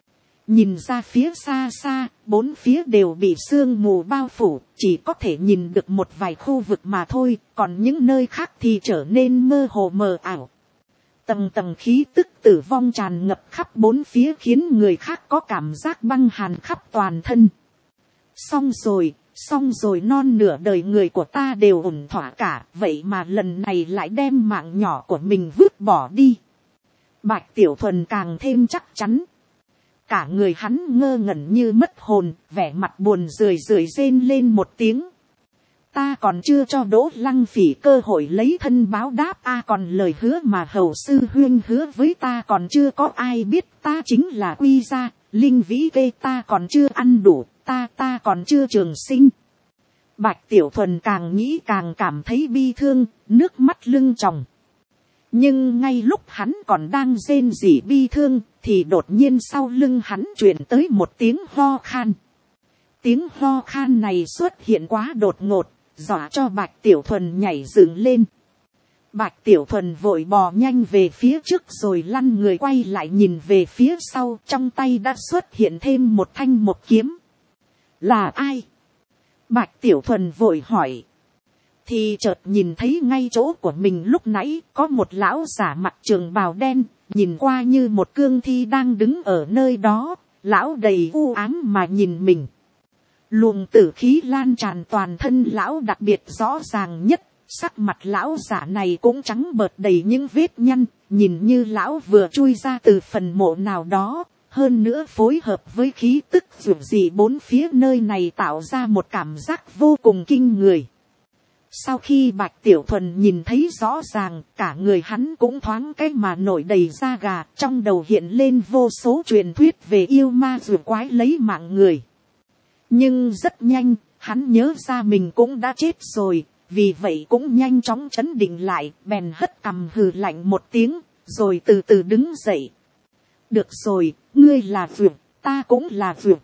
Nhìn ra phía xa xa, bốn phía đều bị sương mù bao phủ, chỉ có thể nhìn được một vài khu vực mà thôi, còn những nơi khác thì trở nên mơ hồ mờ ảo. Tầng tầng khí tức tử vong tràn ngập khắp bốn phía khiến người khác có cảm giác băng hàn khắp toàn thân. Xong rồi, non nửa đời người của ta đều ổn thỏa cả, vậy mà lần này lại đem mạng nhỏ của mình vứt bỏ đi. Bạch Tiểu Thuần càng thêm chắc chắn. Cả người hắn ngơ ngẩn như mất hồn, vẻ mặt buồn rười rượi rên lên một tiếng. Ta còn chưa cho Đỗ Lăng Phỉ cơ hội lấy thân báo đáp còn lời hứa mà hầu sư huyên hứa với ta còn chưa có ai biết, ta chính là Quy Gia, Linh Vĩ Kê, ta còn chưa ăn đủ, ta còn chưa trường sinh. Bạch Tiểu Thuần càng nghĩ càng cảm thấy bi thương, nước mắt lưng tròng. Nhưng ngay lúc hắn còn đang rên rỉ bi thương, thì đột nhiên sau lưng hắn truyền tới một tiếng ho khan. Tiếng ho khan này xuất hiện quá đột ngột, dọa cho Bạch Tiểu Thuần nhảy dựng lên. Bạch Tiểu Thuần vội bò nhanh về phía trước rồi lăn người quay lại nhìn về phía sau, trong tay đã xuất hiện thêm một thanh một kiếm. Là ai? Bạch Tiểu Thuần vội hỏi. Thì chợt nhìn thấy ngay chỗ của mình lúc nãy có một lão giả mặc trường bào đen, nhìn qua như một cương thi đang đứng ở nơi đó. Lão đầy u ám mà nhìn mình. Luồng tử khí lan tràn toàn thân lão đặc biệt rõ ràng nhất. Sắc mặt lão giả này cũng trắng bợt đầy những vết nhăn, nhìn như lão vừa chui ra từ phần mộ nào đó. Hơn nữa phối hợp với khí tức dường dị bốn phía nơi này tạo ra một cảm giác vô cùng kinh người. Sau khi Bạch Tiểu Thuần nhìn thấy rõ ràng, cả người hắn cũng thoáng cái mà nổi đầy da gà, trong đầu hiện lên vô số truyền thuyết về yêu ma rùa quái lấy mạng người. Nhưng rất nhanh, hắn nhớ ra mình cũng đã chết rồi, vì vậy cũng nhanh chóng trấn định lại, bèn hất cằm hừ lạnh một tiếng, rồi từ từ đứng dậy. Được rồi, ngươi là vượt, ta cũng là vượt.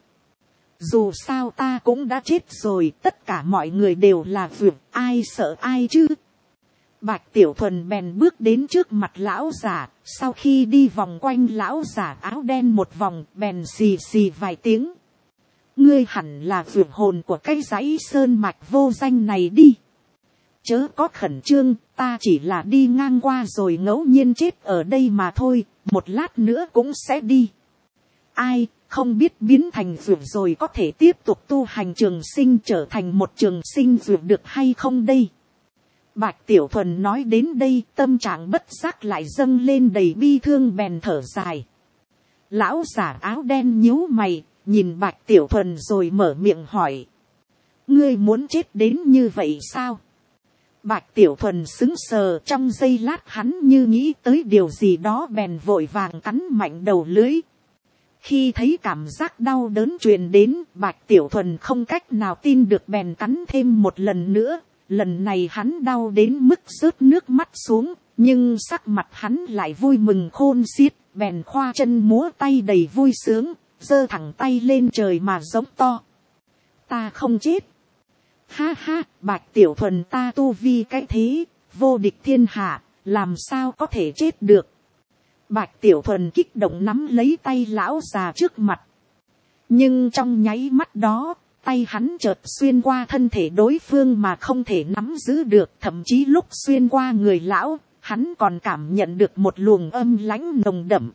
Dù sao ta cũng đã chết rồi, tất cả mọi người đều là vượt, ai sợ ai chứ. Bạch Tiểu Thuần bèn bước đến trước mặt lão giả, sau khi đi vòng quanh lão giả áo đen một vòng, bèn xì xì vài tiếng. Ngươi hẳn là vượt hồn của cái dãy sơn mạch vô danh này đi. Chớ có khẩn trương, ta chỉ là đi ngang qua rồi ngẫu nhiên chết ở đây mà thôi, một lát nữa cũng sẽ đi. Ai, không biết biến thành vượt rồi có thể tiếp tục tu hành trường sinh trở thành một trường sinh vượt được hay không đây? Bạch Tiểu Thuần nói đến đây, tâm trạng bất giác lại dâng lên đầy bi thương, bèn thở dài. Lão giả áo đen nhíu mày, nhìn Bạch Tiểu Thuần rồi mở miệng hỏi. Ngươi muốn chết đến như vậy sao? Bạch Tiểu Thuần sững sờ, trong giây lát hắn như nghĩ tới điều gì đó bèn vội vàng cắn mạnh đầu lưỡi. Khi thấy cảm giác đau đớn truyền đến, Bạch Tiểu Thuần không cách nào tin được bèn cắn thêm một lần nữa. Lần này hắn đau đến mức rớt nước mắt xuống, nhưng sắc mặt hắn lại vui mừng khôn xiết, bèn khoa chân múa tay đầy vui sướng, giơ thẳng tay lên trời mà giống to. Ta không chết. Ha ha, Bạch Tiểu Thuần ta tu vi cái thế, vô địch thiên hạ, làm sao có thể chết được. Bạch Tiểu Thuần kích động nắm lấy tay lão già trước mặt. Nhưng trong nháy mắt đó, tay hắn chợt xuyên qua thân thể đối phương mà không thể nắm giữ được. Thậm chí lúc xuyên qua người lão, hắn còn cảm nhận được một luồng âm lãnh nồng đậm.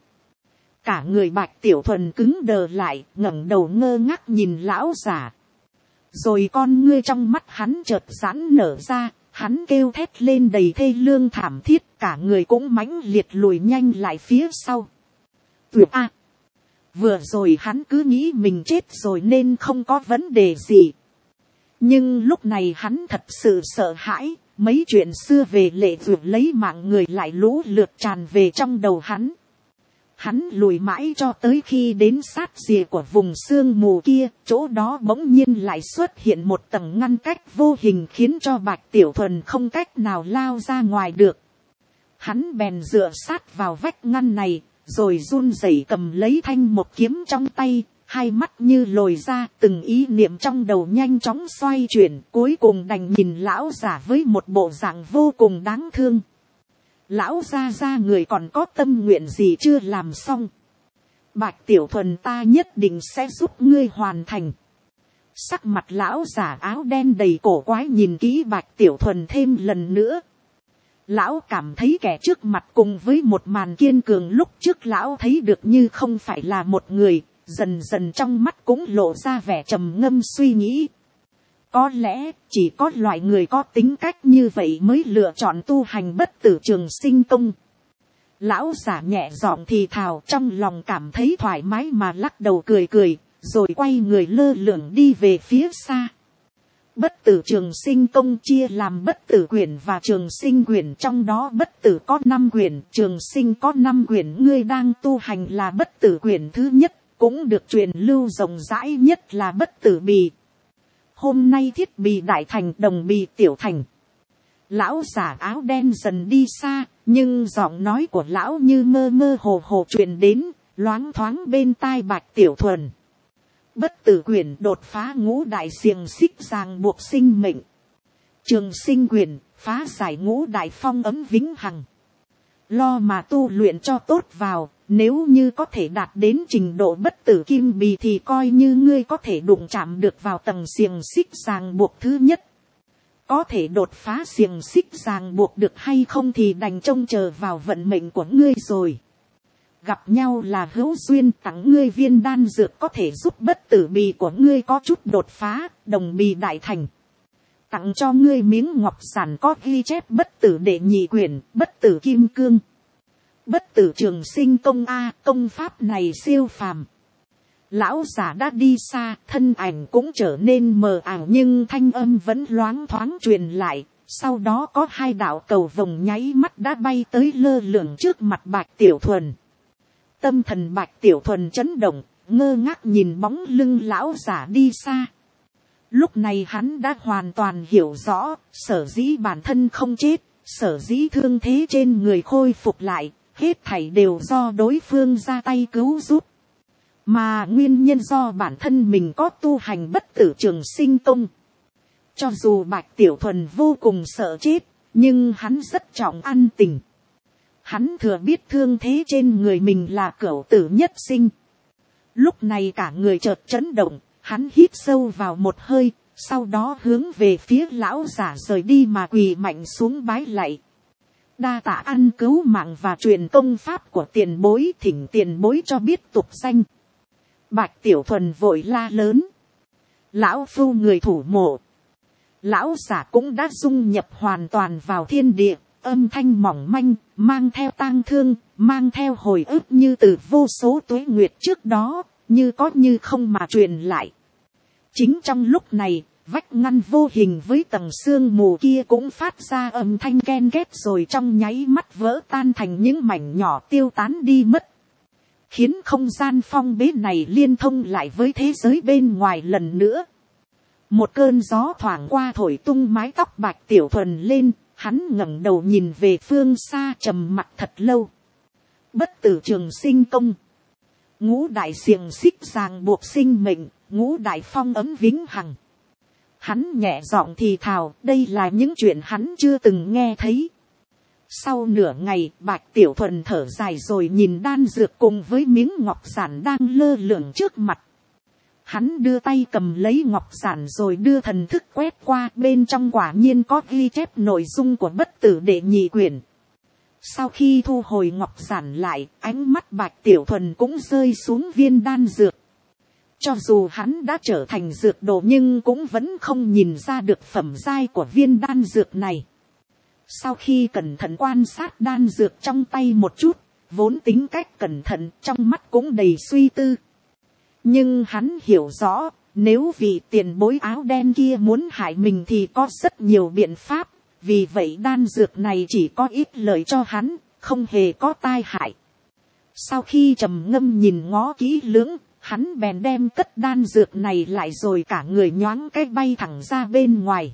Cả người Bạch Tiểu Thuần cứng đờ lại, ngẩng đầu ngơ ngác nhìn lão giả. Rồi con ngươi trong mắt hắn chợt giãn nở ra, hắn kêu thét lên đầy thê lương thảm thiết, cả người cũng mãnh liệt lùi nhanh lại phía sau. Tuyệt a! Vừa rồi hắn cứ nghĩ mình chết rồi nên không có vấn đề gì. Nhưng lúc này hắn thật sự sợ hãi, mấy chuyện xưa về Lệ Duyệt lấy mạng người lại lũ lượt tràn về trong đầu hắn. Hắn lùi mãi cho tới khi đến sát rìa của vùng sương mù kia, chỗ đó bỗng nhiên lại xuất hiện một tầng ngăn cách vô hình khiến cho Bạch Tiểu Thuần không cách nào lao ra ngoài được. Hắn bèn dựa sát vào vách ngăn này, rồi run rẩy cầm lấy thanh một kiếm trong tay, hai mắt như lồi ra, từng ý niệm trong đầu nhanh chóng xoay chuyển, cuối cùng đành nhìn lão giả với một bộ dạng vô cùng đáng thương. Lão ra người còn có tâm nguyện gì chưa làm xong. Bạch Tiểu Thuần ta nhất định sẽ giúp ngươi hoàn thành. Sắc mặt lão giả áo đen đầy cổ quái nhìn kỹ Bạch Tiểu Thuần thêm lần nữa. Lão cảm thấy kẻ trước mặt cùng với một màn kiên cường lúc trước lão thấy được như không phải là một người, dần dần trong mắt cũng lộ ra vẻ trầm ngâm suy nghĩ. Có lẽ chỉ có loại người có tính cách như vậy mới lựa chọn tu hành bất tử trường sinh công. Lão giả nhẹ giọng thì thào, trong lòng cảm thấy thoải mái mà lắc đầu cười cười, rồi quay người lơ lửng đi về phía xa. Bất tử trường sinh công chia làm bất tử quyển và trường sinh quyển, trong đó bất tử có 5 quyển, trường sinh có 5 quyển. Ngươi đang tu hành là bất tử quyển thứ nhất, cũng được truyền lưu rộng rãi nhất là bất tử bì. Hôm nay thiết bì đại thành, đồng bì tiểu thành. Lão giả áo đen dần đi xa, nhưng giọng nói của lão như mơ mơ hồ hồ truyền đến, loáng thoáng bên tai Bạch Tiểu Thuần. Bất tử quyển đột phá ngũ đại xiềng xích ràng buộc sinh mệnh. Trường sinh quyển phá giải ngũ đại phong ấm vĩnh hằng. Lo mà tu luyện cho tốt vào, nếu như có thể đạt đến trình độ bất tử kim bì thì coi như ngươi có thể đụng chạm được vào tầng xiềng xích ràng buộc thứ nhất. Có thể đột phá xiềng xích ràng buộc được hay không thì đành trông chờ vào vận mệnh của ngươi rồi. Gặp nhau là hữu duyên, tặng ngươi viên đan dược có thể giúp bất tử bì của ngươi có chút đột phá, đồng bì đại thành. Tặng cho ngươi miếng ngọc giản có ghi chép bất tử đệ nhị quyển, bất tử kim cương. Bất tử trường sinh công a, công pháp này siêu phàm. Lão giả đã đi xa, thân ảnh cũng trở nên mờ ảo nhưng thanh âm vẫn loáng thoáng truyền lại. Sau đó có 2 đạo cầu vồng nháy mắt đã bay tới lơ lửng trước mặt Bạch Tiểu Thuần. Tâm thần Bạch Tiểu Thuần chấn động, ngơ ngác nhìn bóng lưng lão giả đi xa. Lúc này hắn đã hoàn toàn hiểu rõ, sở dĩ bản thân không chết, sở dĩ thương thế trên người khôi phục lại, hết thảy đều do đối phương ra tay cứu giúp. Mà nguyên nhân do bản thân mình có tu hành bất tử trường sinh công. Cho dù Bạch Tiểu Thuần vô cùng sợ chết, nhưng hắn rất trọng ăn tình. Hắn thừa biết thương thế trên người mình là cửu tử nhất sinh. Lúc này cả người chợt chấn động, hắn hít sâu vào một hơi, sau đó hướng về phía lão giả rời đi mà quỳ mạnh xuống bái lạy. Đa tạ ăn cứu mạng và truyền công pháp của tiền bối, thỉnh tiền bối cho biết tục danh. Bạch Tiểu Thuần vội la lớn. Lão phu người thủ mộ. Lão giả cũng đã dung nhập hoàn toàn vào thiên địa, âm thanh mỏng manh, mang theo tang thương, mang theo hồi ức như từ vô số tuế nguyệt trước đó, như có như không mà truyền lại. Chính trong lúc này, vách ngăn vô hình với tầng sương mù kia cũng phát ra âm thanh ken két rồi trong nháy mắt vỡ tan thành những mảnh nhỏ tiêu tán đi mất. Khiến không gian phong bế này liên thông lại với thế giới bên ngoài lần nữa. Một cơn gió thoảng qua thổi tung mái tóc Bạch Tiểu Thuần lên, hắn ngẩng đầu nhìn về phương xa trầm mặc thật lâu. Bất tử trường sinh công. Ngũ đại xiềng xích ràng buộc sinh mệnh, ngũ đại phong ấm vĩnh hằng. Hắn nhẹ giọng thì thào, đây là những chuyện hắn chưa từng nghe thấy. Sau nửa ngày, Bạch Tiểu Thuần thở dài rồi nhìn đan dược cùng với miếng ngọc giản đang lơ lửng trước mặt. Hắn đưa tay cầm lấy ngọc giản rồi đưa thần thức quét qua, bên trong quả nhiên có ghi chép nội dung của bất tử đệ nhị quyển. Sau khi thu hồi ngọc giản lại, ánh mắt Bạch Tiểu Thuần cũng rơi xuống viên đan dược. Cho dù hắn đã trở thành dược đồ nhưng cũng vẫn không nhìn ra được phẩm giai của viên đan dược này. Sau khi cẩn thận quan sát đan dược trong tay một chút, vốn tính cách cẩn thận, trong mắt cũng đầy suy tư. Nhưng hắn hiểu rõ, nếu vị tiền bối áo đen kia muốn hại mình thì có rất nhiều biện pháp. Vì vậy đan dược này chỉ có ít lợi cho hắn, không hề có tai hại. Sau khi trầm ngâm nhìn ngó kỹ lưỡng, hắn bèn đem cất đan dược này lại rồi cả người nhoáng cái bay thẳng ra bên ngoài.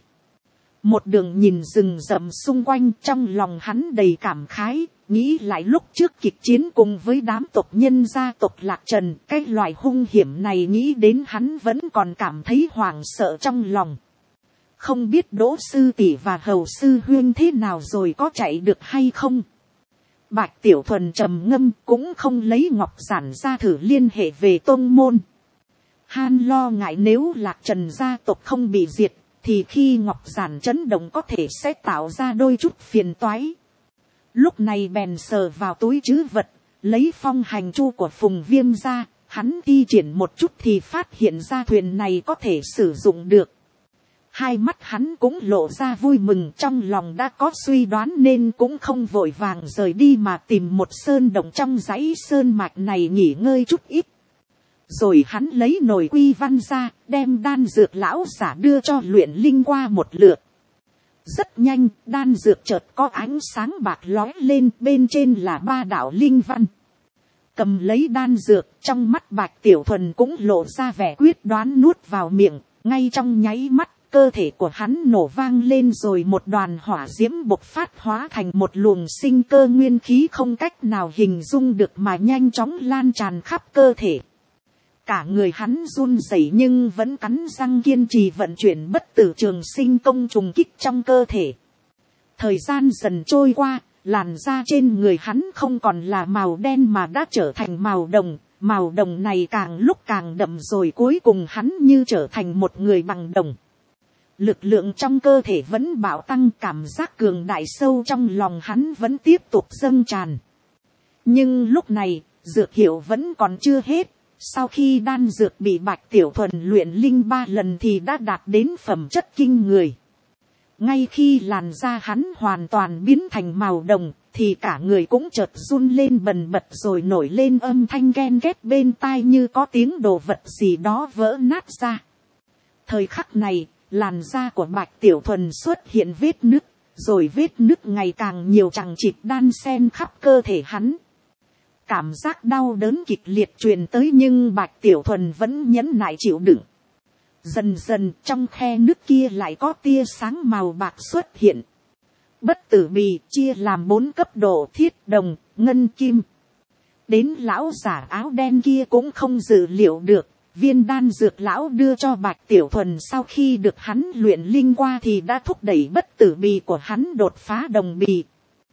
Một đường nhìn rừng rậm xung quanh, trong lòng hắn đầy cảm khái, nghĩ lại lúc trước kịch chiến cùng với đám tộc nhân gia tộc Lạc Trần, cái loại hung hiểm này nghĩ đến hắn vẫn còn cảm thấy hoảng sợ trong lòng. Không biết Đỗ sư tỷ và Hầu sư huyên thế nào rồi, có chạy được hay không? Bạch Tiểu Thuần trầm ngâm, cũng không lấy ngọc giản ra thử liên hệ về tông môn. Han lo ngại nếu Lạc Trần gia tộc không bị diệt, thì khi ngọc giản chấn động có thể sẽ tạo ra đôi chút phiền toái. Lúc này bèn sờ vào túi trữ vật, lấy phong hành chu của Phùng Viêm ra, hắn thi triển một chút thì phát hiện ra thuyền này có thể sử dụng được. Hai mắt hắn cũng lộ ra vui mừng, trong lòng đã có suy đoán nên cũng không vội vàng rời đi mà tìm một sơn động trong dãy sơn mạch này nghỉ ngơi chút ít. Rồi hắn lấy nồi quy văn ra, đem đan dược lão giả đưa cho Luyện Linh qua một lượt. Rất nhanh, đan dược chợt có ánh sáng bạc lóe lên, bên trên là 3 đạo linh văn. Cầm lấy đan dược, trong mắt Bạch Tiểu Thuần cũng lộ ra vẻ quyết đoán, nuốt vào miệng, ngay trong nháy mắt. Cơ thể của hắn nổ vang lên rồi một đoàn hỏa diễm bộc phát hóa thành một luồng sinh cơ nguyên khí không cách nào hình dung được mà nhanh chóng lan tràn khắp cơ thể. Cả người hắn run rẩy nhưng vẫn cắn răng kiên trì vận chuyển bất tử trường sinh công trùng kích trong cơ thể. Thời gian dần trôi qua, làn da trên người hắn không còn là màu đen mà đã trở thành màu đồng. Màu đồng này càng lúc càng đậm rồi cuối cùng hắn như trở thành một người bằng đồng. Lực lượng trong cơ thể vẫn bạo tăng, cảm giác cường đại sâu trong lòng hắn vẫn tiếp tục dâng tràn. Nhưng lúc này, dược hiệu vẫn còn chưa hết. Sau khi đan dược bị Bạch Tiểu Thuần luyện linh 3 lần thì đã đạt đến phẩm chất kinh người. Ngay khi làn da hắn hoàn toàn biến thành màu đồng, thì cả người cũng chợt run lên bần bật rồi nổi lên âm thanh ghen ghét bên tai như có tiếng đồ vật gì đó vỡ nát ra. Thời khắc này, làn da của Bạch Tiểu Thuần xuất hiện vết nứt, rồi vết nứt ngày càng nhiều chằng chịt đan xen khắp cơ thể hắn. Cảm giác đau đớn kịch liệt truyền tới nhưng Bạch Tiểu Thuần vẫn nhẫn nại chịu đựng. Dần dần trong khe nứt kia lại có tia sáng màu bạc xuất hiện. Bất tử bì chia làm 4 cấp độ: thiết, đồng, ngân, kim. Đến lão giả áo đen kia cũng không dự liệu được. Viên đan dược lão đưa cho Bạch Tiểu Thuần sau khi được hắn luyện linh qua thì đã thúc đẩy bất tử bì của hắn đột phá đồng bì.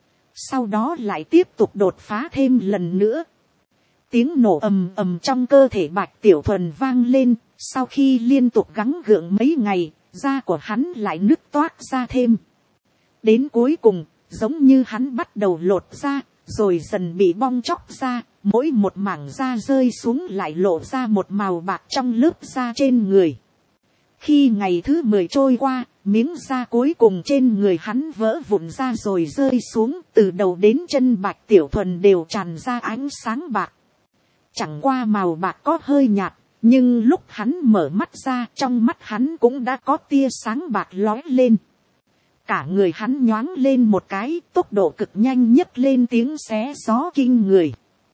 Sau đó lại tiếp tục đột phá thêm lần nữa. Tiếng nổ ầm ầm trong cơ thể Bạch Tiểu Thuần vang lên. Sau khi liên tục gắng gượng mấy ngày, da của hắn lại nứt toác ra thêm. Đến cuối cùng, giống như hắn bắt đầu lột da, rồi dần bị bong chóc ra. Mỗi một mảng da rơi xuống lại lộ ra một màu bạc trong lớp da trên người. Khi ngày thứ 10 trôi qua, miếng da cuối cùng trên người hắn vỡ vụn ra rồi rơi xuống. Từ đầu đến chân Bạch Tiểu Thuần đều tràn ra ánh sáng bạc. Chẳng qua màu bạc có hơi nhạt, nhưng lúc hắn mở mắt ra, trong mắt hắn cũng đã có tia sáng bạc lóe lên. Cả người hắn nhoáng lên một cái, tốc độ cực nhanh nhấc lên tiếng xé gió kinh người.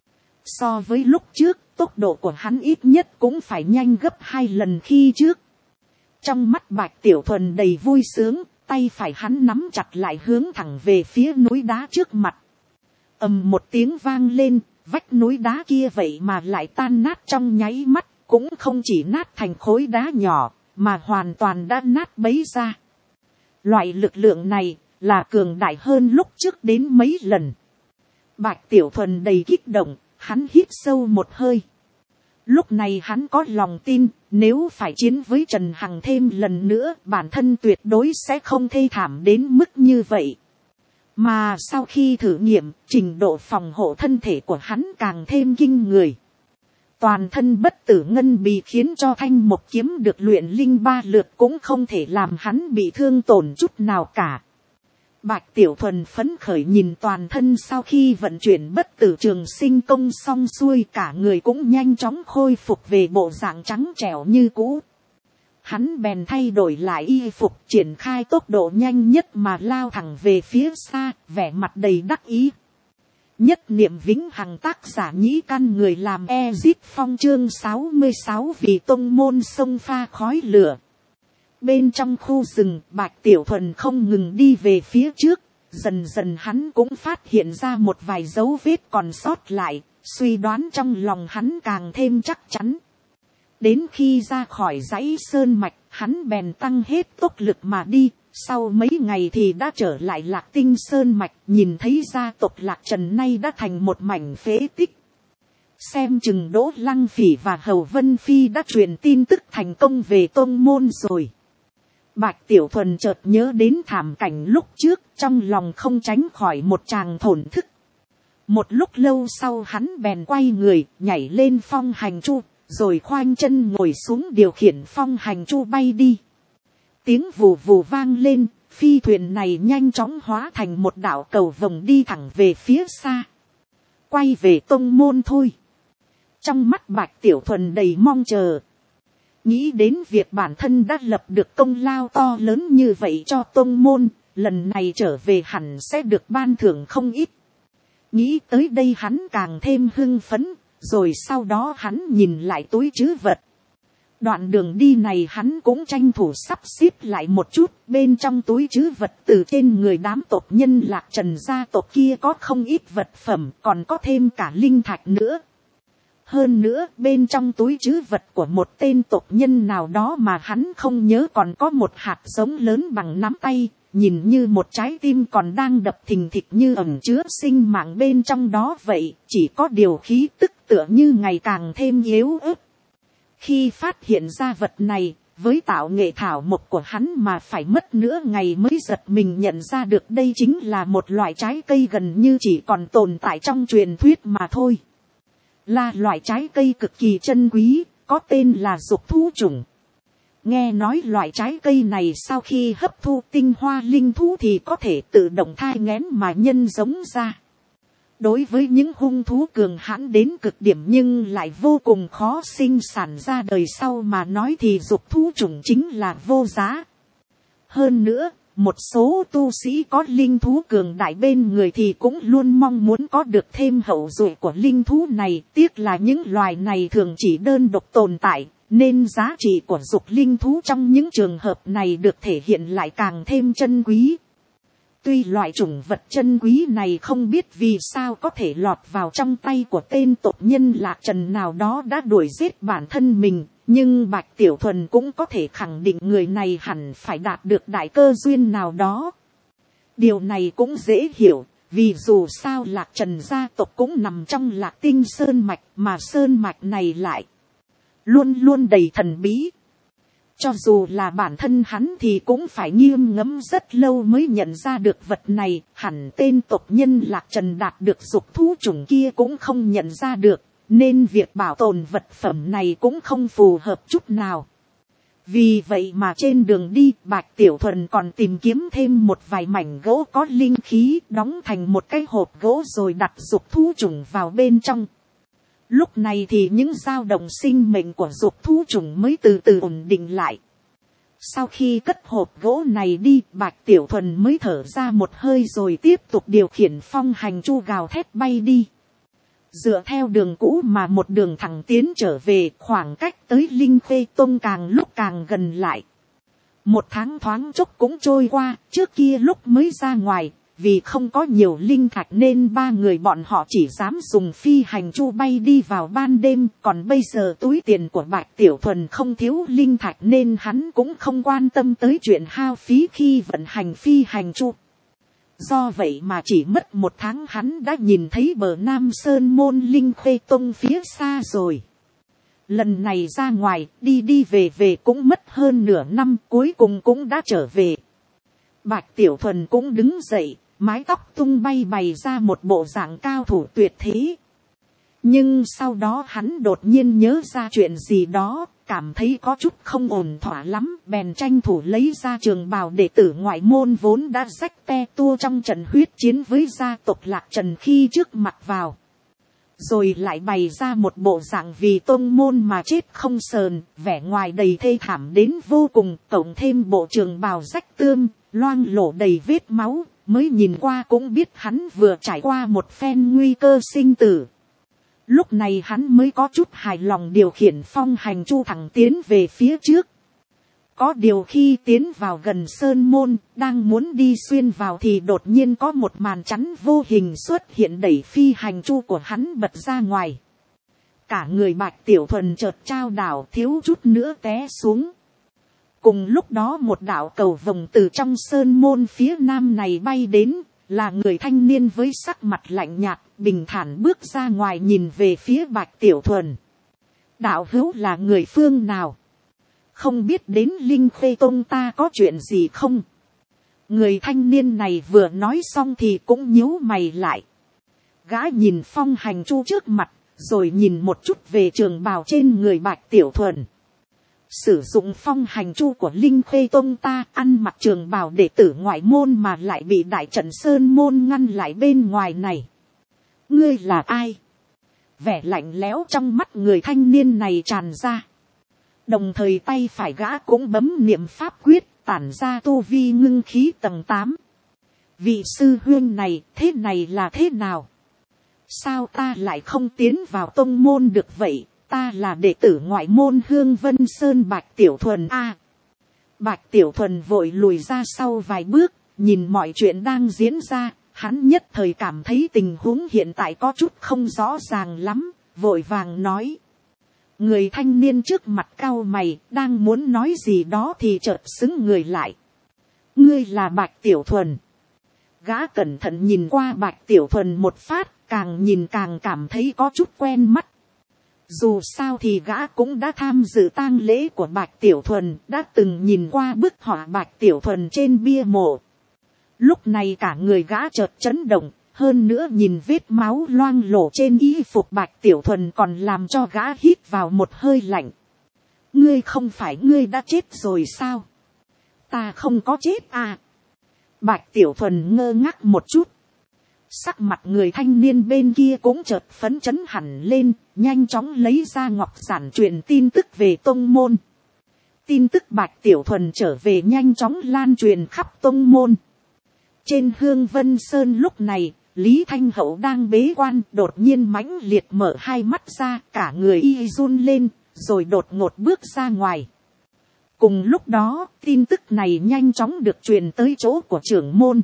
So với lúc trước, tốc độ của hắn ít nhất cũng phải nhanh gấp 2 lần khi trước. Trong mắt Bạch Tiểu Thuần đầy vui sướng, tay phải hắn nắm chặt lại hướng thẳng về phía núi đá trước mặt. Ầm một tiếng vang lên, vách núi đá kia vậy mà lại tan nát trong nháy mắt, cũng không chỉ nát thành khối đá nhỏ, mà hoàn toàn đã nát bấy ra. Loại lực lượng này là cường đại hơn lúc trước đến mấy lần. Bạch Tiểu Thuần đầy kích động, hắn hít sâu một hơi. Lúc này hắn có lòng tin, nếu phải chiến với Trần Hằng thêm lần nữa, bản thân tuyệt đối sẽ không thê thảm đến mức như vậy. Mà sau khi thử nghiệm, trình độ phòng hộ thân thể của hắn càng thêm kinh người. Toàn thân bất tử ngân bì khiến cho thanh một kiếm được luyện linh 3 lượt cũng không thể làm hắn bị thương tổn chút nào cả. Bạch Tiểu Thuần phấn khởi nhìn toàn thân sau khi vận chuyển bất tử trường sinh công xong xuôi, cả người cũng nhanh chóng khôi phục về bộ dạng trắng trẻo như cũ. Hắn bèn thay đổi lại y phục, triển khai tốc độ nhanh nhất mà lao thẳng về phía xa, vẻ mặt đầy đắc ý. Nhất niệm vĩnh hằng, tác giả Nhĩ Căn, người làm Ezip Phong, chương 66 vì tông môn sông pha khói lửa. Bên trong khu rừng, Bạch Tiểu Thuần không ngừng đi về phía trước, dần dần hắn cũng phát hiện ra một vài dấu vết còn sót lại, suy đoán trong lòng hắn càng thêm chắc chắn. Đến khi ra khỏi dãy sơn mạch, hắn bèn tăng hết tốc lực mà đi, sau mấy ngày thì đã trở lại Lạc Tinh sơn mạch, nhìn thấy gia tộc Lạc Trần nay đã thành một mảnh phế tích. Xem chừng Đỗ Lăng Phỉ và Hầu Vân Phi đã truyền tin tức thành công về tông môn rồi. Bạch Tiểu Thuần chợt nhớ đến thảm cảnh lúc trước, trong lòng không tránh khỏi một tràng thổn thức. Một lúc lâu sau hắn bèn quay người, nhảy lên phong hành chu, rồi khoanh chân ngồi xuống điều khiển phong hành chu bay đi. Tiếng vù vù vang lên, phi thuyền này nhanh chóng hóa thành một đạo cầu vồng đi thẳng về phía xa. Quay về tông môn thôi. Trong mắt Bạch Tiểu Thuần đầy mong chờ. Nghĩ đến việc bản thân đã lập được công lao to lớn như vậy cho tông môn, lần này trở về hẳn sẽ được ban thưởng không ít. Nghĩ tới đây hắn càng thêm hưng phấn, rồi sau đó hắn nhìn lại túi trữ vật. Đoạn đường đi này hắn cũng tranh thủ sắp xếp lại một chút, bên trong túi trữ vật từ trên người đám tộc nhân Lạc Trần gia tộc kia có không ít vật phẩm, còn có thêm cả linh thạch nữa. Hơn nữa, bên trong túi trữ vật của một tên tộc nhân nào đó mà hắn không nhớ còn có một hạt giống lớn bằng nắm tay, nhìn như một trái tim còn đang đập thình thịch như ẩn chứa sinh mạng bên trong đó vậy, chỉ có điều khí tức tựa như ngày càng thêm yếu ớt. Khi phát hiện ra vật này, với tạo nghệ thảo mộc của hắn mà phải mất nửa ngày mới giật mình nhận ra được đây chính là một loại trái cây gần như chỉ còn tồn tại trong truyền thuyết mà thôi. Là loại trái cây cực kỳ chân quý, có tên là dục thú trùng. Nghe nói loại trái cây này sau khi hấp thu tinh hoa linh thú thì có thể tự động thai nghén mà nhân giống ra. Đối với những hung thú cường hãn đến cực điểm nhưng lại vô cùng khó sinh sản ra đời sau mà nói thì dục thú trùng chính là vô giá. Hơn nữa, một số tu sĩ có linh thú cường đại bên người thì cũng luôn mong muốn có được thêm hậu duệ của linh thú này. Tiếc là những loài này thường chỉ đơn độc tồn tại, nên giá trị của dục linh thú trong những trường hợp này được thể hiện lại càng thêm chân quý. Tuy loại chủng vật chân quý này không biết vì sao có thể lọt vào trong tay của tên tộc nhân Lạc Trần nào đó đã đuổi giết bản thân mình, nhưng Bạch Tiểu Thuần cũng có thể khẳng định người này hẳn phải đạt được đại cơ duyên nào đó. Điều này cũng dễ hiểu, vì dù sao Lạc Trần gia tộc cũng nằm trong Lạc Tinh sơn mạch, mà sơn mạch này lại luôn luôn đầy thần bí. Cho dù là bản thân hắn thì cũng phải nghiêm ngẫm rất lâu mới nhận ra được vật này, hẳn tên tộc nhân Lạc Trần đạt được dục thú chủng kia cũng không nhận ra được, nên việc bảo tồn vật phẩm này cũng không phù hợp chút nào. Vì vậy mà trên đường đi, Bạch Tiểu Thuần còn tìm kiếm thêm một vài mảnh gỗ có linh khí, đóng thành một cái hộp gỗ rồi đặt dục thú chủng vào bên trong. Lúc này thì những dao động sinh mệnh của dục thú trùng mới từ từ ổn định lại. Sau khi cất hộp gỗ này đi, Bạch Tiểu Thuần mới thở ra một hơi rồi tiếp tục điều khiển phong hành chu gào thét bay đi. Dựa theo đường cũ mà một đường thẳng tiến trở về, khoảng cách tới Linh Khê Tông càng lúc càng gần lại. Một tháng thoáng chốc cũng trôi qua, trước kia lúc mới ra ngoài, vì không có nhiều linh thạch nên ba người bọn họ chỉ dám dùng phi hành chu bay đi vào ban đêm. Còn bây giờ túi tiền của Bạch Tiểu Thuần không thiếu linh thạch nên hắn cũng không quan tâm tới chuyện hao phí khi vận hành phi hành chu. Do vậy mà chỉ mất một tháng hắn đã nhìn thấy bờ Nam Sơn môn Linh Khê Tông phía xa rồi. Lần này ra ngoài, đi về cũng mất hơn nửa năm, cuối cùng cũng đã trở về. Bạch Tiểu Thuần cũng đứng dậy, mái tóc tung bay bày ra một bộ dạng cao thủ tuyệt thế. Nhưng sau đó hắn đột nhiên nhớ ra chuyện gì đó, cảm thấy có chút không ổn thỏa lắm, bèn tranh thủ lấy ra trường bào đệ tử ngoại môn vốn đã rách te tua trong trận huyết chiến với gia tộc Lạc Trần khi trước mặt vào. Rồi lại bày ra một bộ dạng vì tôn môn mà chết không sờn, vẻ ngoài đầy thê thảm đến vô cùng, cộng thêm bộ trường bào rách tươm, loang lổ đầy vết máu, mới nhìn qua cũng biết hắn vừa trải qua một phen nguy cơ sinh tử. Lúc này hắn mới có chút hài lòng điều khiển phong hành chu thẳng tiến về phía trước. Có điều khi tiến vào gần sơn môn, đang muốn đi xuyên vào thì đột nhiên có một màn chắn vô hình xuất hiện đẩy phi hành chu của hắn bật ra ngoài. Cả người Bạch Tiểu Thuần chợt trao đảo, thiếu chút nữa té xuống. Cùng lúc đó một đạo cầu vồng từ trong sơn môn phía nam này bay đến, là người thanh niên với sắc mặt lạnh nhạt, bình thản bước ra ngoài nhìn về phía Bạch Tiểu Thuần. Đạo hữu là người phương nào? Không biết đến Linh Khê Tông ta có chuyện gì không? Người thanh niên này vừa nói xong thì cũng nhíu mày lại. Gã nhìn phong hành chu trước mặt, rồi nhìn một chút về trường bào trên người Bạch Tiểu Thuần. Sử dụng phong hành chu của Linh Khê Tông ta, ăn mặc trường bào đệ tử ngoại môn mà lại bị đại trận sơn môn ngăn lại bên ngoài này. Ngươi là ai? Vẻ lạnh lẽo trong mắt người thanh niên này tràn ra. Đồng thời tay phải gã cũng bấm niệm pháp quyết, tản ra tu vi ngưng khí tầng 8. Vị sư huynh này, thế này là thế nào? Sao ta lại không tiến vào tông môn được vậy? Ta là đệ tử ngoại môn Hương Vân Sơn Bạch Tiểu Thuần a. Bạch Tiểu Thuần vội lùi ra sau vài bước, nhìn mọi chuyện đang diễn ra, hắn nhất thời cảm thấy tình huống hiện tại có chút không rõ ràng lắm, vội vàng nói. Người thanh niên trước mặt cau mày, đang muốn nói gì đó thì chợt xứng người lại. Ngươi là Bạch Tiểu Thuần. Gã cẩn thận nhìn qua Bạch Tiểu Thuần một phát, càng nhìn càng cảm thấy có chút quen mắt. Dù sao thì gã cũng đã tham dự tang lễ của Bạch Tiểu Thuần, đã từng nhìn qua bức họa Bạch Tiểu Thuần trên bia mộ. Lúc này cả người gã chợt chấn động, hơn nữa nhìn vết máu loang lổ trên y phục Bạch Tiểu Thuần còn làm cho gã hít vào một hơi lạnh. Ngươi không phải ngươi đã chết rồi sao? Ta không có chết à? Bạch Tiểu Thuần ngơ ngác một chút. Sắc mặt người thanh niên bên kia cũng chợt phấn chấn hẳn lên, nhanh chóng lấy ra ngọc giản truyền tin tức về tông môn. Tin tức Bạch Tiểu Thuần trở về nhanh chóng lan truyền khắp tông môn. Trên Hương Vân Sơn lúc này, Lý Thanh Hậu đang bế quan, đột nhiên mãnh liệt mở hai mắt ra, cả người y run lên, rồi đột ngột bước ra ngoài. Cùng lúc đó, tin tức này nhanh chóng được truyền tới chỗ của trưởng môn.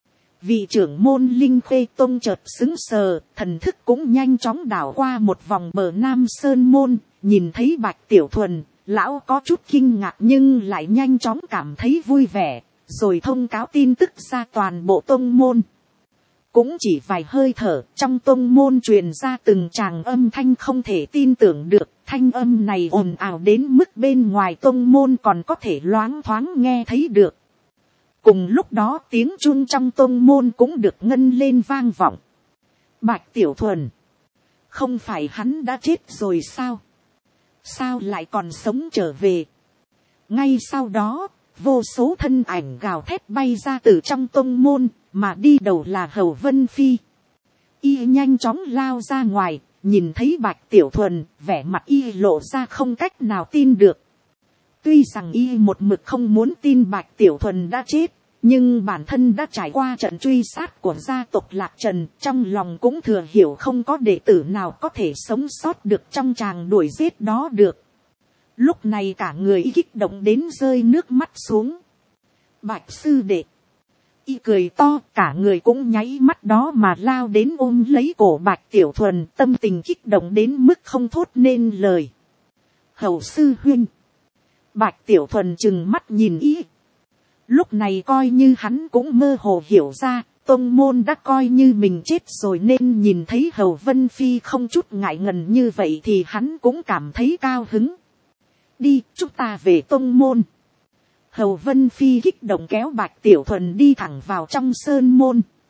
Vị trưởng môn Linh Khê Tông chợt sững sờ, thần thức cũng nhanh chóng đảo qua một vòng bờ Nam Sơn môn, nhìn thấy Bạch Tiểu Thuần, lão có chút kinh ngạc nhưng lại nhanh chóng cảm thấy vui vẻ, rồi thông cáo tin tức ra toàn bộ tông môn. Cũng chỉ vài hơi thở, trong tông môn truyền ra từng tràng âm thanh không thể tin tưởng được, thanh âm này ồn ào đến mức bên ngoài tông môn còn có thể loáng thoáng nghe thấy được. Cùng lúc đó tiếng chuông trong tông môn cũng được ngân lên vang vọng. Bạch Tiểu Thuần, không phải hắn đã chết rồi sao? Sao lại còn sống trở về? Ngay sau đó, vô số thân ảnh gào thét bay ra từ trong tông môn, mà đi đầu là Hầu Vân Phi. Y nhanh chóng lao ra ngoài, nhìn thấy Bạch Tiểu Thuần, vẻ mặt y lộ ra không cách nào tin được. Tuy rằng y một mực không muốn tin Bạch Tiểu Thuần đã chết, nhưng bản thân đã trải qua trận truy sát của gia tộc Lạc Trần, trong lòng cũng thừa hiểu không có đệ tử nào có thể sống sót được trong tràng đuổi giết đó được. Lúc này cả người y kích động đến rơi nước mắt xuống. Bạch sư đệ. Y cười to, cả người cũng nháy mắt đó mà lao đến ôm lấy cổ Bạch Tiểu Thuần, tâm tình kích động đến mức không thốt nên lời. Hầu sư huynh. Bạch Tiểu Thuần trừng mắt nhìn y. Lúc này coi như hắn cũng mơ hồ hiểu ra, tông môn đã coi như mình chết rồi nên nhìn thấy Hầu Vân Phi không chút ngại ngần như vậy thì hắn cũng cảm thấy cao hứng. Đi, chúng ta về tông môn. Hầu Vân Phi kích động kéo Bạch Tiểu Thuần đi thẳng vào trong sơn môn.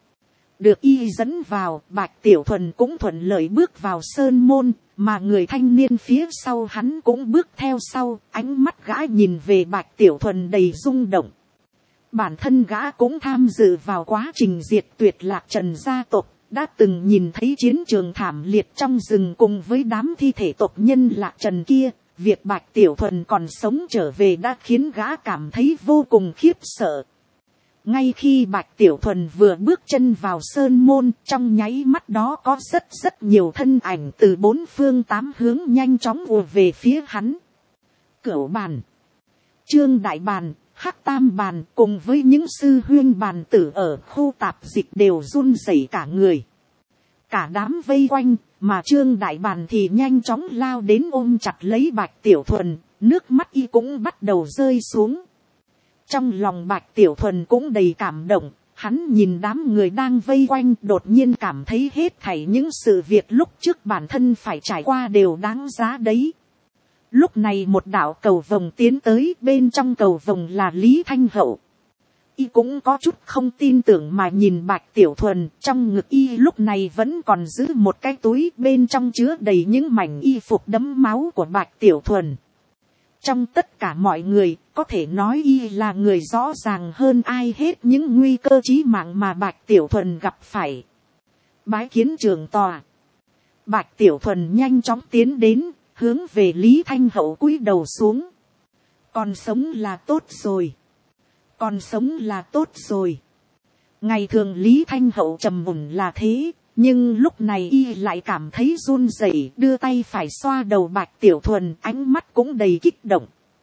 Được y dẫn vào, Bạch Tiểu Thuần cũng thuận lợi bước vào sơn môn, mà người thanh niên phía sau hắn cũng bước theo sau, ánh mắt gã nhìn về Bạch Tiểu Thuần đầy rung động. Bản thân gã cũng tham dự vào quá trình diệt tuyệt Lạc Trần gia tộc, đã từng nhìn thấy chiến trường thảm liệt trong rừng cùng với đám thi thể tộc nhân Lạc Trần kia. Việc Bạch Tiểu Thuần còn sống trở về đã khiến gã cảm thấy vô cùng khiếp sợ. Ngay khi Bạch Tiểu Thuần vừa bước chân vào sơn môn, trong nháy mắt đó có rất nhiều thân ảnh từ bốn phương tám hướng nhanh chóng ùa về phía hắn. Cửu bàn, Trương Đại Bàn, Hắc Tam Bàn cùng với những sư huynh bàn tử ở khu tạp dịch đều run rẩy cả người. Cả đám vây quanh, mà Trương Đại Bàn thì nhanh chóng lao đến ôm chặt lấy Bạch Tiểu Thuần, nước mắt y cũng bắt đầu rơi xuống. Trong lòng Bạch Tiểu Thuần cũng đầy cảm động, hắn nhìn đám người đang vây quanh đột nhiên cảm thấy hết thảy những sự việc lúc trước bản thân phải trải qua đều đáng giá đấy. Lúc này một đạo cầu vồng tiến tới, bên trong cầu vồng là Lý Thanh Hậu. Y cũng có chút không tin tưởng mà nhìn Bạch Tiểu Thuần, trong ngực y lúc này vẫn còn giữ một cái túi bên trong chứa đầy những mảnh y phục đẫm máu của Bạch Tiểu Thuần. Trong tất cả mọi người, có thể nói y là người rõ ràng hơn ai hết những nguy cơ chí mạng mà Bạch Tiểu Thuần gặp phải. Bái kiến trưởng tòa. Bạch Tiểu Thuần nhanh chóng tiến đến, hướng về Lý Thanh Hậu cúi đầu xuống. Còn sống là tốt rồi. Còn sống là tốt rồi. Ngày thường Lý Thanh Hậu trầm mùn là thế, nhưng lúc này y lại cảm thấy run rẩy, đưa tay phải xoa đầu Bạch Tiểu Thuần, ánh mắt cũng đầy kích động.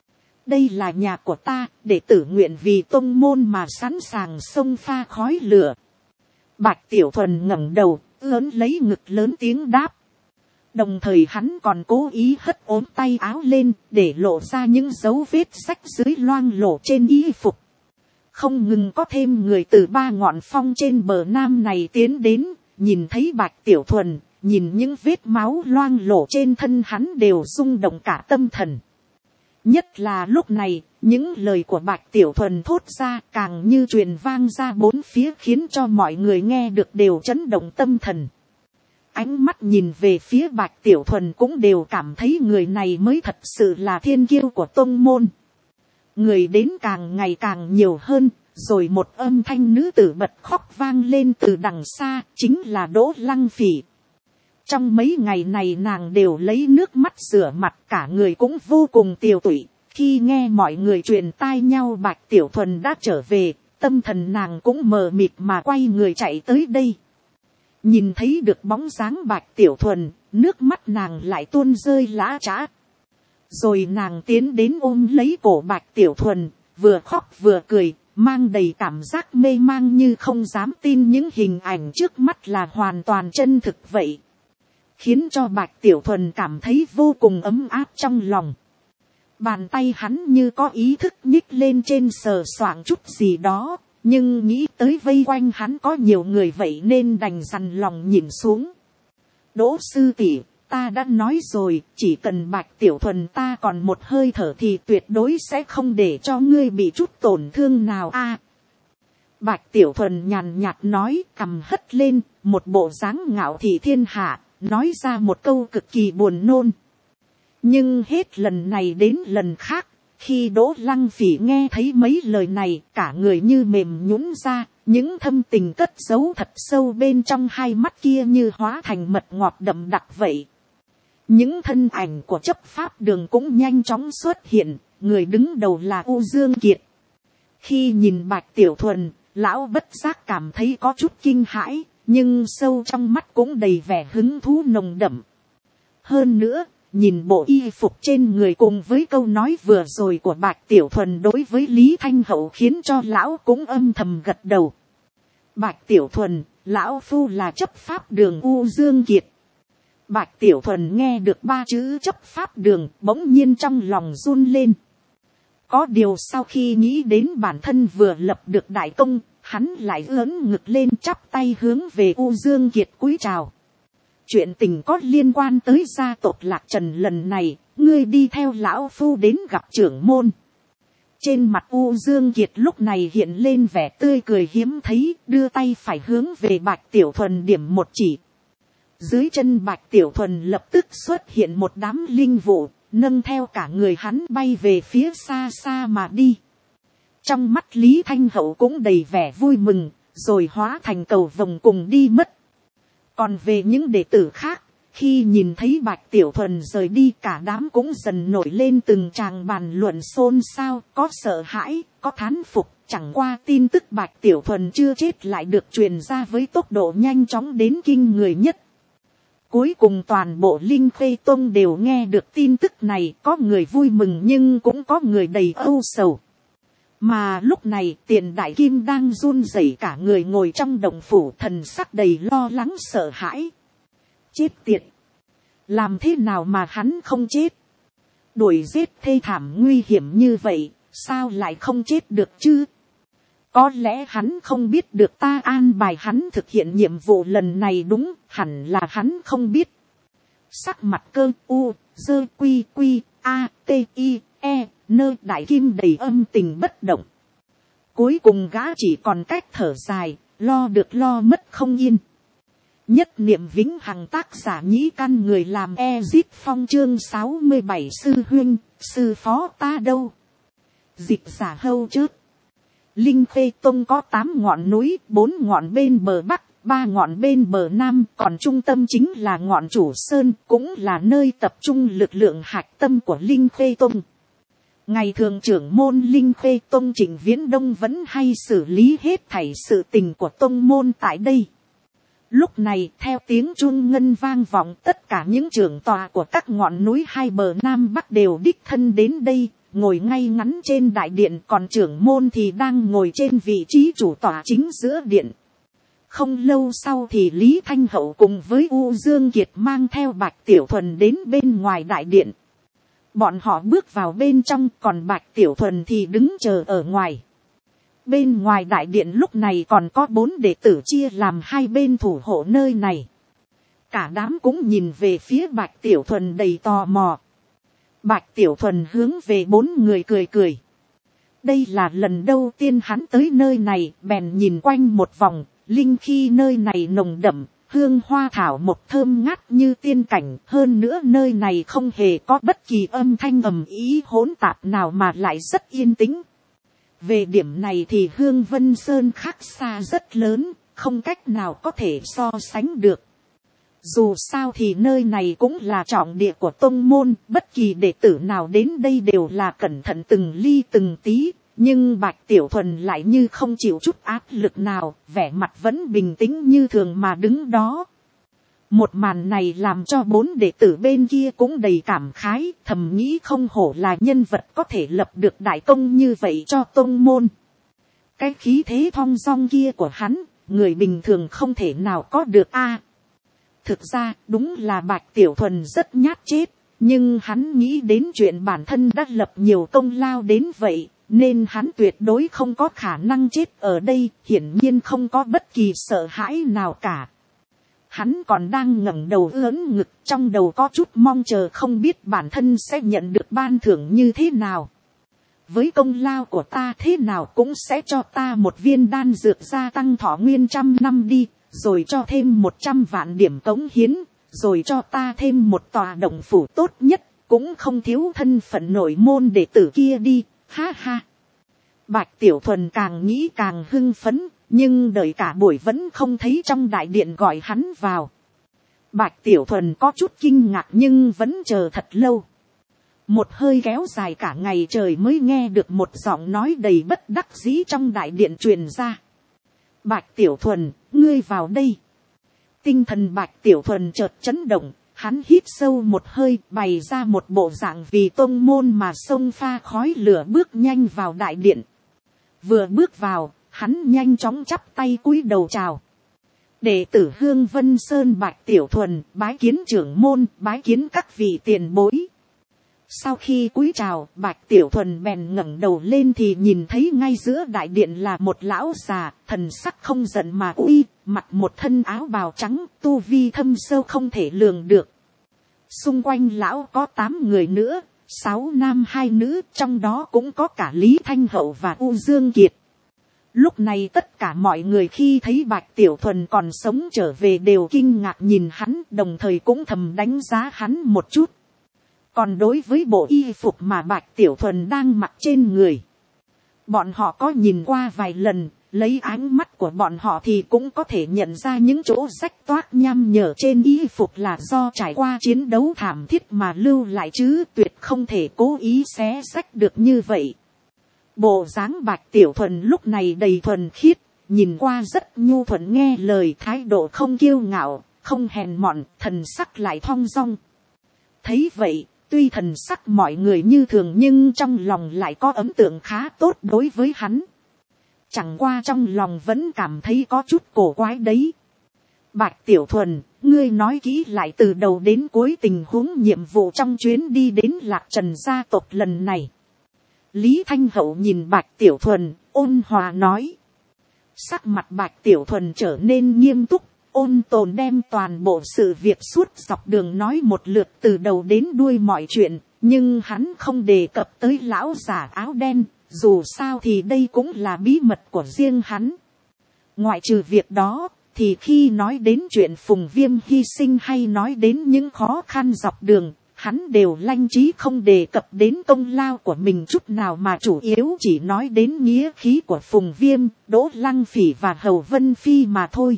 Đây là nhà của ta, đệ tử nguyện vì tông môn mà sẵn sàng xông pha khói lửa. Bạch Tiểu Thuần ngẩng đầu, lớn lấy ngực lớn tiếng đáp. Đồng thời hắn còn cố ý hất ốm tay áo lên, để lộ ra những dấu vết rách dưới loang lổ trên y phục. Không ngừng có thêm người từ ba ngọn phong trên bờ nam này tiến đến, nhìn thấy Bạch Tiểu Thuần, nhìn những vết máu loang lổ trên thân hắn đều rung động cả tâm thần. Nhất là lúc này, những lời của Bạch Tiểu Thuần thốt ra càng như truyền vang ra bốn phía, khiến cho mọi người nghe được đều chấn động tâm thần. Ánh mắt nhìn về phía Bạch Tiểu Thuần cũng đều cảm thấy người này mới thật sự là thiên kiêu của tông môn. Người đến càng ngày càng nhiều hơn, rồi một âm thanh nữ tử bật khóc vang lên từ đằng xa, chính là Đỗ Lăng Phỉ. Trong mấy ngày này nàng đều lấy nước mắt rửa mặt, cả người cũng vô cùng tiều tụy. Khi nghe mọi người truyền tai nhau Bạch Tiểu Thuần đã trở về, tâm thần nàng cũng mờ mịt mà quay người chạy tới đây. Nhìn thấy được bóng dáng Bạch Tiểu Thuần, nước mắt nàng lại tuôn rơi lã chã. Rồi nàng tiến đến ôm lấy cổ Bạch Tiểu Thuần, vừa khóc vừa cười, mang đầy cảm giác mê mang như không dám tin những hình ảnh trước mắt là hoàn toàn chân thực vậy. Khiến cho Bạch Tiểu Thuần cảm thấy vô cùng ấm áp trong lòng. Bàn tay hắn như có ý thức nhích lên trên sờ soạng chút gì đó, nhưng nghĩ tới vây quanh hắn có nhiều người vậy nên đành dằn lòng nhìn xuống. Đỗ sư tỷ, ta đã nói rồi, chỉ cần Bạch Tiểu Thuần ta còn một hơi thở thì tuyệt đối sẽ không để cho ngươi bị chút tổn thương nào a. Bạch Tiểu Thuần nhàn nhạt nói, cằm hất lên, một bộ dáng ngạo thị thiên hạ, nói ra một câu cực kỳ buồn nôn. Nhưng hết lần này đến lần khác, khi Đỗ Lăng Phỉ nghe thấy mấy lời này, cả người như mềm nhũn ra, những thâm tình cất giấu thật sâu bên trong hai mắt kia như hóa thành mật ngọt đậm đặc vậy. Những thân ảnh của chấp pháp đường cũng nhanh chóng xuất hiện, người đứng đầu là U Dương Kiệt. Khi nhìn Bạch Tiểu Thuần, lão bất giác cảm thấy có chút kinh hãi, nhưng sâu trong mắt cũng đầy vẻ hứng thú nồng đậm. Hơn nữa, nhìn bộ y phục trên người cùng với câu nói vừa rồi của Bạch Tiểu Thuần đối với Lý Thanh Hậu khiến cho lão cũng âm thầm gật đầu. Bạch Tiểu Thuần, lão phu là chấp pháp đường U Dương Kiệt. Bạch Tiểu Thuần nghe được ba chữ chấp pháp đường, bỗng nhiên trong lòng run lên. Có điều sau khi nghĩ đến bản thân vừa lập được đại công, hắn lại ưỡn ngực lên chắp tay hướng về U Dương Kiệt cúi chào. Chuyện tình có liên quan tới gia tộc Lạc Trần lần này, ngươi đi theo lão phu đến gặp trưởng môn. Trên mặt U Dương Kiệt lúc này hiện lên vẻ tươi cười hiếm thấy, đưa tay phải hướng về Bạch Tiểu Thuần điểm một chỉ. Dưới chân Bạch Tiểu Thuần lập tức xuất hiện một đám linh vụ, nâng theo cả người hắn bay về phía xa xa mà đi. Trong mắt Lý Thanh Hậu cũng đầy vẻ vui mừng, rồi hóa thành cầu vồng cùng đi mất. Còn về những đệ tử khác, khi nhìn thấy Bạch Tiểu Thuần rời đi, cả đám cũng dần nổi lên từng tràng bàn luận xôn xao, có sợ hãi, có thán phục. Chẳng qua tin tức Bạch Tiểu Thuần chưa chết lại được truyền ra với tốc độ nhanh chóng đến kinh người nhất. Cuối cùng toàn bộ Linh Khê Tông đều nghe được tin tức này, có người vui mừng nhưng cũng có người đầy âu sầu. Mà lúc này Tiền Đại Kim đang run rẩy cả người ngồi trong động phủ, thần sắc đầy lo lắng sợ hãi. Chết tiệt! Làm thế nào mà hắn không chết? Đuổi giết thê thảm nguy hiểm như vậy, sao lại không chết được chứ? Có lẽ hắn không biết được ta an bài hắn thực hiện nhiệm vụ lần này, đúng, hẳn là hắn không biết. Sắc mặt Cơ U, Dơ Quy Quy, A, T, I, E, Nơ Đại Kim đầy âm tình bất động. Cuối cùng gã chỉ còn cách thở dài, lo được lo mất không yên. Nhất niệm vĩnh hằng, tác giả Nhĩ Căn, người làm Ezip Phong, chương 67, sư huynh, sư phó ta đâu? Dịch giả Hâu Chớt. Linh Khê Tông có 8 ngọn núi, 4 ngọn bên bờ Bắc, 3 ngọn bên bờ Nam, còn trung tâm chính là ngọn Chủ Sơn, cũng là nơi tập trung lực lượng hạch tâm của Linh Khê Tông. Ngày thường trưởng môn Linh Khê Tông Trịnh Viễn Đông vẫn hay xử lý hết thảy sự tình của tông môn tại đây. Lúc này theo tiếng chuông ngân vang vọng, tất cả những trưởng tòa của các ngọn núi hai bờ Nam Bắc đều đích thân đến đây, ngồi ngay ngắn trên đại điện, còn trưởng môn thì đang ngồi trên vị trí chủ tòa chính giữa điện. Không lâu sau thì Lý Thanh Hậu cùng với U Dương Kiệt mang theo Bạch Tiểu Thuần đến bên ngoài đại điện. Bọn họ bước vào bên trong, còn Bạch Tiểu Thuần thì đứng chờ ở ngoài. Bên ngoài đại điện lúc này còn có 4 đệ tử chia làm 2 bên thủ hộ nơi này. Cả đám cũng nhìn về phía Bạch Tiểu Thuần đầy tò mò. Bạch Tiểu Thuần hướng về 4 người cười cười. Đây là lần đầu tiên hắn tới nơi này, bèn nhìn quanh một vòng, linh khí nơi này nồng đậm, hương hoa thảo một thơm ngát như tiên cảnh. Hơn nữa nơi này không hề có bất kỳ âm thanh ầm ĩ hỗn tạp nào mà lại rất yên tĩnh. Về điểm này thì Hương Vân Sơn khác xa rất lớn, không cách nào có thể so sánh được. Dù sao thì nơi này cũng là trọng địa của tông môn, bất kỳ đệ tử nào đến đây đều là cẩn thận từng ly từng tí, nhưng Bạch Tiểu Thuần lại như không chịu chút áp lực nào, vẻ mặt vẫn bình tĩnh như thường mà đứng đó. Một màn này làm cho 4 đệ tử bên kia cũng đầy cảm khái, thầm nghĩ không hổ là nhân vật có thể lập được đại công như vậy cho tông môn. Cái khí thế thong dong kia của hắn, người bình thường không thể nào có được a. Thực ra, đúng là Bạch Tiểu Thuần rất nhát chết, nhưng hắn nghĩ đến chuyện bản thân đã lập nhiều công lao đến vậy, nên hắn tuyệt đối không có khả năng chết ở đây, hiển nhiên không có bất kỳ sợ hãi nào cả. Hắn còn đang ngẩng đầu ưỡn ngực, trong đầu có chút mong chờ không biết bản thân sẽ nhận được ban thưởng như thế nào. Với công lao của ta thế nào cũng sẽ cho ta một viên đan dược gia tăng thọ nguyên 100 năm đi, rồi cho thêm 100 vạn điểm cống hiến, rồi cho ta thêm một tòa động phủ tốt nhất, cũng không thiếu thân phận nội môn đệ tử kia đi, ha ha. Bạch Tiểu Thuần càng nghĩ càng hưng phấn, nhưng đợi cả buổi vẫn không thấy trong đại điện gọi hắn vào. Bạch Tiểu Thuần có chút kinh ngạc nhưng vẫn chờ thật lâu. Một hơi kéo dài cả ngày trời mới nghe được một giọng nói đầy bất đắc dĩ trong đại điện truyền ra. Bạch Tiểu Thuần, ngươi vào đây. Tinh thần Bạch Tiểu Thuần chợt chấn động, hắn hít sâu một hơi, bày ra một bộ dạng vì tông môn mà xông pha khói lửa, bước nhanh vào đại điện. Vừa bước vào, hắn nhanh chóng chắp tay cúi đầu chào. Đệ tử Hương Vân Sơn Bạch Tiểu Thuần, bái kiến trưởng môn, bái kiến các vị tiền bối. Sau khi cúi chào, Bạch Tiểu Thuần bèn ngẩng đầu lên thì nhìn thấy ngay giữa đại điện là một lão già, thần sắc không giận mà uy, mặc một thân áo bào trắng, tu vi thâm sâu không thể lường được. Xung quanh lão có 8 người nữa, 6 nam 2 nữ, trong đó cũng có cả Lý Thanh Hậu và U Dương Kiệt. Lúc này tất cả mọi người khi thấy Bạch Tiểu Thuần còn sống trở về đều kinh ngạc nhìn hắn, đồng thời cũng thầm đánh giá hắn một chút. Còn đối với bộ y phục mà Bạch Tiểu Thuần đang mặc trên người, bọn họ có nhìn qua vài lần, lấy ánh mắt của bọn họ thì cũng có thể nhận ra những chỗ rách toác nham nhở trên y phục là do trải qua chiến đấu thảm thiết mà lưu lại, chứ tuyệt không thể cố ý xé rách được như vậy. Bộ dáng Bạch Tiểu Thuần lúc này đầy thuần khiết, nhìn qua rất nhu thuận nghe lời, thái độ không kiêu ngạo, không hèn mọn, thần sắc lại thong dong. Thấy vậy, tuy thần sắc mọi người như thường nhưng trong lòng lại có ấn tượng khá tốt đối với hắn. Chẳng qua trong lòng vẫn cảm thấy có chút cổ quái đấy. Bạch Tiểu Thuần, ngươi nói kỹ lại từ đầu đến cuối tình huống nhiệm vụ trong chuyến đi đến Lạc Trần gia tộc lần này. Lý Thanh Hậu nhìn Bạch Tiểu Thuần, ôn hòa nói. Sắc mặt Bạch Tiểu Thuần trở nên nghiêm túc, ôn tồn đem toàn bộ sự việc suốt dọc đường nói một lượt từ đầu đến đuôi mọi chuyện, nhưng hắn không đề cập tới lão già áo đen, dù sao thì đây cũng là bí mật của riêng hắn. Ngoại trừ việc đó, thì khi nói đến chuyện Phùng Viêm hy sinh hay nói đến những khó khăn dọc đường, hắn đều lanh trí không đề cập đến công lao của mình chút nào, mà chủ yếu chỉ nói đến nghĩa khí của Phùng Viêm, Đỗ Lăng Phỉ và Hầu Vân Phi mà thôi.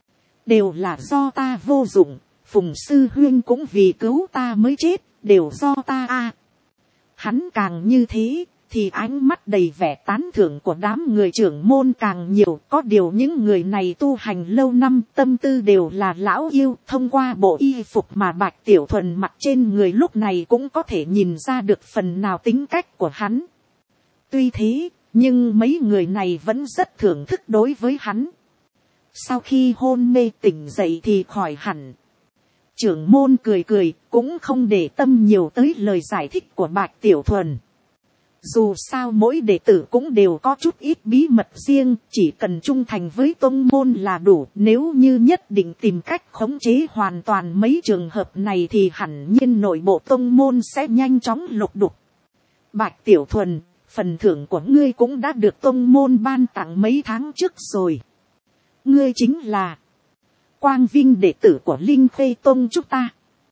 Đều là do ta vô dụng, Phùng sư huynh cũng vì cứu ta mới chết, đều do ta a. Hắn càng như thế, thì ánh mắt đầy vẻ tán thưởng của đám người trưởng môn càng nhiều. Có điều những người này tu hành lâu năm, tâm tư đều là lão yêu. Thông qua bộ y phục mà Bạch Tiểu Thuần mặc trên người lúc này cũng có thể nhìn ra được phần nào tính cách của hắn. Tuy thế, nhưng mấy người này vẫn rất thưởng thức đối với hắn. Sau khi hôn mê tỉnh dậy thì khỏi hẳn. Trưởng môn cười cười, cũng không để tâm nhiều tới lời giải thích của Bạch Tiểu Thuần. Dù sao mỗi đệ tử cũng đều có chút ít bí mật riêng, chỉ cần trung thành với tông môn là đủ. Nếu như nhất định tìm cách khống chế hoàn toàn mấy trường hợp này thì hẳn nhiên nội bộ tông môn sẽ nhanh chóng lục đục. Bạch Tiểu Thuần, phần thưởng của ngươi cũng đã được tông môn ban tặng mấy tháng trước rồi. Ngươi chính là Quang Vinh đệ tử của Linh Khê Tông chúng ta.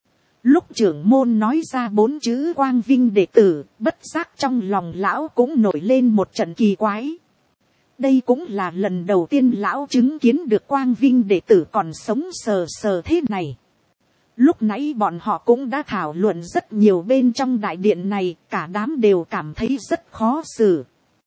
Lúc trưởng môn nói ra 4 chữ Quang Vinh đệ tử, bất giác trong lòng lão cũng nổi lên một trận kỳ quái. Đây cũng là lần đầu tiên lão chứng kiến được Quang Vinh đệ tử còn sống sờ sờ thế này. Lúc nãy bọn họ cũng đã thảo luận rất nhiều bên trong đại điện này, cả đám đều cảm thấy rất khó xử.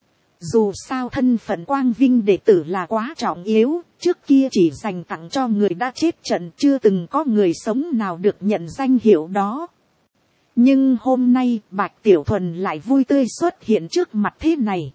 Dù sao thân phận Quang Vinh đệ tử là quá trọng yếu, trước kia chỉ dành tặng cho người đã chết trận, chưa từng có người sống nào được nhận danh hiệu đó. Nhưng hôm nay Bạch Tiểu Thuần lại vui tươi xuất hiện trước mặt thế này.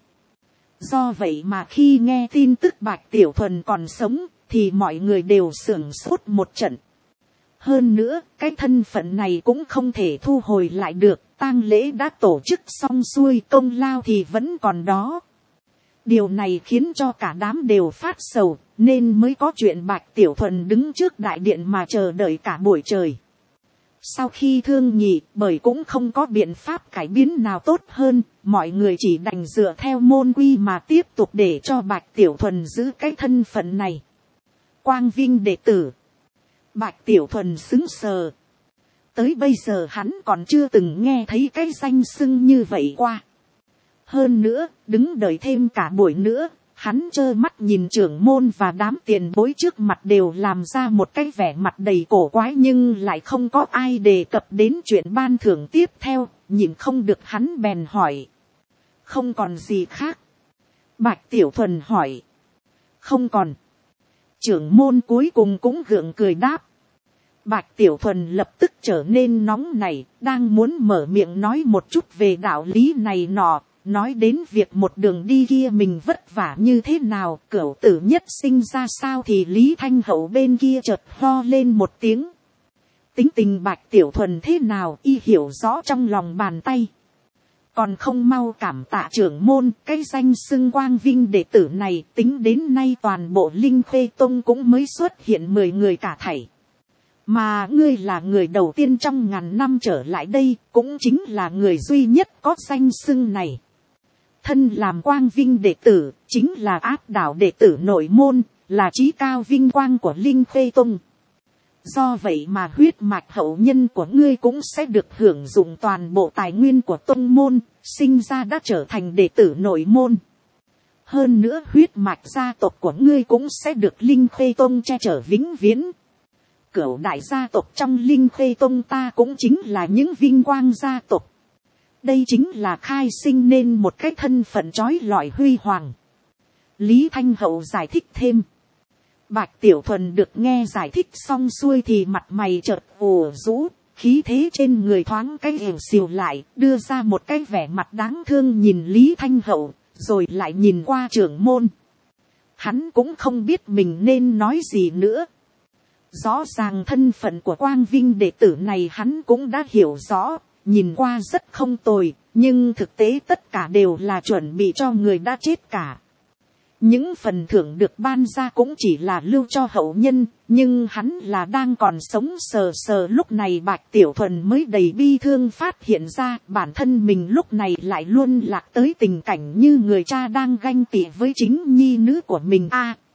Do vậy mà khi nghe tin tức Bạch Tiểu Thuần còn sống, thì mọi người đều sửng sốt một trận. Hơn nữa, cái thân phận này cũng không thể thu hồi lại được, tang lễ đã tổ chức xong xuôi, công lao thì vẫn còn đó. Điều này khiến cho cả đám đều phát sầu, nên mới có chuyện Bạch Tiểu Thuần đứng trước đại điện mà chờ đợi cả buổi trời. Sau khi thương nghị, bởi cũng không có biện pháp cải biến nào tốt hơn, mọi người chỉ đành dựa theo môn quy mà tiếp tục để cho Bạch Tiểu Thuần giữ cái thân phận này. Quang Vinh đệ tử. Bạch Tiểu Thuần sững sờ. Tới bây giờ hắn còn chưa từng nghe thấy cái danh xưng như vậy qua. Hơn nữa, đứng đợi thêm cả buổi nữa, hắn trơ mắt nhìn trưởng môn và đám tiền bối trước mặt đều làm ra một cái vẻ mặt đầy cổ quái, nhưng lại không có ai đề cập đến chuyện ban thưởng tiếp theo, nhìn không được hắn bèn hỏi. Không còn gì khác. Bạch Tiểu Thuần hỏi. Không còn. Trưởng môn cuối cùng cũng gượng cười đáp. Bạch Tiểu Thuần lập tức trở nên nóng nảy, đang muốn mở miệng nói một chút về đạo lý này nọ. Nói đến việc một đường đi kia mình vất vả như thế nào, cửu tử nhất sinh ra sao, thì Lý Thanh Hậu bên kia chợt ho lên một tiếng. Tính tình Bạch Tiểu Thuần thế nào y hiểu rõ trong lòng bàn tay. Còn không mau cảm tạ trưởng môn, cái danh xưng Quang Vinh đệ tử này tính đến nay toàn bộ Linh Khê Tông cũng mới xuất hiện 10 người cả thảy. Mà ngươi là người đầu tiên trong ngàn năm trở lại đây, cũng chính là người duy nhất có danh xưng này. Thân làm quang vinh đệ tử, chính là áp đảo đệ tử nội môn, là trí cao vinh quang của Linh Khê Tông. Do vậy mà huyết mạch hậu nhân của ngươi cũng sẽ được hưởng dụng toàn bộ tài nguyên của tông môn, sinh ra đã trở thành đệ tử nội môn. Hơn nữa huyết mạch gia tộc của ngươi cũng sẽ được Linh Khê Tông che chở vĩnh viễn. Cửu đại gia tộc trong Linh Khê Tông ta cũng chính là những vinh quang gia tộc. Đây chính là khai sinh nên một cái thân phận trói lọi huy hoàng. Lý Thanh Hậu giải thích thêm. Bạch Tiểu Thuần được nghe giải thích xong xuôi thì mặt mày chợt ủ rũ, khí thế trên người thoáng cái ỉu xìu lại, đưa ra một cái vẻ mặt đáng thương nhìn Lý Thanh Hậu, rồi lại nhìn qua trưởng môn. Hắn cũng không biết mình nên nói gì nữa. Rõ ràng thân phận của quang vinh đệ tử này hắn cũng đã hiểu rõ, nhìn qua rất không tồi, nhưng thực tế tất cả đều là chuẩn bị cho người đã chết cả. Những phần thưởng được ban ra cũng chỉ là lưu cho hậu nhân, nhưng hắn là đang còn sống sờ sờ. Lúc này Bạch Tiểu Thuần mới đầy bi thương phát hiện ra bản thân mình lúc này lại luôn lạc tới tình cảnh như người cha đang ganh tị với chính nhi nữ của mình.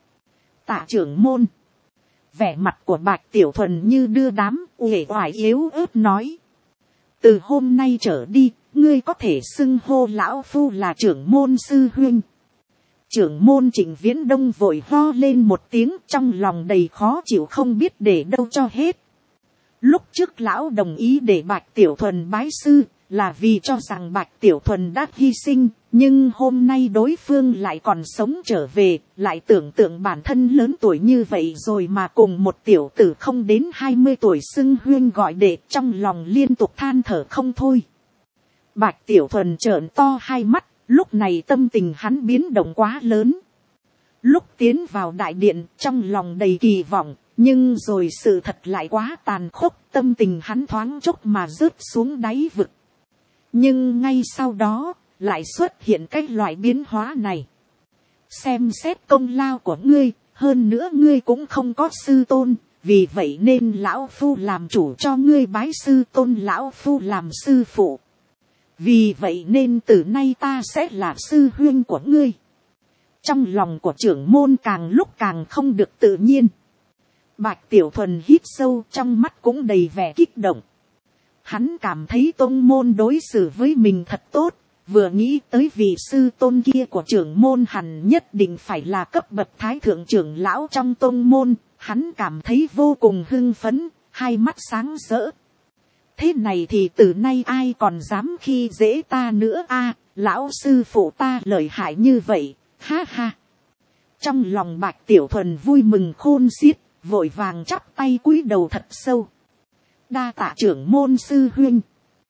Tạ trưởng môn. Vẻ mặt của Bạch Tiểu Thuần như đưa đám, uể oải yếu ớt nói. Từ hôm nay trở đi, ngươi có thể xưng hô lão phu là trưởng môn sư huynh. Trưởng môn Trịnh Viễn Đông vội ho lên một tiếng, trong lòng đầy khó chịu không biết để đâu cho hết. Lúc trước lão đồng ý để Bạch Tiểu Thuần bái sư, là vì cho rằng Bạch Tiểu Thuần đã hy sinh, nhưng hôm nay đối phương lại còn sống trở về, lại tưởng tượng bản thân lớn tuổi như vậy rồi mà cùng một tiểu tử không đến 20 tuổi xưng huyên gọi đệ, trong lòng liên tục than thở không thôi. Bạch Tiểu Thuần trợn to hai mắt, lúc này tâm tình hắn biến động quá lớn. Lúc tiến vào đại điện, trong lòng đầy kỳ vọng, nhưng rồi sự thật lại quá tàn khốc, tâm tình hắn thoáng chốc mà rớt xuống đáy vực. Nhưng ngay sau đó, lại xuất hiện cái loại biến hóa này. Xem xét công lao của ngươi, hơn nữa ngươi cũng không có sư tôn, vì vậy nên lão phu làm chủ cho ngươi bái sư tôn lão phu làm sư phụ. Vì vậy nên từ nay ta sẽ là sư huynh của ngươi. Trong lòng của trưởng môn càng lúc càng không được tự nhiên. Bạch Tiểu Thuần hít sâu, trong mắt cũng đầy vẻ kích động. Hắn cảm thấy tôn môn đối xử với mình thật tốt, vừa nghĩ tới vị sư tôn kia của trưởng môn hẳn nhất định phải là cấp bậc thái thượng trưởng lão trong tôn môn, hắn cảm thấy vô cùng hưng phấn, hai mắt sáng rỡ. Thế này thì từ nay ai còn dám khi dễ ta nữa lão sư phụ ta lợi hại như vậy, ha ha. Trong lòng Bạch Tiểu Thuần vui mừng khôn xiết, vội vàng chắp tay cúi đầu thật sâu. Đa tạ trưởng môn sư huynh.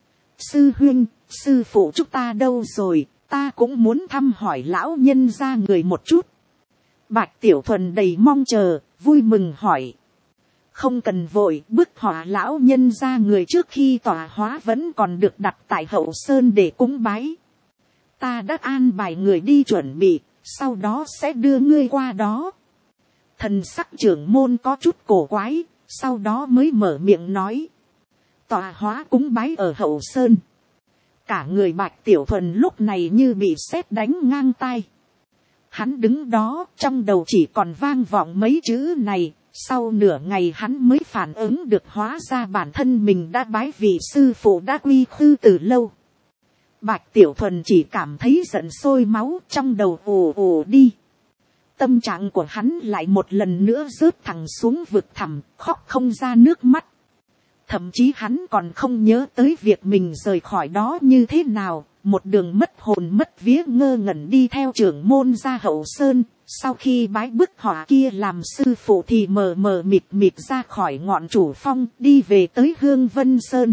Sư huynh, sư phụ chúng ta đâu rồi, ta cũng muốn thăm hỏi lão nhân ra người một chút. Bạch Tiểu Thuần đầy mong chờ, vui mừng hỏi. Không cần vội, bức họa lão nhân ra người trước khi tọa hóa vẫn còn được đặt tại hậu sơn để cúng bái. Ta đã an bài người đi chuẩn bị, sau đó sẽ đưa ngươi qua đó. Thần sắc trưởng môn có chút cổ quái, sau đó mới mở miệng nói. Tọa hóa cúng bái ở hậu sơn. Cả người Bạch Tiểu Thuần lúc này như bị sét đánh ngang tai. Hắn đứng đó, trong đầu chỉ còn vang vọng mấy chữ này. Sau nửa ngày hắn mới phản ứng được, hóa ra bản thân mình đã bái vị sư phụ đã quy khư từ lâu. Bạch Tiểu Thuần chỉ cảm thấy giận sôi máu, trong đầu ồ ồ đi. Tâm trạng của hắn lại một lần nữa rớt thẳng xuống vực thẳm, khóc không ra nước mắt. Thậm chí hắn còn không nhớ tới việc mình rời khỏi đó như thế nào, một đường mất hồn mất vía ngơ ngẩn đi theo trưởng môn ra hậu sơn. Sau khi bái bức họa kia làm sư phụ thì mờ mờ mịt mịt ra khỏi ngọn chủ phong, đi về tới Hương Vân Sơn.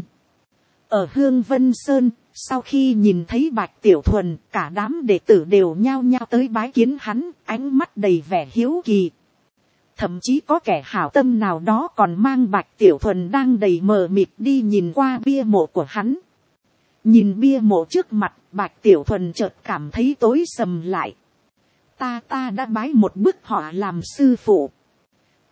Ở Hương Vân Sơn, sau khi nhìn thấy Bạch Tiểu Thuần, cả đám đệ tử đều nhao nhao tới bái kiến hắn, ánh mắt đầy vẻ hiếu kỳ. Thậm chí có kẻ hảo tâm nào đó còn mang Bạch Tiểu Thuần đang đầy mờ mịt đi nhìn qua bia mộ của hắn. Nhìn bia mộ trước mặt, Bạch Tiểu Thuần chợt cảm thấy tối sầm lại. Ta đã bái một bức họa làm sư phụ.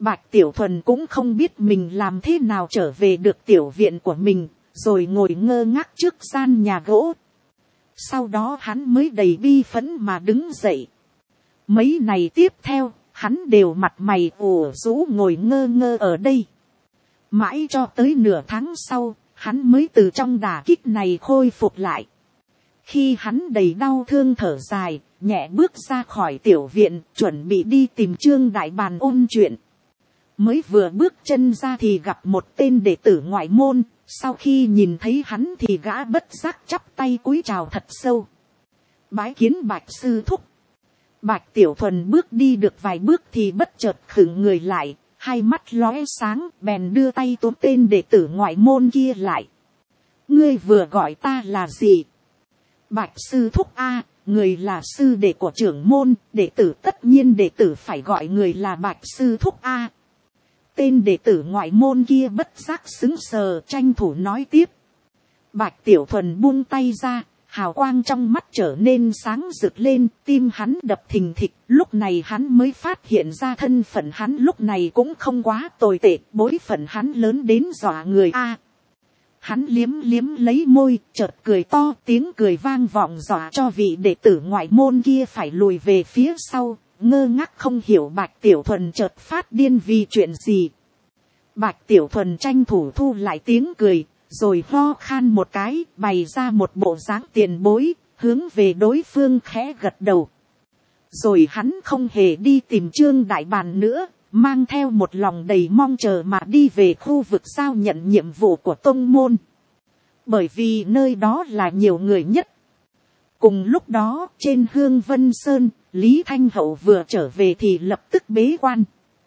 Bạch Tiểu Thuần cũng không biết mình làm thế nào trở về được tiểu viện của mình, rồi ngồi ngơ ngác trước gian nhà gỗ. Sau đó hắn mới đầy bi phẫn mà đứng dậy. Mấy ngày tiếp theo, hắn đều mặt mày ủ rũ ngồi ngơ ngơ ở đây. Mãi cho tới nửa tháng sau, hắn mới từ trong đả kích này khôi phục lại. Khi hắn đầy đau thương thở dài, nhẹ bước ra khỏi tiểu viện, chuẩn bị đi tìm Trương Đại Bàn ôn chuyện. Mới vừa bước chân ra thì gặp một tên đệ tử ngoại môn, sau khi nhìn thấy hắn thì gã bất giác chắp tay cúi chào thật sâu. Bái kiến Bạch sư thúc. Bạch Tiểu Thuần bước đi được vài bước thì bất chợt khựng người lại, hai mắt lóe sáng, bèn đưa tay túm tên đệ tử ngoại môn kia lại. Ngươi vừa gọi ta là gì? Bạch sư thúc a, người là sư đệ của trưởng môn, đệ tử tất nhiên đệ tử phải gọi người là Bạch sư thúc a. Tên đệ tử ngoại môn kia bất giác sững sờ, tranh thủ nói tiếp. Bạch Tiểu Thuần buông tay ra, hào quang trong mắt trở nên sáng rực lên, tim hắn đập thình thịch. Lúc này hắn mới phát hiện ra thân phận hắn lúc này cũng không quá tồi tệ, bối phận hắn lớn đến dọa người a. Hắn liếm liếm lấy môi, chợt cười to, tiếng cười vang vọng dọa cho vị đệ tử ngoại môn kia phải lùi về phía sau, ngơ ngác không hiểu Bạch Tiểu Thuần chợt phát điên vì chuyện gì. Bạch Tiểu Thuần tranh thủ thu lại tiếng cười, rồi ho khan một cái, bày ra một bộ dáng tiền bối, hướng về đối phương khẽ gật đầu. Rồi hắn không hề đi tìm Trương Đại Bàn nữa, mang theo một lòng đầy mong chờ mà đi về khu vực giao nhận nhiệm vụ của tông môn. Bởi vì nơi đó là nhiều người nhất. Cùng lúc đó, trên Hương Vân Sơn, Lý Thanh Hậu vừa trở về thì lập tức bế quan.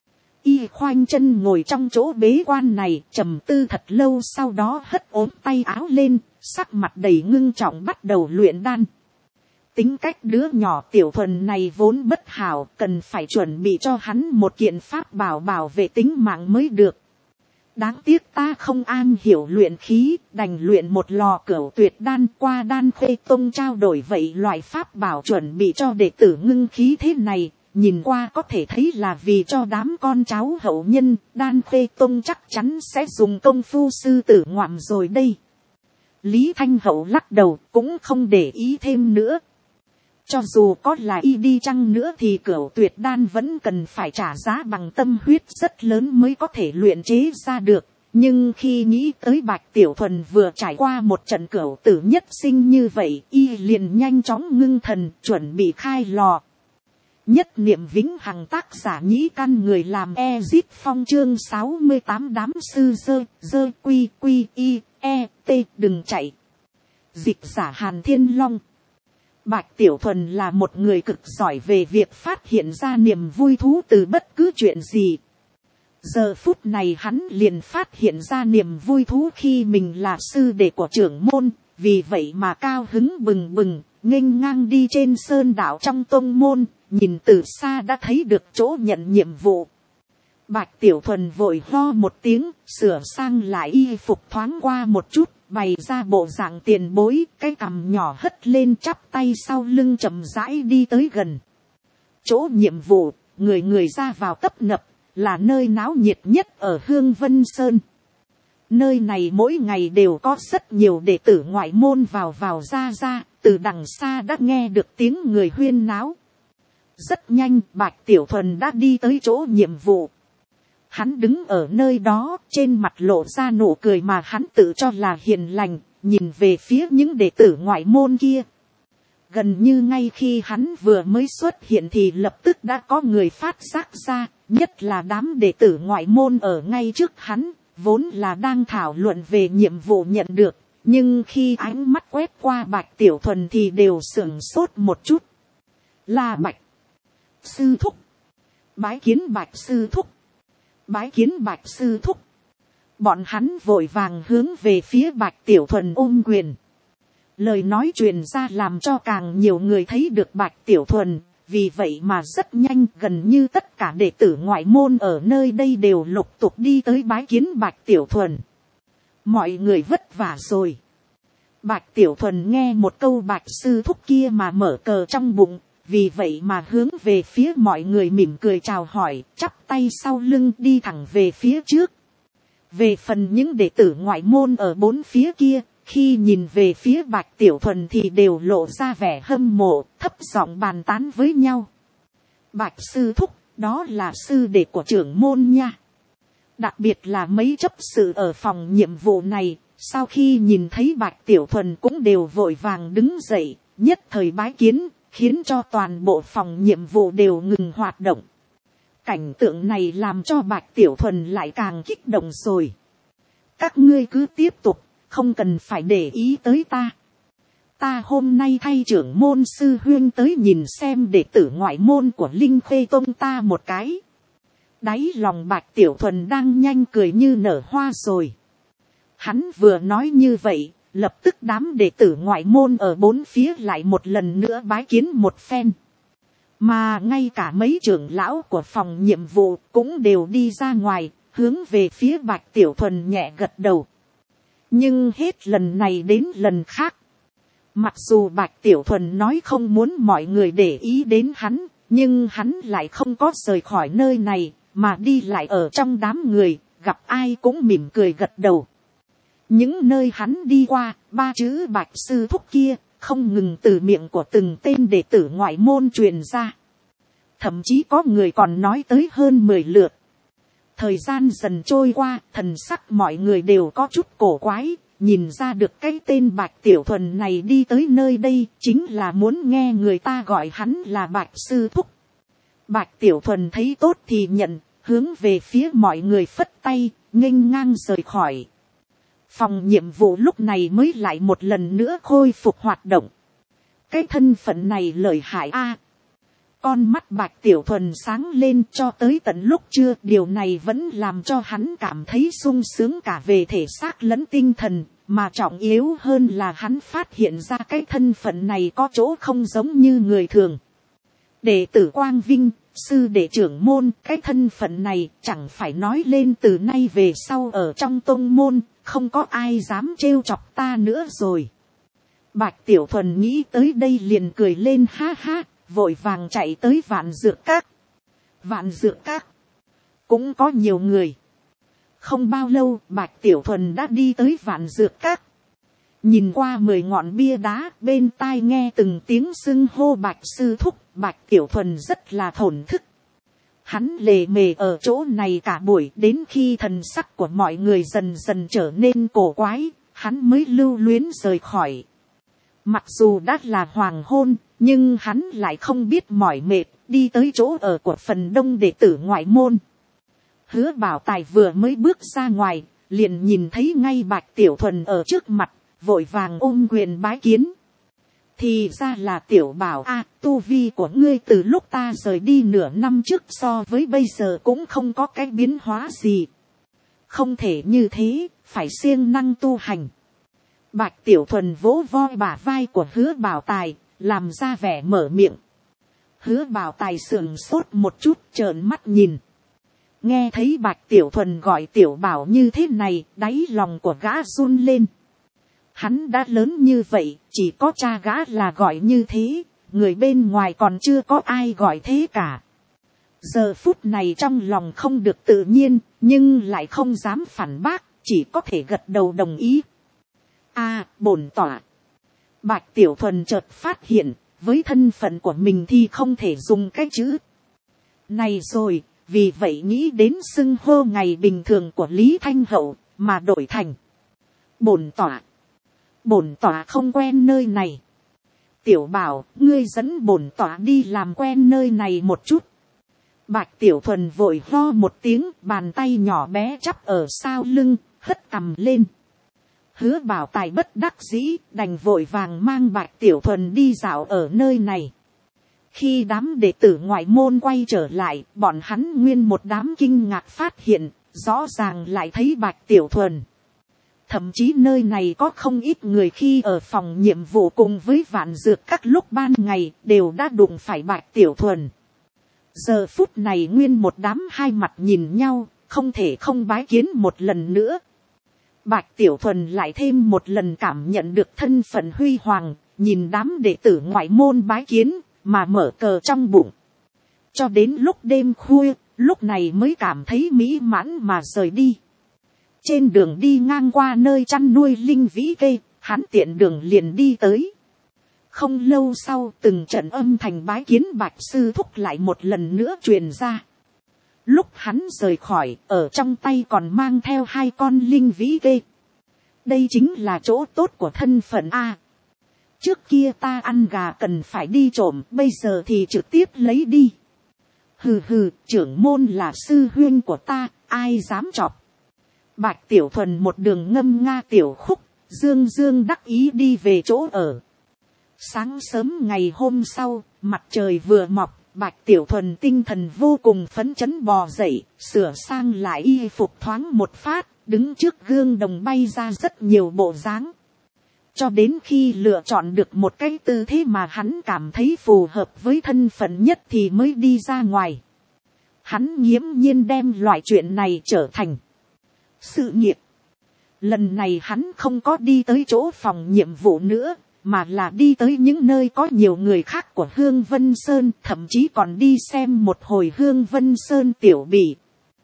Y khoanh chân ngồi trong chỗ bế quan này, trầm tư thật lâu, sau đó hất ốm tay áo lên, sắc mặt đầy ngưng trọng bắt đầu luyện đan. Tính cách đứa nhỏ Tiểu Thuần này vốn bất hảo, cần phải chuẩn bị cho hắn một kiện pháp bảo vệ tính mạng mới được. Đáng tiếc ta không an hiểu luyện khí, đành luyện một lò cửu tuyệt đan, qua Đan Khuê Tông trao đổi vậy loại pháp bảo chuẩn bị cho đệ tử ngưng khí thế này. Nhìn qua có thể thấy là vì cho đám con cháu hậu nhân, Đan Khuê Tông chắc chắn sẽ dùng công phu sư tử ngoạm rồi đây. Lý Thanh Hậu lắc đầu, cũng không để ý thêm nữa. Cho dù có là y đi chăng nữa thì cửu tuyệt đan vẫn cần phải trả giá bằng tâm huyết rất lớn mới có thể luyện chế ra được. Nhưng khi nghĩ tới Bạch Tiểu Thuần vừa trải qua một trận cửu tử nhất sinh như vậy, y liền nhanh chóng ngưng thần, chuẩn bị khai lò. Nhất niệm vĩnh hằng, tác giả Nhĩ Căn, người làm Ezip Phong, chương 68 đám sư dơ quy y e t đừng chạy. Dịch giả Hàn Thiên Long. Bạch Tiểu Thuần là một người cực giỏi về việc phát hiện ra niềm vui thú từ bất cứ chuyện gì. Giờ phút này hắn liền phát hiện ra niềm vui thú khi mình là sư đệ của trưởng môn, vì vậy mà cao hứng bừng bừng, nghênh ngang đi trên sơn đảo trong tông môn, nhìn từ xa đã thấy được chỗ nhận nhiệm vụ. Bạch Tiểu Thuần vội ho một tiếng, sửa sang lại y phục thoáng qua một chút, bày ra bộ dạng tiền bối, cái cằm nhỏ hất lên chắp tay sau lưng chậm rãi đi tới gần. Chỗ nhiệm vụ, người người ra vào tấp nập, là nơi náo nhiệt nhất ở Hương Vân Sơn. Nơi này mỗi ngày đều có rất nhiều đệ tử ngoại môn vào ra, từ đằng xa đã nghe được tiếng người huyên náo. Rất nhanh, Bạch Tiểu Thuần đã đi tới chỗ nhiệm vụ. Hắn đứng ở nơi đó, trên mặt lộ ra nụ cười mà hắn tự cho là hiền lành, nhìn về phía những đệ tử ngoại môn kia. Gần như ngay khi hắn vừa mới xuất hiện thì lập tức đã có người phát giác ra, nhất là đám đệ tử ngoại môn ở ngay trước hắn, vốn là đang thảo luận về nhiệm vụ nhận được. Nhưng khi ánh mắt quét qua Bạch Tiểu Thuần thì đều sửng sốt một chút. Là Bạch sư thúc. Bái kiến Bạch sư thúc. Bái kiến Bạch sư thúc. Bọn hắn vội vàng hướng về phía Bạch Tiểu Thuần ôm quyền. Lời nói truyền ra làm cho càng nhiều người thấy được Bạch Tiểu Thuần. Vì vậy mà rất nhanh, gần như tất cả đệ tử ngoại môn ở nơi đây đều lục tục đi tới bái kiến Bạch Tiểu Thuần. Mọi người vất vả rồi. Bạch Tiểu Thuần nghe một câu Bạch sư thúc kia mà mở cờ trong bụng, vì vậy mà hướng về phía mọi người mỉm cười chào hỏi, chắp tay sau lưng đi thẳng về phía trước. Về phần những đệ tử ngoại môn ở bốn phía kia, khi nhìn về phía Bạch Tiểu Thuần thì đều lộ ra vẻ hâm mộ, thấp giọng bàn tán với nhau. Bạch sư thúc, đó là sư đệ của trưởng môn nha. Đặc biệt là mấy chấp sự ở phòng nhiệm vụ này, sau khi nhìn thấy Bạch Tiểu Thuần cũng đều vội vàng đứng dậy, nhất thời bái kiến, khiến cho toàn bộ phòng nhiệm vụ đều ngừng hoạt động. Cảnh tượng này làm cho Bạch Tiểu Thuần lại càng kích động rồi. Các ngươi cứ tiếp tục, không cần phải để ý tới ta. Ta hôm nay thay trưởng môn sư huyên tới nhìn xem đệ tử ngoại môn của Linh Khê Tông ta một cái. Đáy lòng Bạch Tiểu Thuần đang nhanh cười như nở hoa rồi. Hắn vừa nói như vậy, lập tức đám đệ tử ngoại môn ở bốn phía lại một lần nữa bái kiến một phen. Mà ngay cả mấy trưởng lão của phòng nhiệm vụ cũng đều đi ra ngoài, hướng về phía Bạch Tiểu Thuần nhẹ gật đầu. Nhưng hết lần này đến lần khác. Mặc dù Bạch Tiểu Thuần nói không muốn mọi người để ý đến hắn, nhưng hắn lại không có rời khỏi nơi này, mà đi lại ở trong đám người, gặp ai cũng mỉm cười gật đầu. Những nơi hắn đi qua, ba chữ Bạch sư thúc kia, không ngừng từ miệng của từng tên đệ tử ngoại môn truyền ra. Thậm chí có người còn nói tới hơn 10 lượt. Thời gian dần trôi qua, thần sắc mọi người đều có chút cổ quái, nhìn ra được cái tên Bạch Tiểu Thuần này đi tới nơi đây chính là muốn nghe người ta gọi hắn là Bạch sư thúc. Bạch Tiểu Thuần thấy tốt thì nhận, hướng về phía mọi người phất tay, nghênh ngang rời khỏi. Phòng nhiệm vụ lúc này mới lại một lần nữa khôi phục hoạt động. Cái thân phận này lợi hại a. Con mắt Bạch Tiểu Thuần sáng lên cho tới tận lúc trưa, điều này vẫn làm cho hắn cảm thấy sung sướng cả về thể xác lẫn tinh thần, mà trọng yếu hơn là hắn phát hiện ra cái thân phận này có chỗ không giống như người thường. Đệ tử Quang Vinh, sư đệ trưởng môn, cái thân phận này chẳng phải nói lên từ nay về sau ở trong tông môn, không có ai dám trêu chọc ta nữa rồi. Bạch Tiểu Thuần nghĩ tới đây liền cười lên ha ha, vội vàng chạy tới Vạn Dược Các. Vạn Dược Các cũng có nhiều người. Không bao lâu Bạch Tiểu Thuần đã đi tới Vạn Dược Các. Nhìn qua 10 ngọn bia đá, bên tai nghe từng tiếng xưng hô Bạch sư thúc, Bạch Tiểu Thuần rất là thổn thức. Hắn lề mề ở chỗ này cả buổi, đến khi thần sắc của mọi người dần dần trở nên cổ quái, hắn mới lưu luyến rời khỏi. Mặc dù đã là hoàng hôn, nhưng hắn lại không biết mỏi mệt, đi tới chỗ ở của phần đông đệ tử ngoại môn. Hứa Bảo Tài vừa mới bước ra ngoài, liền nhìn thấy ngay Bạch Tiểu Thuần ở trước mặt, vội vàng ôm quyền bái kiến. Thì ra là Tiểu Bảo a, tu vi của ngươi từ lúc ta rời đi nửa năm trước so với bây giờ cũng không có cái biến hóa gì. Không thể như thế, phải siêng năng tu hành. Bạch Tiểu Thuần vỗ voi bả vai của Hứa Bảo Tài, làm ra vẻ mở miệng. Hứa Bảo Tài sườn sốt một chút, trợn mắt nhìn. Nghe thấy Bạch Tiểu Thuần gọi Tiểu Bảo như thế này, đáy lòng của gã run lên. Hắn đã lớn như vậy, chỉ có cha gã là gọi như thế, người bên ngoài còn chưa có ai gọi thế cả. Giờ phút này trong lòng không được tự nhiên, nhưng lại không dám phản bác, chỉ có thể gật đầu đồng ý. Bổn tọa. Bạch Tiểu Thuần chợt phát hiện, với thân phận của mình thì không thể dùng cái chữ này rồi, vì vậy nghĩ đến xưng hô ngày bình thường của Lý Thanh Hậu, mà đổi thành bổn tọa. Bổn tọa không quen nơi này. Tiểu Bảo, ngươi dẫn bổn tọa đi làm quen nơi này một chút. Bạch Tiểu Thuần vội ho một tiếng, bàn tay nhỏ bé chắp ở sau lưng, hất cằm lên. Hứa Bảo Tài bất đắc dĩ, đành vội vàng mang Bạch Tiểu Thuần đi dạo ở nơi này. Khi đám đệ tử ngoại môn quay trở lại, bọn hắn nguyên một đám kinh ngạc phát hiện, rõ ràng lại thấy Bạch Tiểu Thuần. Thậm chí nơi này có không ít người khi ở phòng nhiệm vụ cùng với Vạn Dược Các lúc ban ngày đều đã đụng phải Bạch Tiểu Thuần. Giờ phút này nguyên một đám hai mặt nhìn nhau, không thể không bái kiến một lần nữa. Bạch Tiểu Thuần lại thêm một lần cảm nhận được thân phận huy hoàng, nhìn đám đệ tử ngoại môn bái kiến, mà mở cờ trong bụng. Cho đến lúc đêm khuya, lúc này mới cảm thấy mỹ mãn mà rời đi. Trên đường đi ngang qua nơi chăn nuôi linh vĩ kê, hắn tiện đường liền đi tới. Không lâu sau, từng trận âm thanh bái kiến Bạch sư thúc lại một lần nữa truyền ra. Lúc hắn rời khỏi, ở trong tay còn mang theo 2 con linh vĩ kê. Đây chính là chỗ tốt của thân phận A. Trước kia ta ăn gà cần phải đi trộm, bây giờ thì trực tiếp lấy đi. Hừ hừ, trưởng môn là sư huynh của ta, ai dám chọc. Bạch Tiểu Thuần một đường ngâm nga tiểu khúc, dương dương đắc ý đi về chỗ ở. Sáng sớm ngày hôm sau, mặt trời vừa mọc, Bạch Tiểu Thuần tinh thần vô cùng phấn chấn bò dậy, sửa sang lại y phục thoáng một phát, đứng trước gương đồng bay ra rất nhiều bộ dáng. Cho đến khi lựa chọn được một cái tư thế mà hắn cảm thấy phù hợp với thân phận nhất thì mới đi ra ngoài. Hắn nghiễm nhiên đem loại chuyện này trở thành sự nghiệp. Lần này hắn không có đi tới chỗ phòng nhiệm vụ nữa, mà là đi tới những nơi có nhiều người khác của Hương Vân Sơn, thậm chí còn đi xem một hồi Hương Vân Sơn tiểu bỉ.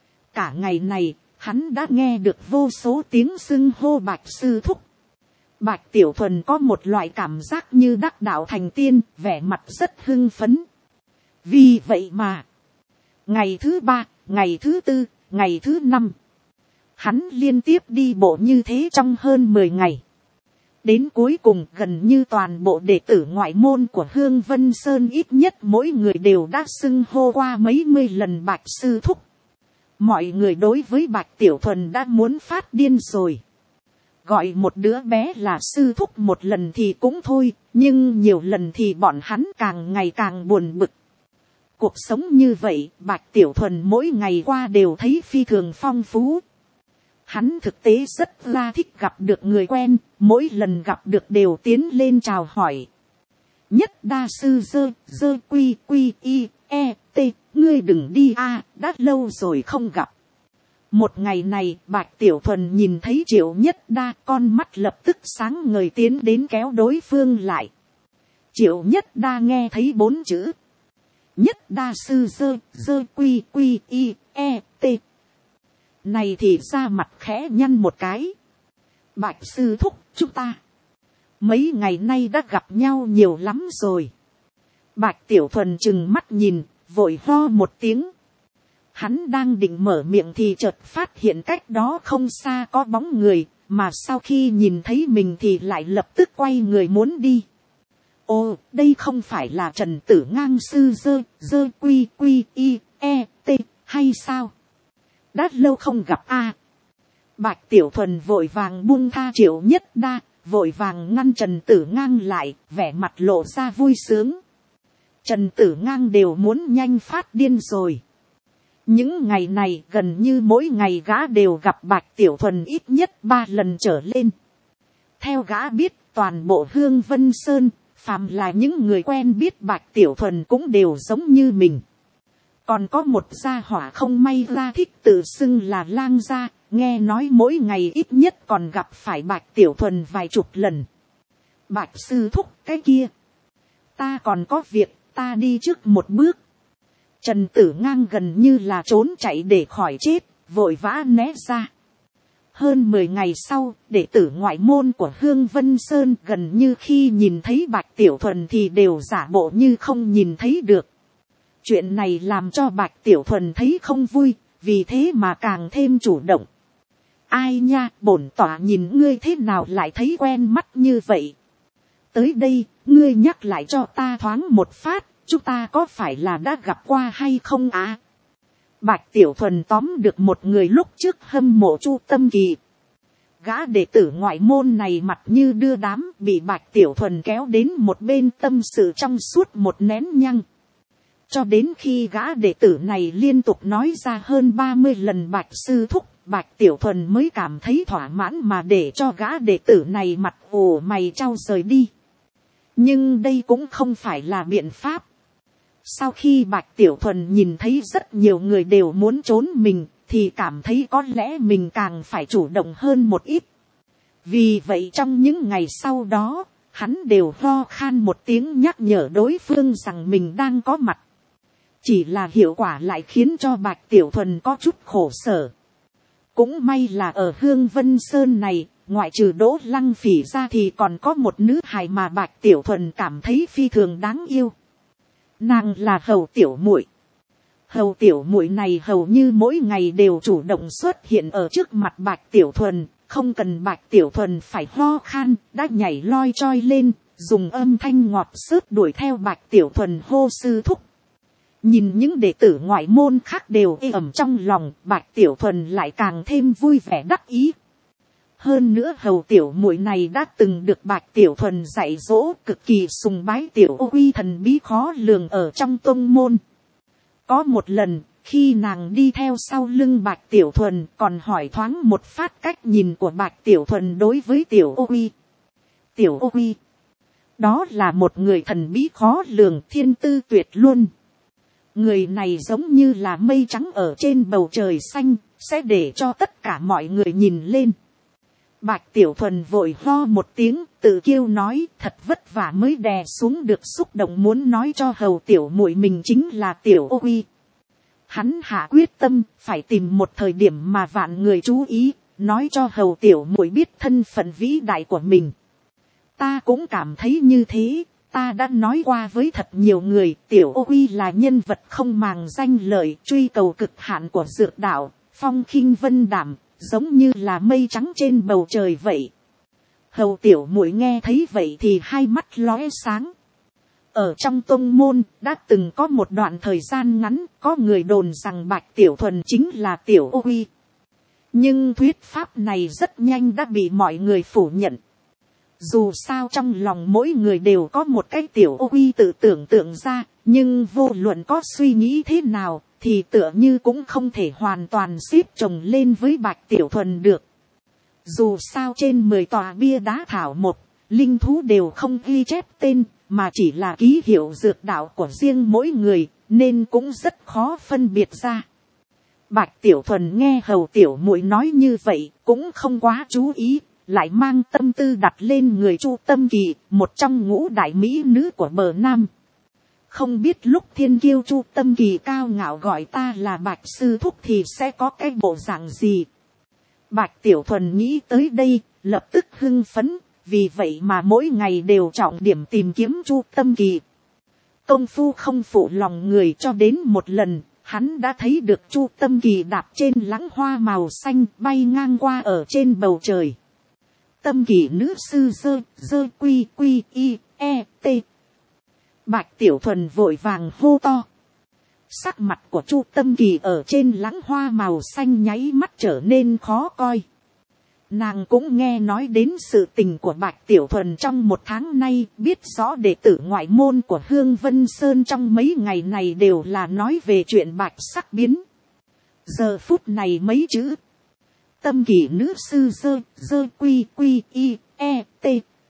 Cả ngày này, hắn đã nghe được vô số tiếng xưng hô Bạch sư thúc. Bạch Tiểu Thuần có một loại cảm giác như đắc đạo thành tiên, vẻ mặt rất hưng phấn. Vì vậy mà, ngày thứ 3, ngày thứ 4, ngày thứ 5, hắn liên tiếp đi bộ như thế trong hơn 10 ngày. Đến cuối cùng gần như toàn bộ đệ tử ngoại môn của Hương Vân Sơn ít nhất mỗi người đều đã xưng hô qua mấy mươi lần Bạch sư thúc. Mọi người đối với Bạch Tiểu Thuần đã muốn phát điên rồi. Gọi một đứa bé là sư thúc một lần thì cũng thôi, nhưng nhiều lần thì bọn hắn càng ngày càng buồn bực. Cuộc sống như vậy, Bạch Tiểu Thuần mỗi ngày qua đều thấy phi thường phong phú. Hắn thực tế rất là thích gặp được người quen, mỗi lần gặp được đều tiến lên chào hỏi. Nhất đa sư dơ quy quy y e t, ngươi đừng đi a, đã lâu rồi không gặp. Một ngày này, Bạch Tiểu Thuần nhìn thấy Triệu Nhất Đa, con mắt lập tức sáng ngời tiến đến kéo đối phương lại. Triệu Nhất Đa nghe thấy 4 chữ. Nhất đa sư dơ quy quy y e t. Này thì ra mặt khẽ nhăn một cái. Bạch sư thúc, chúng ta mấy ngày nay đã gặp nhau nhiều lắm rồi. Bạch Tiểu Thuần trừng mắt nhìn, vội ho một tiếng. Hắn đang định mở miệng thì chợt phát hiện cách đó không xa có bóng người, mà sau khi nhìn thấy mình thì lại lập tức quay người muốn đi. Ồ, đây không phải là Trần Tử Ngang sư dơ quy quy y e t hay sao? Đã lâu không gặp a. Bạch Tiểu Thuần vội vàng buông tha Triệu Nhất Đa, vội vàng ngăn Trần Tử Ngang lại, vẻ mặt lộ ra vui sướng. Trần Tử Ngang đều muốn nhanh phát điên rồi. Những ngày này gần như mỗi ngày gã đều gặp Bạch Tiểu Thuần ít nhất 3 lần trở lên. Theo gã biết, toàn bộ Hương Vân Sơn, phàm là những người quen biết Bạch Tiểu Thuần cũng đều giống như mình. Còn có một gia hỏa không may ra thích tự xưng là lang gia, nghe nói mỗi ngày ít nhất còn gặp phải Bạch Tiểu Thuần vài chục lần. Bạch sư thúc, cái kia, ta còn có việc, ta đi trước một bước. Trần Tử Ngang gần như là trốn chạy để khỏi chết, vội vã né ra. Hơn 10 ngày sau, đệ tử ngoại môn của Hương Vân Sơn gần như khi nhìn thấy Bạch Tiểu Thuần thì đều giả bộ như không nhìn thấy được. Chuyện này làm cho Bạch Tiểu Thuần thấy không vui, vì thế mà càng thêm chủ động. Ai nha, bổn tỏa nhìn ngươi thế nào lại thấy quen mắt như vậy. Tới đây, ngươi nhắc lại cho ta thoáng một phát, chúng ta có phải là đã gặp qua hay không á? Bạch Tiểu Thuần tóm được một người lúc trước hâm mộ Chu Tâm Kỳ. Gã đệ tử ngoại môn này mặt như đưa đám, bị Bạch Tiểu Thuần kéo đến một bên tâm sự trong suốt một nén nhăng. Cho đến khi gã đệ tử này liên tục nói ra hơn 30 lần Bạch sư thúc, Bạch Tiểu Thuần mới cảm thấy thỏa mãn mà để cho gã đệ tử này mặt ủ mày trao rời đi. Nhưng đây cũng không phải là biện pháp. Sau khi Bạch Tiểu Thuần nhìn thấy rất nhiều người đều muốn trốn mình, thì cảm thấy có lẽ mình càng phải chủ động hơn một ít. Vì vậy trong những ngày sau đó, hắn đều ho khan một tiếng nhắc nhở đối phương rằng mình đang có mặt. Chỉ là hiệu quả lại khiến cho Bạch Tiểu Thuần có chút khổ sở. Cũng may là ở Hương Vân Sơn này, ngoại trừ Đỗ Lăng Phỉ ra thì còn có một nữ hài mà Bạch Tiểu Thuần cảm thấy phi thường đáng yêu. Nàng là Hầu Tiểu Muội. Hầu Tiểu Muội này hầu như mỗi ngày đều chủ động xuất hiện ở trước mặt Bạch Tiểu Thuần, không cần Bạch Tiểu Thuần phải ho khan, đã nhảy loi choi lên, dùng âm thanh ngọt xớt đuổi theo Bạch Tiểu Thuần hô sư thúc. Nhìn những đệ tử ngoại môn khác đều ê ẩm trong lòng, Bạch Tiểu Thuần lại càng thêm vui vẻ đắc ý. Hơn nữa Hầu Tiểu Muội này đã từng được Bạch Tiểu Thuần dạy dỗ, cực kỳ sùng bái Tiểu Ô Uy thần bí khó lường ở trong tông môn. Có một lần, khi nàng đi theo sau lưng Bạch Tiểu Thuần, còn hỏi thoáng một phát cách nhìn của Bạch Tiểu Thuần đối với Tiểu Ô Uy. Tiểu Ô Uy, đó là một người thần bí khó lường, thiên tư tuyệt luôn. Người này giống như là mây trắng ở trên bầu trời xanh, sẽ để cho tất cả mọi người nhìn lên. Bạch Tiểu Thuần vội ho một tiếng, tự kiêu nói, thật vất vả mới đè xuống được xúc động muốn nói cho Hầu Tiểu Muội mình chính là Tiểu Ô Uy. Hắn hạ quyết tâm, phải tìm một thời điểm mà vạn người chú ý, nói cho Hầu Tiểu Muội biết thân phận vĩ đại của mình. Ta cũng cảm thấy như thế, ta đã nói qua với thật nhiều người, Tiểu Ô Uy là nhân vật không màng danh lợi, truy cầu cực hạn của dược đạo, phong khinh vân đảm, giống như là mây trắng trên bầu trời vậy. Hầu Tiểu Muội nghe thấy vậy thì hai mắt lóe sáng. Ở trong tông môn, đã từng có một đoạn thời gian ngắn, có người đồn rằng Bạch Tiểu Thuần chính là Tiểu Ô Uy. Nhưng thuyết pháp này rất nhanh đã bị mọi người phủ nhận. Dù sao trong lòng mỗi người đều có một cái Tiểu Ô Uy tự tưởng tượng ra, nhưng vô luận có suy nghĩ thế nào, thì tựa như cũng không thể hoàn toàn xếp chồng lên với Bạch Tiểu Thuần được. Dù sao trên 10 tòa bia đá thảo một, linh thú đều không ghi chép tên, mà chỉ là ký hiệu dược đạo của riêng mỗi người, nên cũng rất khó phân biệt ra. Bạch Tiểu Thuần nghe Hầu Tiểu Muội nói như vậy, cũng không quá chú ý, lại mang tâm tư đặt lên người Chu Tâm Kỳ, một trong ngũ đại mỹ nữ của bờ Nam. Không biết lúc thiên kiêu Chu Tâm Kỳ cao ngạo gọi ta là Bạch sư thúc thì sẽ có cái bộ dạng gì. Bạch Tiểu Thuần nghĩ tới đây, lập tức hưng phấn, vì vậy mà mỗi ngày đều trọng điểm tìm kiếm Chu Tâm Kỳ. Công phu không phụ lòng người, cho đến một lần, hắn đã thấy được Chu Tâm Kỳ đạp trên lãng hoa màu xanh bay ngang qua ở trên bầu trời. Tâm Kỳ nữ sư dơ quy quy y e t. Bạch Tiểu Thuần vội vàng hô to. Sắc mặt của Chu Tâm Kỳ ở trên lãng hoa màu xanh nháy mắt trở nên khó coi. Nàng cũng nghe nói đến sự tình của Bạch Tiểu Thuần trong một tháng nay, biết rõ đệ tử ngoại môn của Hương Vân Sơn trong mấy ngày này đều là nói về chuyện Bạch sắc biến. Giờ phút này mấy chữ Tâm Kỳ nữ sư dơ quy quy y e t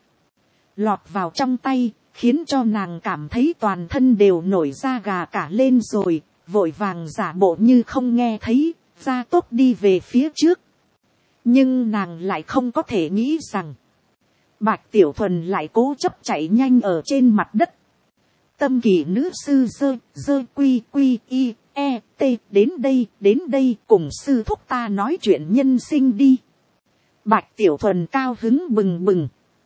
lọt vào trong tay, khiến cho nàng cảm thấy toàn thân đều nổi da gà cả lên rồi, vội vàng giả bộ như không nghe thấy, ra tốc đi về phía trước. Nhưng nàng lại không có thể nghĩ rằng, Bạch Tiểu Thuần lại cố chấp chạy nhanh ở trên mặt đất. Tâm Kỳ nữ sư dơ quy quy y e t đến đây cùng sư thúc ta nói chuyện nhân sinh đi. Bạch Tiểu Thuần cao hứng bừng bừng.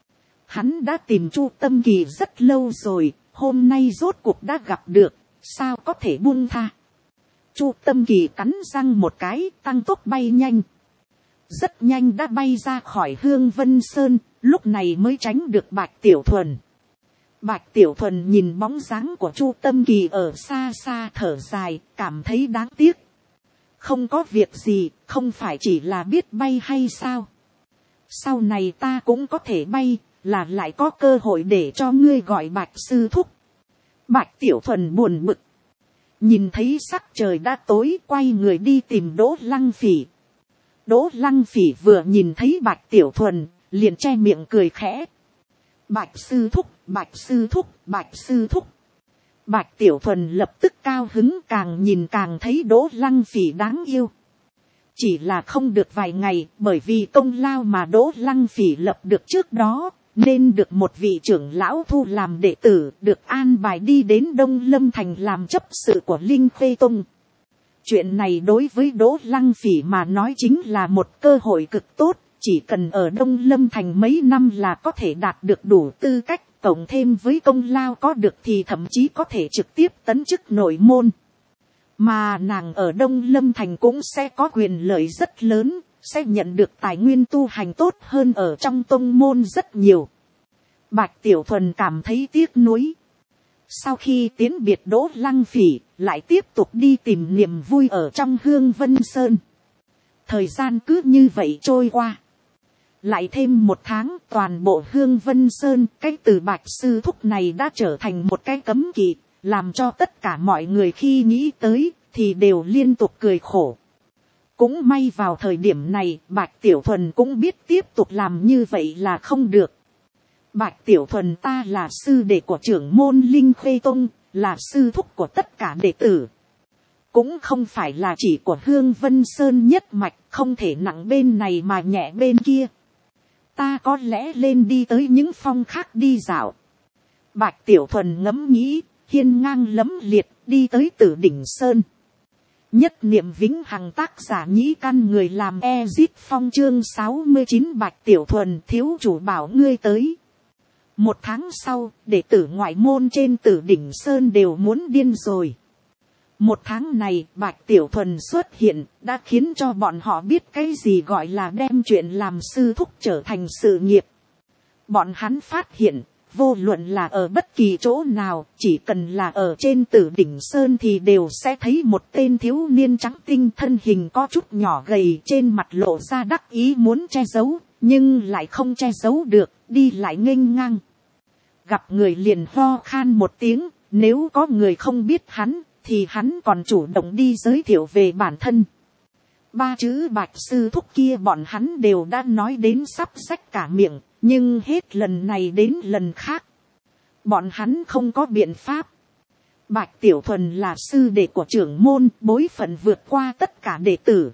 Hắn đã tìm Chu Tâm Kỳ rất lâu rồi, hôm nay rốt cuộc đã gặp được, sao có thể buông tha. Chu Tâm Kỳ cắn răng một cái, tăng tốc bay nhanh. Rất nhanh đã bay ra khỏi Hương Vân Sơn, lúc này mới tránh được Bạch Tiểu Thuần. Bạch Tiểu Thuần nhìn bóng dáng của Chu Tâm Kỳ ở xa xa thở dài, cảm thấy đáng tiếc. Không có việc gì, không phải chỉ là biết bay hay sao. Sau này ta cũng có thể bay, là lại có cơ hội để cho ngươi gọi Bạch sư thúc. Bạch Tiểu Thuần buồn bực. Nhìn thấy sắc trời đã tối, quay người đi tìm Đỗ Lăng Phỉ. Đỗ Lăng Phỉ vừa nhìn thấy Bạch Tiểu Thuần, liền che miệng cười khẽ. Bạch sư thúc, Bạch sư thúc, Bạch sư thúc. Bạch Tiểu Thuần lập tức cao hứng, càng nhìn càng thấy Đỗ Lăng Phỉ đáng yêu. Chỉ là không được vài ngày, bởi vì công lao mà Đỗ Lăng Phỉ lập được trước đó, nên được một vị trưởng lão thu làm đệ tử, được an bài đi đến Đông Lâm Thành làm chấp sự của Linh Khê Tông. Chuyện này đối với Đỗ Lăng Phỉ mà nói chính là một cơ hội cực tốt, chỉ cần ở Đông Lâm Thành mấy năm là có thể đạt được đủ tư cách, cộng thêm với công lao có được thì thậm chí có thể trực tiếp tấn chức nội môn. Mà nàng ở Đông Lâm Thành cũng sẽ có quyền lợi rất lớn, sẽ nhận được tài nguyên tu hành tốt hơn ở trong tông môn rất nhiều. Bạch Tiểu Thuần cảm thấy tiếc nuối. Sau khi tiến biệt Đỗ Lăng Phỉ, lại tiếp tục đi tìm niềm vui ở trong Hương Vân Sơn. Thời gian cứ như vậy trôi qua. Lại thêm một tháng, toàn bộ Hương Vân Sơn, cái từ Bạch Sư Thúc này đã trở thành một cái cấm kỵ, làm cho tất cả mọi người khi nghĩ tới, thì đều liên tục cười khổ. Cũng may vào thời điểm này, Bạch Tiểu Thuần cũng biết tiếp tục làm như vậy là không được. Bạch Tiểu Thuần, ta là sư đệ của trưởng môn Linh Khê Tông, là sư thúc của tất cả đệ tử. Cũng không phải là chỉ của Hương Vân Sơn nhất mạch, không thể nặng bên này mà nhẹ bên kia. Ta có lẽ lên đi tới những phong khác đi dạo. Bạch Tiểu Thuần ngẫm nghĩ, hiên ngang lẫm liệt đi tới Tử Đỉnh Sơn. Nhất niệm vĩnh hằng, tác giả Nhĩ Căn, người làm Ezit Phong, chương 69. Bạch Tiểu Thuần, thiếu chủ bảo ngươi tới. Một tháng sau, đệ tử ngoại môn trên Tử Đỉnh Sơn đều muốn điên rồi. Một tháng này, Bạch Tiểu Thuần xuất hiện, đã khiến cho bọn họ biết cái gì gọi là đem chuyện làm sư thúc trở thành sự nghiệp. Bọn hắn phát hiện, vô luận là ở bất kỳ chỗ nào, chỉ cần là ở trên Tử Đỉnh Sơn thì đều sẽ thấy một tên thiếu niên trắng tinh, thân hình có chút nhỏ gầy, trên mặt lộ ra đắc ý muốn che giấu, nhưng lại không che giấu được, đi lại nghênh ngang. Gặp người liền ho khan một tiếng, nếu có người không biết hắn, thì hắn còn chủ động đi giới thiệu về bản thân. Ba chữ Bạch Sư Thúc kia bọn hắn đều đã nói đến sắp rách cả miệng, nhưng hết lần này đến lần khác, bọn hắn không có biện pháp. Bạch Tiểu Thuần là sư đệ của trưởng môn, bối phận vượt qua tất cả đệ tử.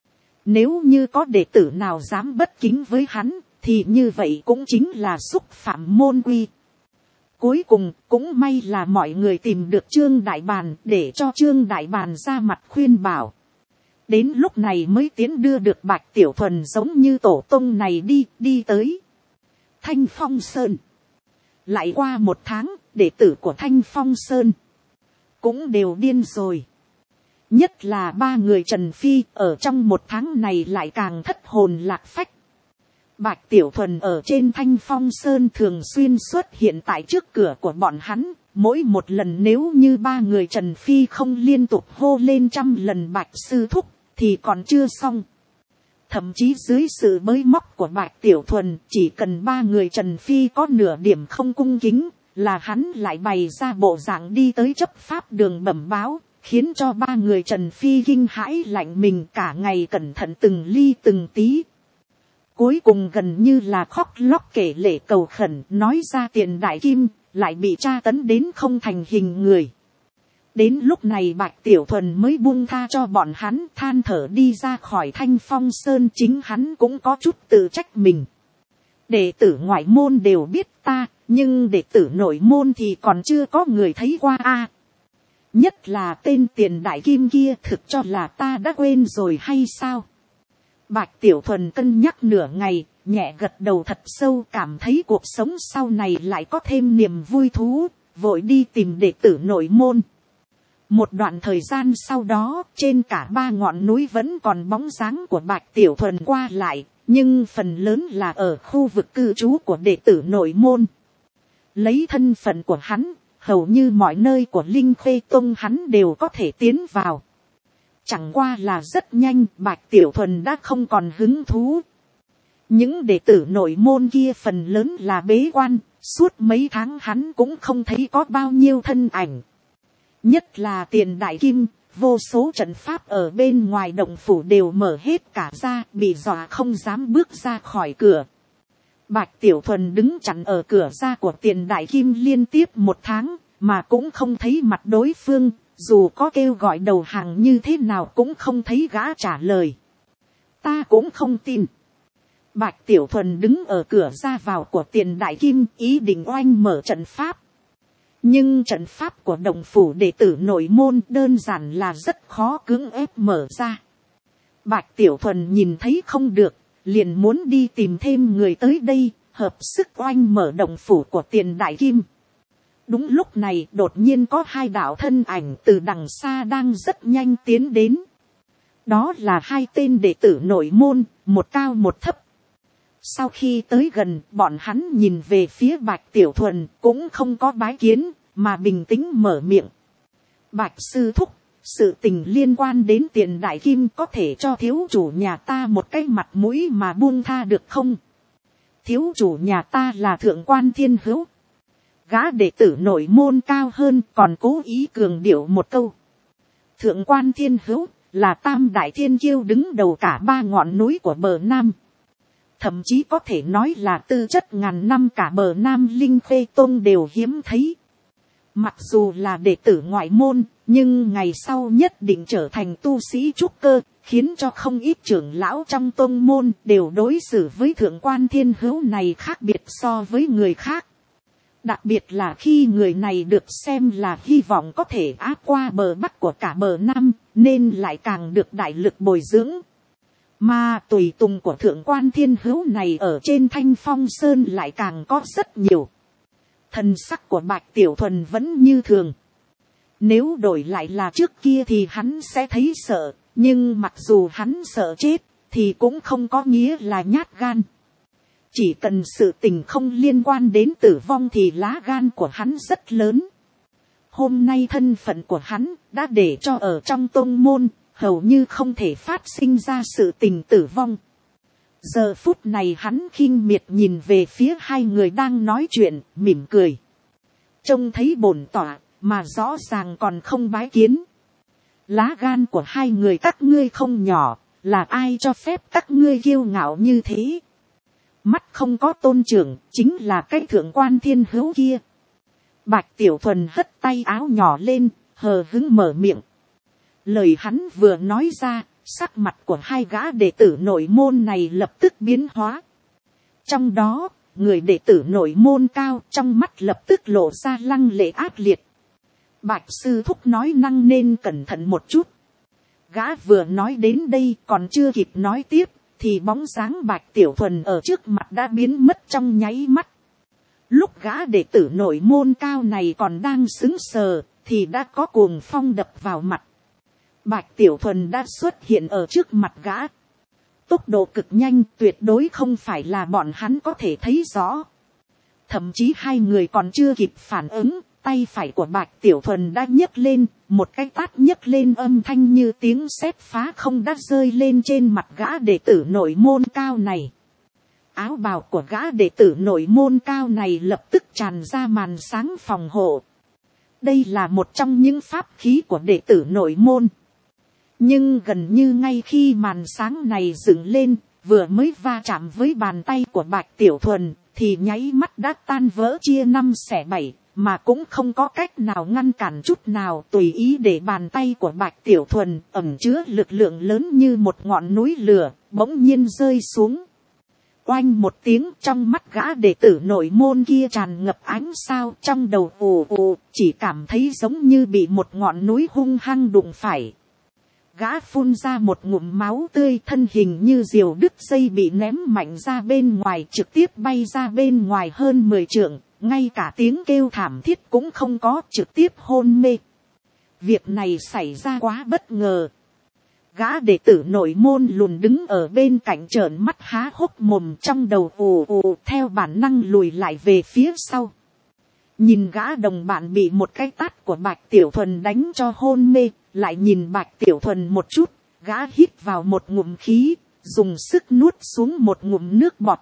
Nếu như có đệ tử nào dám bất kính với hắn, thì như vậy cũng chính là xúc phạm môn quy. Cuối cùng, cũng may là mọi người tìm được Trương Đại Bàn, để cho Trương Đại Bàn ra mặt khuyên bảo. Đến lúc này mới tiến đưa được Bạch Tiểu Thuần giống như tổ tông này đi tới Thanh Phong Sơn. Lại qua một tháng, đệ tử của Thanh Phong Sơn cũng đều điên rồi. Nhất là ba người Trần Phi, ở trong một tháng này lại càng thất hồn lạc phách. Bạch Tiểu Thuần ở trên Thanh Phong Sơn thường xuyên xuất hiện tại trước cửa của bọn hắn. Mỗi một lần nếu như ba người Trần Phi không liên tục hô lên 100 lần Bạch Sư Thúc, thì còn chưa xong. Thậm chí dưới sự bới móc của Bạch Tiểu Thuần, chỉ cần ba người Trần Phi có nửa điểm không cung kính, là hắn lại bày ra bộ dạng đi tới chấp pháp đường bẩm báo, khiến cho ba người Trần Phi kinh hãi lạnh mình, cả ngày cẩn thận từng ly từng tí. Cuối cùng gần như là khóc lóc kể lể cầu khẩn, nói ra tiền đại kim, lại bị tra tấn đến không thành hình người. Đến lúc này Bạch Tiểu Thuần mới buông tha cho bọn hắn, than thở đi ra khỏi Thanh Phong Sơn. Chính hắn cũng có chút tự trách mình. Đệ tử ngoại môn đều biết ta, nhưng đệ tử nội môn thì còn chưa có người thấy qua a. Nhất là tên tiền đại kim kia, thực cho là ta đã quên rồi hay sao? Bạch Tiểu Thuần cân nhắc nửa ngày, nhẹ gật đầu thật sâu, cảm thấy cuộc sống sau này lại có thêm niềm vui thú, vội đi tìm đệ tử nội môn. Một đoạn thời gian sau đó, trên cả ba ngọn núi vẫn còn bóng dáng của Bạch Tiểu Thuần qua lại, nhưng phần lớn là ở khu vực cư trú của đệ tử nội môn. Lấy thân phận của hắn, hầu như mọi nơi của Linh Khê Tông hắn đều có thể tiến vào. Chẳng qua là rất nhanh, Bạch Tiểu Thuần đã không còn hứng thú. Những đệ tử nội môn kia phần lớn là bế quan, suốt mấy tháng hắn cũng không thấy có bao nhiêu thân ảnh. Nhất là tiền đại kim, vô số trận pháp ở bên ngoài động phủ đều mở hết cả ra, bị dọa không dám bước ra khỏi cửa. Bạch Tiểu Thuần đứng chặn ở cửa ra của tiền đại kim liên tiếp một tháng, mà cũng không thấy mặt đối phương, dù có kêu gọi đầu hàng như thế nào cũng không thấy gã trả lời. Ta cũng không tin. Bạch Tiểu Thuần đứng ở cửa ra vào của Tiền Đại Kim, ý định oanh mở trận pháp. Nhưng trận pháp của đồng phủ đệ tử nội môn đơn giản là rất khó cưỡng ép mở ra. Bạch Tiểu Thuần nhìn thấy không được, liền muốn đi tìm thêm người tới đây, hợp sức oanh mở đồng phủ của Tiền Đại Kim. Đúng lúc này đột nhiên có hai đạo thân ảnh từ đằng xa đang rất nhanh tiến đến. Đó là hai tên đệ tử nội môn, một cao một thấp. Sau khi tới gần, bọn hắn nhìn về phía Bạch Tiểu Thuần cũng không có bái kiến, mà bình tĩnh mở miệng. Bạch sư thúc, sự tình liên quan đến Tiền Đại Kim có thể cho thiếu chủ nhà ta một cái mặt mũi mà buông tha được không? Thiếu chủ nhà ta là thượng quan Thiên Hữu. Gã đệ tử nội môn cao hơn còn cố ý cường điệu một câu. Thượng quan Thiên Hữu là tam đại thiên kiêu đứng đầu cả ba ngọn núi của bờ Nam. Thậm chí có thể nói là tư chất ngàn năm cả bờ Nam Linh Khê Tôn đều hiếm thấy. Mặc dù là đệ tử ngoại môn, nhưng ngày sau nhất định trở thành tu sĩ trúc cơ, khiến cho không ít trưởng lão trong tôn môn đều đối xử với thượng quan Thiên Hữu này khác biệt so với người khác. Đặc biệt là khi người này được xem là hy vọng có thể áp qua bờ Bắc của cả bờ Nam, nên lại càng được đại lực bồi dưỡng. Mà tùy tùng của thượng quan Thiên Hữu này ở trên Thanh Phong Sơn lại càng có rất nhiều. Thần sắc của Bạch Tiểu Thuần vẫn như thường. Nếu đổi lại là trước kia thì hắn sẽ thấy sợ, nhưng mặc dù hắn sợ chết, thì cũng không có nghĩa là nhát gan. Chỉ cần sự tình không liên quan đến tử vong thì lá gan của hắn rất lớn. Hôm nay thân phận của hắn đã để cho ở trong tôn môn, hầu như không thể phát sinh ra sự tình tử vong. Giờ phút này hắn khinh miệt nhìn về phía hai người đang nói chuyện, mỉm cười. Trông thấy bổn tọa, mà rõ ràng còn không bái kiến. Lá gan của hai người các ngươi không nhỏ, là ai cho phép các ngươi kiêu ngạo như thế? Mắt không có tôn trưởng, chính là cái thượng quan Thiên Hữu kia. Bạch Tiểu Thuần hất tay áo nhỏ lên, hờ hững mở miệng. Lời hắn vừa nói ra, sắc mặt của hai gã đệ tử nội môn này lập tức biến hóa. Trong đó, người đệ tử nội môn cao trong mắt lập tức lộ ra lăng lệ ác liệt. Bạch sư thúc nói năng nên cẩn thận một chút. Gã vừa nói đến đây còn chưa kịp nói tiếp, thì bóng dáng Bạch Tiểu Thuần ở trước mặt đã biến mất trong nháy mắt. Lúc gã đệ tử nội môn cao này còn đang sững sờ, thì đã có cuồng phong đập vào mặt. Bạch Tiểu Thuần đã xuất hiện ở trước mặt gã. Tốc độ cực nhanh, tuyệt đối không phải là bọn hắn có thể thấy rõ. Thậm chí hai người còn chưa kịp phản ứng, tay phải của Bạch Tiểu Thuần đã nhấc lên, một cái tát nhấc lên âm thanh như tiếng sét phá không đã rơi lên trên mặt gã đệ tử nội môn cao này. Áo bào của gã đệ tử nội môn cao này lập tức tràn ra màn sáng phòng hộ. Đây là một trong những pháp khí của đệ tử nội môn. Nhưng gần như ngay khi màn sáng này dựng lên, vừa mới va chạm với bàn tay của Bạch Tiểu Thuần, thì nháy mắt đã tan vỡ chia 5 xẻ 7, mà cũng không có cách nào ngăn cản chút nào, tùy ý để bàn tay của Bạch Tiểu Thuần ẩn chứa lực lượng lớn như một ngọn núi lửa, bỗng nhiên rơi xuống. Oanh một tiếng, trong mắt gã đệ tử nội môn kia tràn ngập ánh sao, trong đầu ù ù, chỉ cảm thấy giống như bị một ngọn núi hung hăng đụng phải. Gã phun ra một ngụm máu tươi, thân hình như diều đứt dây bị ném mạnh ra bên ngoài, trực tiếp bay ra bên ngoài hơn 10 trượng, ngay cả tiếng kêu thảm thiết cũng không có, trực tiếp hôn mê. Việc này xảy ra quá bất ngờ. Gã đệ tử nội môn lùn đứng ở bên cạnh trợn mắt há hốc mồm, trong đầu ù ù, theo bản năng lùi lại về phía sau. Nhìn gã đồng bạn bị một cái tát của Bạch Tiểu Thuần đánh cho hôn mê, lại nhìn Bạch Tiểu Thuần một chút, gã hít vào một ngụm khí, dùng sức nuốt xuống một ngụm nước bọt.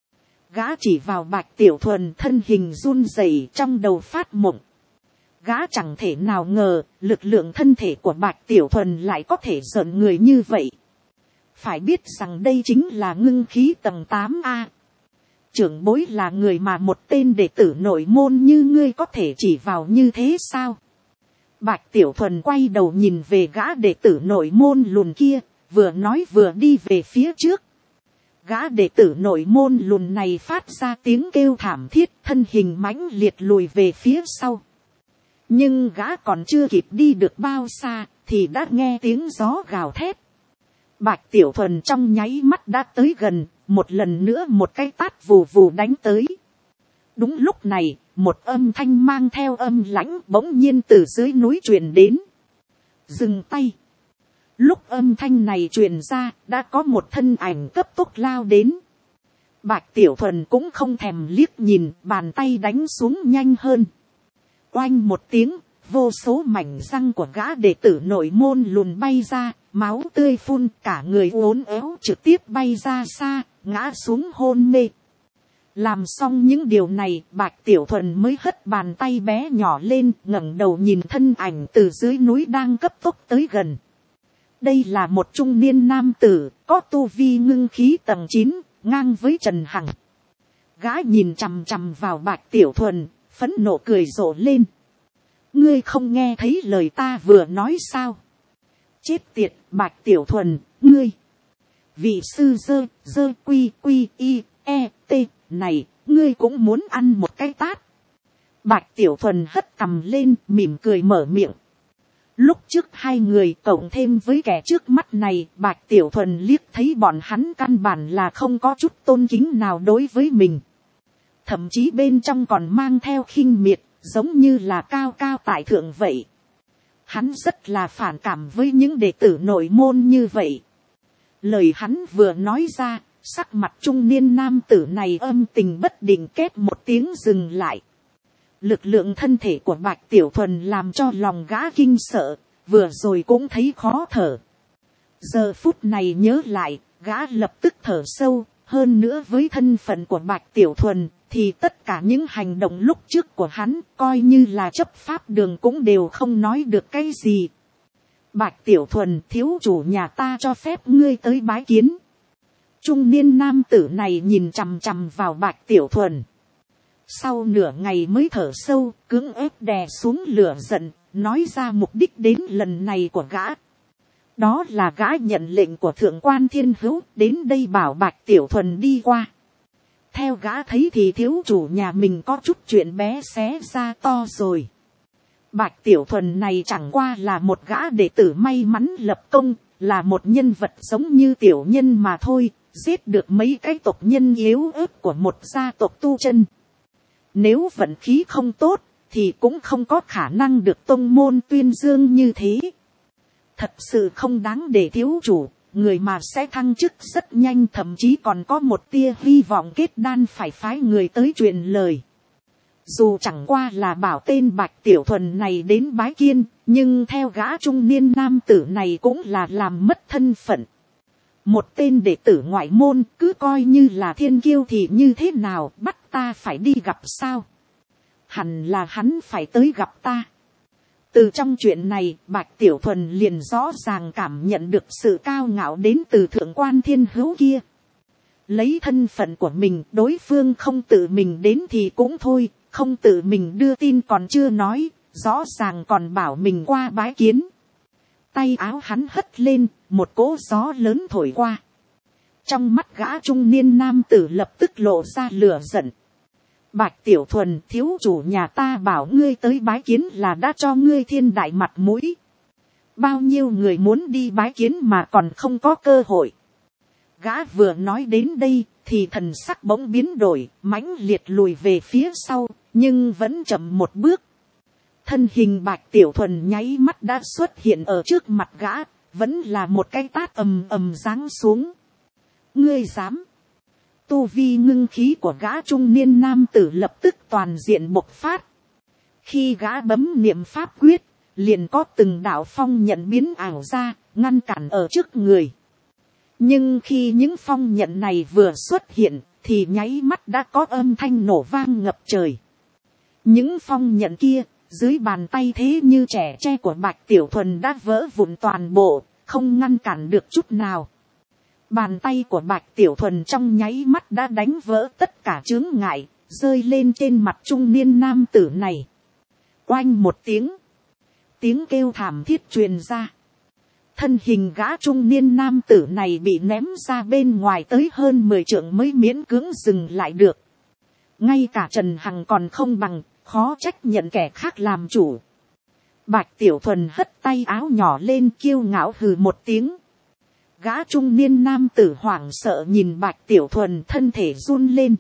Gã chỉ vào Bạch Tiểu Thuần, thân hình run rẩy, trong đầu phát mộng. Gã chẳng thể nào ngờ, lực lượng thân thể của Bạch Tiểu Thuần lại có thể giận người như vậy. Phải biết rằng đây chính là ngưng khí tầng 8A. Trưởng bối là người mà một tên đệ tử nội môn như ngươi có thể chỉ vào như thế sao? Bạch Tiểu Thuần quay đầu nhìn về gã đệ tử nội môn lùn kia, vừa nói vừa đi về phía trước. Gã đệ tử nội môn lùn này phát ra tiếng kêu thảm thiết, thân hình mãnh liệt lùi về phía sau. Nhưng gã còn chưa kịp đi được bao xa, thì đã nghe tiếng gió gào thét. Bạch Tiểu Thuần trong nháy mắt đã tới gần, một lần nữa một cái tát vù vù đánh tới. Đúng lúc này, một âm thanh mang theo âm lãnh bỗng nhiên từ dưới núi truyền đến. Dừng tay. Lúc âm thanh này truyền ra, đã có một thân ảnh cấp tốc lao đến. Bạch Tiểu Thuần cũng không thèm liếc nhìn, bàn tay đánh xuống nhanh hơn. Oanh một tiếng, vô số mảnh răng của gã đệ tử nội môn lùn bay ra, máu tươi phun, cả người uốn éo trực tiếp bay ra xa, ngã xuống hôn mê. Làm xong những điều này, Bạch Tiểu Thuần mới hất bàn tay bé nhỏ lên, ngẩng đầu nhìn thân ảnh từ dưới núi đang cấp tốc tới gần. Đây là một trung niên nam tử, có tu vi ngưng khí tầng 9, ngang với Trần Hằng. Gã nhìn chằm chằm vào Bạch Tiểu Thuần, phẫn nộ cười rộ lên. Ngươi không nghe thấy lời ta vừa nói sao? Chết tiệt, Bạch Tiểu Thuần, ngươi. Vị sư dơ quy y e t này, ngươi cũng muốn ăn một cái tát. Bạch Tiểu Thuần hất cằm lên, mỉm cười mở miệng. Lúc trước hai người cộng thêm với kẻ trước mắt này, Bạch Tiểu Thuần liếc thấy bọn hắn căn bản là không có chút tôn kính nào đối với mình. Thậm chí bên trong còn mang theo khinh miệt, giống như là cao cao tại thượng vậy. Hắn rất là phản cảm với những đệ tử nội môn như vậy. Lời hắn vừa nói ra, sắc mặt trung niên nam tử này âm tình bất định két một tiếng dừng lại. Lực lượng thân thể của Bạch Tiểu Thuần làm cho lòng gã kinh sợ, vừa rồi cũng thấy khó thở. Giờ phút này nhớ lại, gã lập tức thở sâu, hơn nữa với thân phận của Bạch Tiểu Thuần, thì tất cả những hành động lúc trước của hắn, coi như là chấp pháp đường cũng đều không nói được cái gì. Bạch Tiểu Thuần, thiếu chủ nhà ta cho phép ngươi tới bái kiến. Trung niên nam tử này nhìn chằm chằm vào Bạch Tiểu Thuần. Sau nửa ngày mới thở sâu, cưỡng ép đè xuống lửa giận, nói ra mục đích đến lần này của gã. Đó là gã nhận lệnh của Thượng quan Thiên Hữu đến đây bảo Bạch Tiểu Thuần đi qua. Theo gã thấy thì thiếu chủ nhà mình có chút chuyện bé xé ra to rồi. Bạch Tiểu Thuần này chẳng qua là một gã đệ tử may mắn lập công, là một nhân vật giống như tiểu nhân mà thôi, giết được mấy cái tộc nhân yếu ớt của một gia tộc tu chân. Nếu vận khí không tốt, thì cũng không có khả năng được tông môn tuyên dương như thế. Thật sự không đáng để thiếu chủ, người mà sẽ thăng chức rất nhanh, thậm chí còn có một tia hy vọng kết đan phải phái người tới truyền lời. Dù chẳng qua là bảo tên Bạch Tiểu Thuần này đến bái kiên, nhưng theo gã trung niên nam tử này cũng là làm mất thân phận. Một tên đệ tử ngoại môn cứ coi như là thiên kiêu thì như thế nào, bắt ta phải đi gặp sao? Hẳn là hắn phải tới gặp ta. Từ trong chuyện này, Bạch Tiểu Thuần liền rõ ràng cảm nhận được sự cao ngạo đến từ Thượng quan Thiên Hữu kia. Lấy thân phận của mình, đối phương không tự mình đến thì cũng thôi, không tự mình đưa tin còn chưa nói, rõ ràng còn bảo mình qua bái kiến. Tay áo hắn hất lên, một cỗ gió lớn thổi qua. Trong mắt gã trung niên nam tử lập tức lộ ra lửa giận. Bạch Tiểu Thuần, thiếu chủ nhà ta bảo ngươi tới bái kiến là đã cho ngươi thiên đại mặt mũi. Bao nhiêu người muốn đi bái kiến mà còn không có cơ hội. Gã vừa nói đến đây, thì thần sắc bỗng biến đổi, mãnh liệt lùi về phía sau, nhưng vẫn chậm một bước. Thân hình Bạch Tiểu Thuần nháy mắt đã xuất hiện ở trước mặt gã, vẫn là một cái tát ầm ầm giáng xuống. Ngươi dám? Tu vi ngưng khí của gã trung niên nam tử lập tức toàn diện bộc phát. Khi gã bấm niệm pháp quyết, liền có từng đạo phong nhận biến ảo ra, ngăn cản ở trước người. Nhưng khi những phong nhận này vừa xuất hiện, thì nháy mắt đã có âm thanh nổ vang ngập trời. Những phong nhận kia, dưới bàn tay thế như trẻ tre của Bạch Tiểu Thuần đã vỡ vụn toàn bộ, không ngăn cản được chút nào. Bàn tay của Bạch Tiểu Thuần trong nháy mắt đã đánh vỡ tất cả chướng ngại, rơi lên trên mặt trung niên nam tử này. Oanh một tiếng. Tiếng kêu thảm thiết truyền ra. Thân hình gã trung niên nam tử này bị ném ra bên ngoài tới hơn 10 trượng mới miễn cưỡng dừng lại được. Ngay cả Trần Hằng còn không bằng, khó trách nhận kẻ khác làm chủ. Bạch Tiểu Thuần hất tay áo nhỏ lên kiêu ngạo hừ một tiếng. Gã trung niên nam tử hoảng sợ nhìn Bạch Tiểu Thuần, thân thể run lên.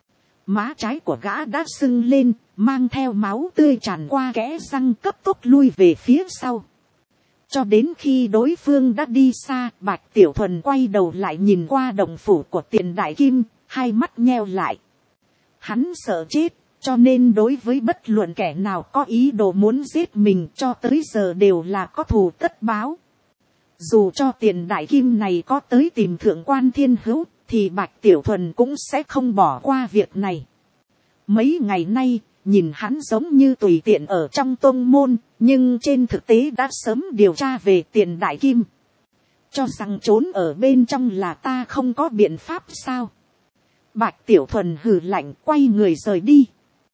Má trái của gã đã sưng lên, mang theo máu tươi tràn qua kẽ răng, cấp tốc lui về phía sau. Cho đến khi đối phương đã đi xa, Bạch Tiểu Thuần quay đầu lại nhìn qua động phủ của Tiền Đại Kim, hai mắt nheo lại. Hắn sợ chết, cho nên đối với bất luận kẻ nào có ý đồ muốn giết mình cho tới giờ đều là có thù tất báo. Dù cho Tiền Đại Kim này có tới tìm Thượng Quan Thiên Hữu, thì Bạch Tiểu Thuần cũng sẽ không bỏ qua việc này. Mấy ngày nay, nhìn hắn giống như tùy tiện ở trong tông môn, nhưng trên thực tế đã sớm điều tra về Tiền Đại Kim. Cho rằng trốn ở bên trong là ta không có biện pháp sao. Bạch Tiểu Thuần hừ lạnh quay người rời đi.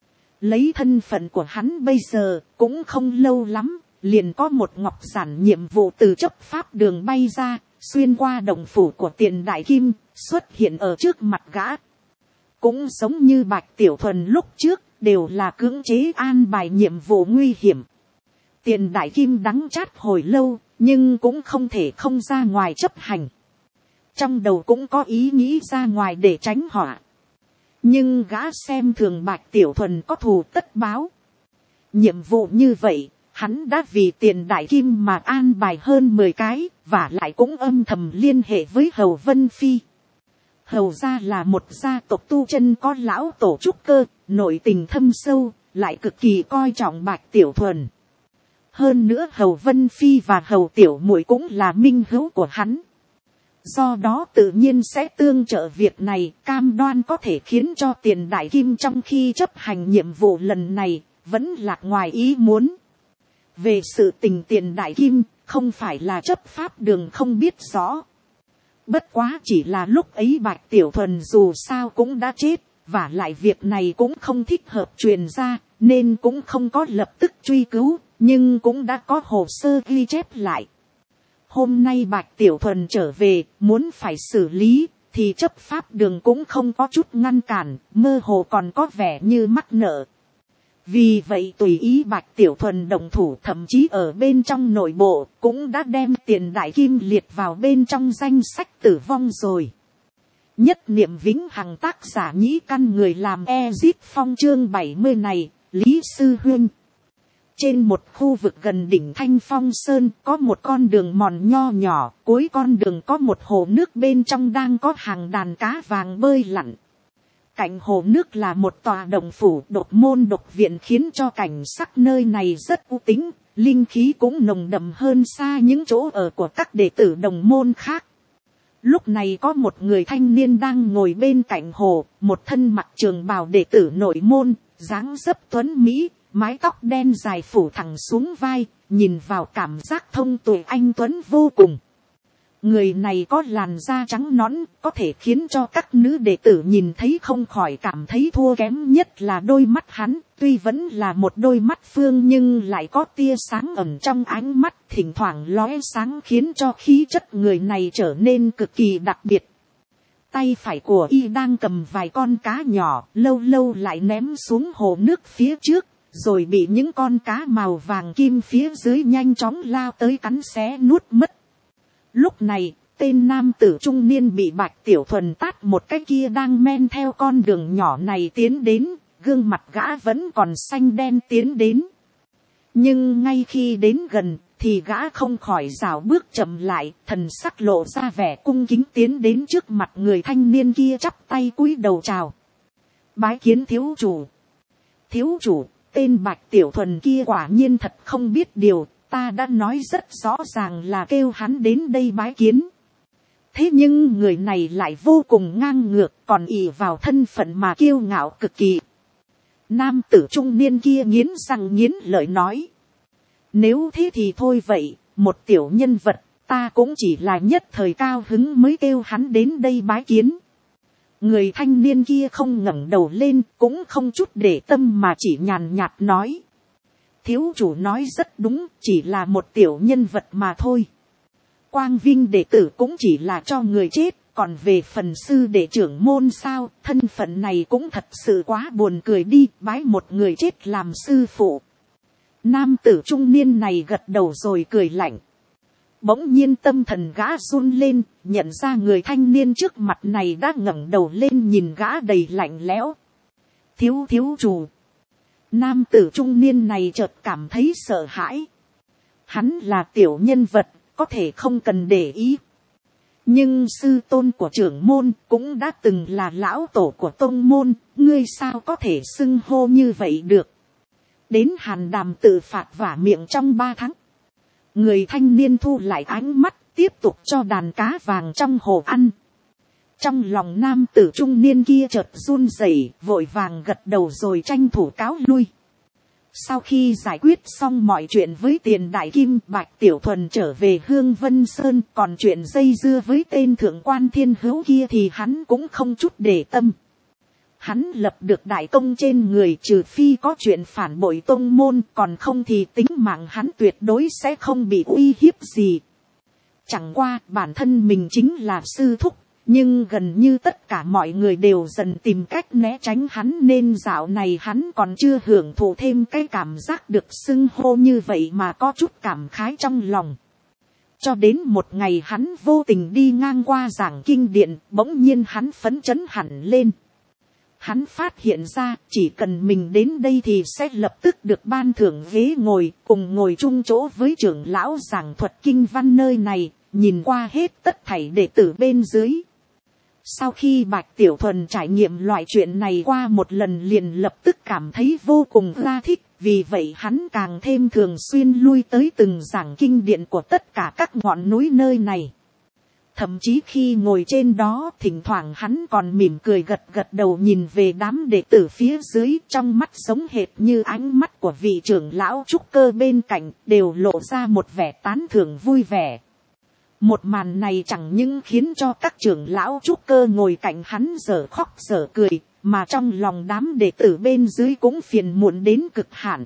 Lấy thân phận của hắn bây giờ cũng không lâu lắm, liền có một ngọc giản nhiệm vụ từ chấp pháp đường bay ra, xuyên qua động phủ của Tiền Đại Kim, xuất hiện ở trước mặt gã. Cũng giống như Bạch Tiểu Thuần lúc trước, đều là cưỡng chế an bài nhiệm vụ nguy hiểm. Tiền Đại Kim đắng chát hồi lâu, nhưng cũng không thể không ra ngoài chấp hành. Trong đầu cũng có ý nghĩ ra ngoài để tránh họa. Nhưng gã xem thường Bạch Tiểu Thuần có thù tất báo. Nhiệm vụ như vậy, hắn đã vì Tiền Đại Kim mà an bài hơn 10 cái, và lại cũng âm thầm liên hệ với Hầu Vân Phi. Hầu gia là một gia tộc tu chân có lão tổ trúc cơ, nội tình thâm sâu, lại cực kỳ coi trọng Bạch Tiểu Thuần. Hơn nữa Hầu Vân Phi và Hầu Tiểu Muội cũng là minh hữu của hắn. Do đó tự nhiên sẽ tương trợ việc này, cam đoan có thể khiến cho Tiền Đại Kim trong khi chấp hành nhiệm vụ lần này, vẫn lạc ngoài ý muốn. Về sự tình Tiền Đại Kim, không phải là chấp pháp đường không biết rõ. Bất quá chỉ là lúc ấy Bạch Tiểu Thuần dù sao cũng đã chết, và lại việc này cũng không thích hợp truyền ra, nên cũng không có lập tức truy cứu, nhưng cũng đã có hồ sơ ghi chép lại. Hôm nay Bạch Tiểu Thuần trở về, muốn phải xử lý, thì chấp pháp đường cũng không có chút ngăn cản, mơ hồ còn có vẻ như mắc nợ. Vì vậy tùy ý Bạch Tiểu Thuần động thủ, thậm chí ở bên trong nội bộ, cũng đã đem Tiền Đại Kim liệt vào bên trong danh sách tử vong rồi. Nhất niệm vĩnh hằng, tác giả Nhĩ Căn, người làm Ezip Phong, chương 70 này, Lý Sư Huynh. Trên một khu vực gần đỉnh Thanh Phong Sơn có một con đường mòn nho nhỏ, cuối con đường có một hồ nước, bên trong đang có hàng đàn cá vàng bơi lặn. Cạnh hồ nước là một tòa động phủ độc môn độc viện, khiến cho cảnh sắc nơi này rất u tĩnh, linh khí cũng nồng đậm hơn xa những chỗ ở của các đệ tử đồng môn khác. Lúc này có một người thanh niên đang ngồi bên cạnh hồ, một thân mặc trường bào đệ tử nội môn, dáng dấp tuấn mỹ, mái tóc đen dài phủ thẳng xuống vai, nhìn vào cảm giác thông tuệ anh tuấn vô cùng. Người này có làn da trắng nõn, có thể khiến cho các nữ đệ tử nhìn thấy không khỏi cảm thấy thua kém, nhất là đôi mắt hắn, tuy vẫn là một đôi mắt phương nhưng lại có tia sáng ẩn trong ánh mắt, thỉnh thoảng lóe sáng, khiến cho khí chất người này trở nên cực kỳ đặc biệt. Tay phải của y đang cầm vài con cá nhỏ, lâu lâu lại ném xuống hồ nước phía trước, rồi bị những con cá màu vàng kim phía dưới nhanh chóng lao tới cắn xé nuốt mất. Lúc này, tên nam tử trung niên bị Bạch Tiểu Thuần tát một cái kia đang men theo con đường nhỏ này tiến đến, gương mặt gã vẫn còn xanh đen tiến đến. Nhưng ngay khi đến gần, thì gã không khỏi rảo bước chậm lại, thần sắc lộ ra vẻ cung kính tiến đến trước mặt người thanh niên kia, chắp tay cúi đầu chào. Bái kiến thiếu chủ. Thiếu chủ, tên Bạch Tiểu Thuần kia quả nhiên thật không biết điều, ta đã nói rất rõ ràng là kêu hắn đến đây bái kiến. Thế nhưng người này lại vô cùng ngang ngược, còn ỷ vào thân phận mà kiêu ngạo cực kỳ. Nam tử trung niên kia nghiến răng nghiến lợi nói. Nếu thế thì thôi vậy, một tiểu nhân vật, ta cũng chỉ là nhất thời cao hứng mới kêu hắn đến đây bái kiến. Người thanh niên kia không ngẩng đầu lên, cũng không chút để tâm mà chỉ nhàn nhạt nói. Thiếu chủ nói rất đúng, chỉ là một tiểu nhân vật mà thôi. Quang vinh đệ tử cũng chỉ là cho người chết, còn về phần sư đệ trưởng môn sao, thân phận này cũng thật sự quá buồn cười đi, bái một người chết làm sư phụ. Nam tử trung niên này gật đầu rồi cười lạnh. Bỗng nhiên tâm thần gã run lên, nhận ra người thanh niên trước mặt này đã ngẩng đầu lên nhìn gã đầy lạnh lẽo. Thiếu chủ. Nam tử trung niên này chợt cảm thấy sợ hãi. Hắn là tiểu nhân vật, có thể không cần để ý. Nhưng sư tôn của trưởng môn cũng đã từng là lão tổ của tông môn, ngươi sao có thể xưng hô như vậy được. Đến hàn đàm tự phạt vả miệng trong 3 tháng. Người thanh niên thu lại ánh mắt, tiếp tục cho đàn cá vàng trong hồ ăn. Trong lòng nam tử trung niên kia chợt run rẩy, vội vàng gật đầu rồi tranh thủ cáo lui. Sau khi giải quyết xong mọi chuyện với Tiền Đại Kim, Bạch Tiểu Thuần trở về Hương Vân Sơn, còn chuyện dây dưa với tên thượng quan Thiên Hữu kia thì hắn cũng không chút để tâm. Hắn lập được đại công trên người, trừ phi có chuyện phản bội tông môn, còn không thì tính mạng hắn tuyệt đối sẽ không bị uy hiếp gì. Chẳng qua bản thân mình chính là sư thúc, nhưng gần như tất cả mọi người đều dần tìm cách né tránh hắn, nên dạo này hắn còn chưa hưởng thụ thêm cái cảm giác được xưng hô như vậy mà có chút cảm khái trong lòng. Cho đến một ngày hắn vô tình đi ngang qua giảng kinh điện, bỗng nhiên hắn phấn chấn hẳn lên. Hắn phát hiện ra chỉ cần mình đến đây thì sẽ lập tức được ban thưởng ghế ngồi, cùng ngồi chung chỗ với trưởng lão giảng thuật kinh văn nơi này, nhìn qua hết tất thảy đệ tử bên dưới. Sau khi Bạch Tiểu Thuần trải nghiệm loại chuyện này qua một lần liền lập tức cảm thấy vô cùng ra thích, vì vậy hắn càng thêm thường xuyên lui tới từng giảng kinh điện của tất cả các ngọn núi nơi này. Thậm chí khi ngồi trên đó, thỉnh thoảng hắn còn mỉm cười gật đầu nhìn về đám đệ tử phía dưới, trong mắt giống hệt như ánh mắt của vị trưởng lão trúc cơ bên cạnh, đều lộ ra một vẻ tán thưởng vui vẻ. Một màn này chẳng những khiến cho các trưởng lão trúc cơ ngồi cạnh hắn dở khóc dở cười, mà trong lòng đám đệ tử bên dưới cũng phiền muộn đến cực hạn.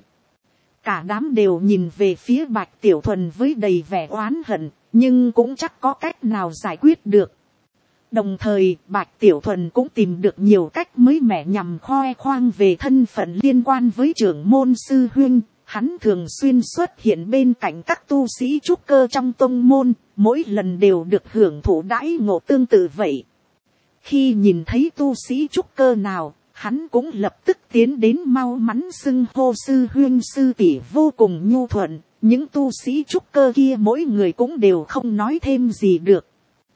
Cả đám đều nhìn về phía Bạch Tiểu Thuần với đầy vẻ oán hận, nhưng cũng chắc có cách nào giải quyết được. Đồng thời, Bạch Tiểu Thuần cũng tìm được nhiều cách mới mẻ nhằm khoe khoang về thân phận liên quan với trưởng môn sư huynh. Hắn thường xuyên xuất hiện bên cạnh các tu sĩ trúc cơ trong tông môn, mỗi lần đều được hưởng thụ đãi ngộ tương tự vậy. Khi nhìn thấy tu sĩ trúc cơ nào, hắn cũng lập tức tiến đến mau mắn xưng hô sư huynh sư tỷ vô cùng nhu thuận. Những tu sĩ trúc cơ kia mỗi người cũng đều không nói thêm gì được.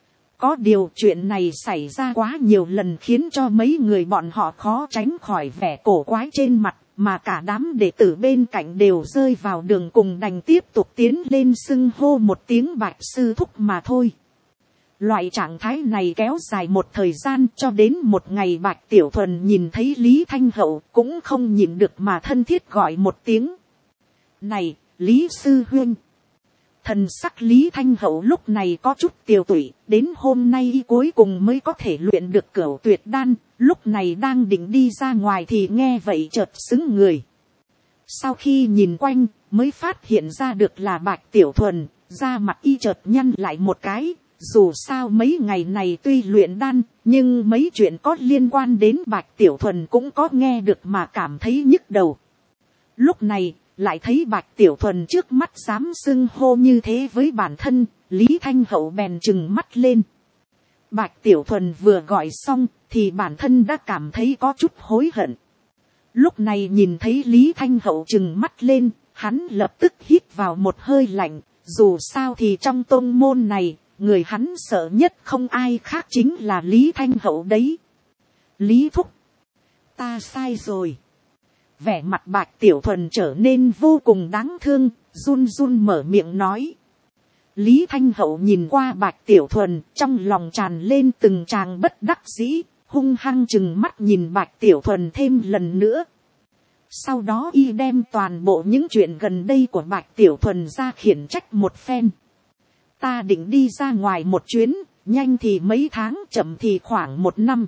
Có điều chuyện này xảy ra quá nhiều lần khiến cho mấy người bọn họ khó tránh khỏi vẻ cổ quái trên mặt, mà cả đám đệ tử bên cạnh đều rơi vào đường cùng đành tiếp tục tiến lên xưng hô một tiếng Bạch sư thúc mà thôi. Loại trạng thái này kéo dài một thời gian, cho đến một ngày Bạch Tiểu Thuần nhìn thấy Lý Thanh Hậu cũng không nhịn được mà thân thiết gọi một tiếng. Này, Lý sư huynh. Thần sắc Lý Thanh Hậu lúc này có chút tiều tụy, đến hôm nay cuối cùng mới có thể luyện được cửu tuyệt đan, lúc này đang định đi ra ngoài thì nghe vậy chợt sững người. Sau khi nhìn quanh, mới phát hiện ra được là Bạch Tiểu Thuần, da mặt y chợt nhăn lại một cái, dù sao mấy ngày này tuy luyện đan, nhưng mấy chuyện có liên quan đến Bạch Tiểu Thuần cũng có nghe được mà cảm thấy nhức đầu. Lúc này, lại thấy Bạch Tiểu Thuần trước mắt dám xưng hô như thế với bản thân, Lý Thanh Hậu bèn trừng mắt lên. Bạch Tiểu Thuần vừa gọi xong, thì bản thân đã cảm thấy có chút hối hận. Lúc này nhìn thấy Lý Thanh Hậu trừng mắt lên, hắn lập tức hít vào một hơi lạnh, dù sao thì trong tôn môn này, người hắn sợ nhất không ai khác chính là Lý Thanh Hậu đấy. Lý thúc, ta sai rồi. Vẻ mặt Bạch Tiểu Thuần trở nên vô cùng đáng thương, run run mở miệng nói. Lý Thanh Hậu nhìn qua Bạch Tiểu Thuần, trong lòng tràn lên từng tràng bất đắc dĩ, hung hăng chừng mắt nhìn Bạch Tiểu Thuần thêm lần nữa. Sau đó y đem toàn bộ những chuyện gần đây của Bạch Tiểu Thuần ra khiển trách một phen. Ta định đi ra ngoài một chuyến, nhanh thì mấy tháng, chậm thì khoảng 1 năm.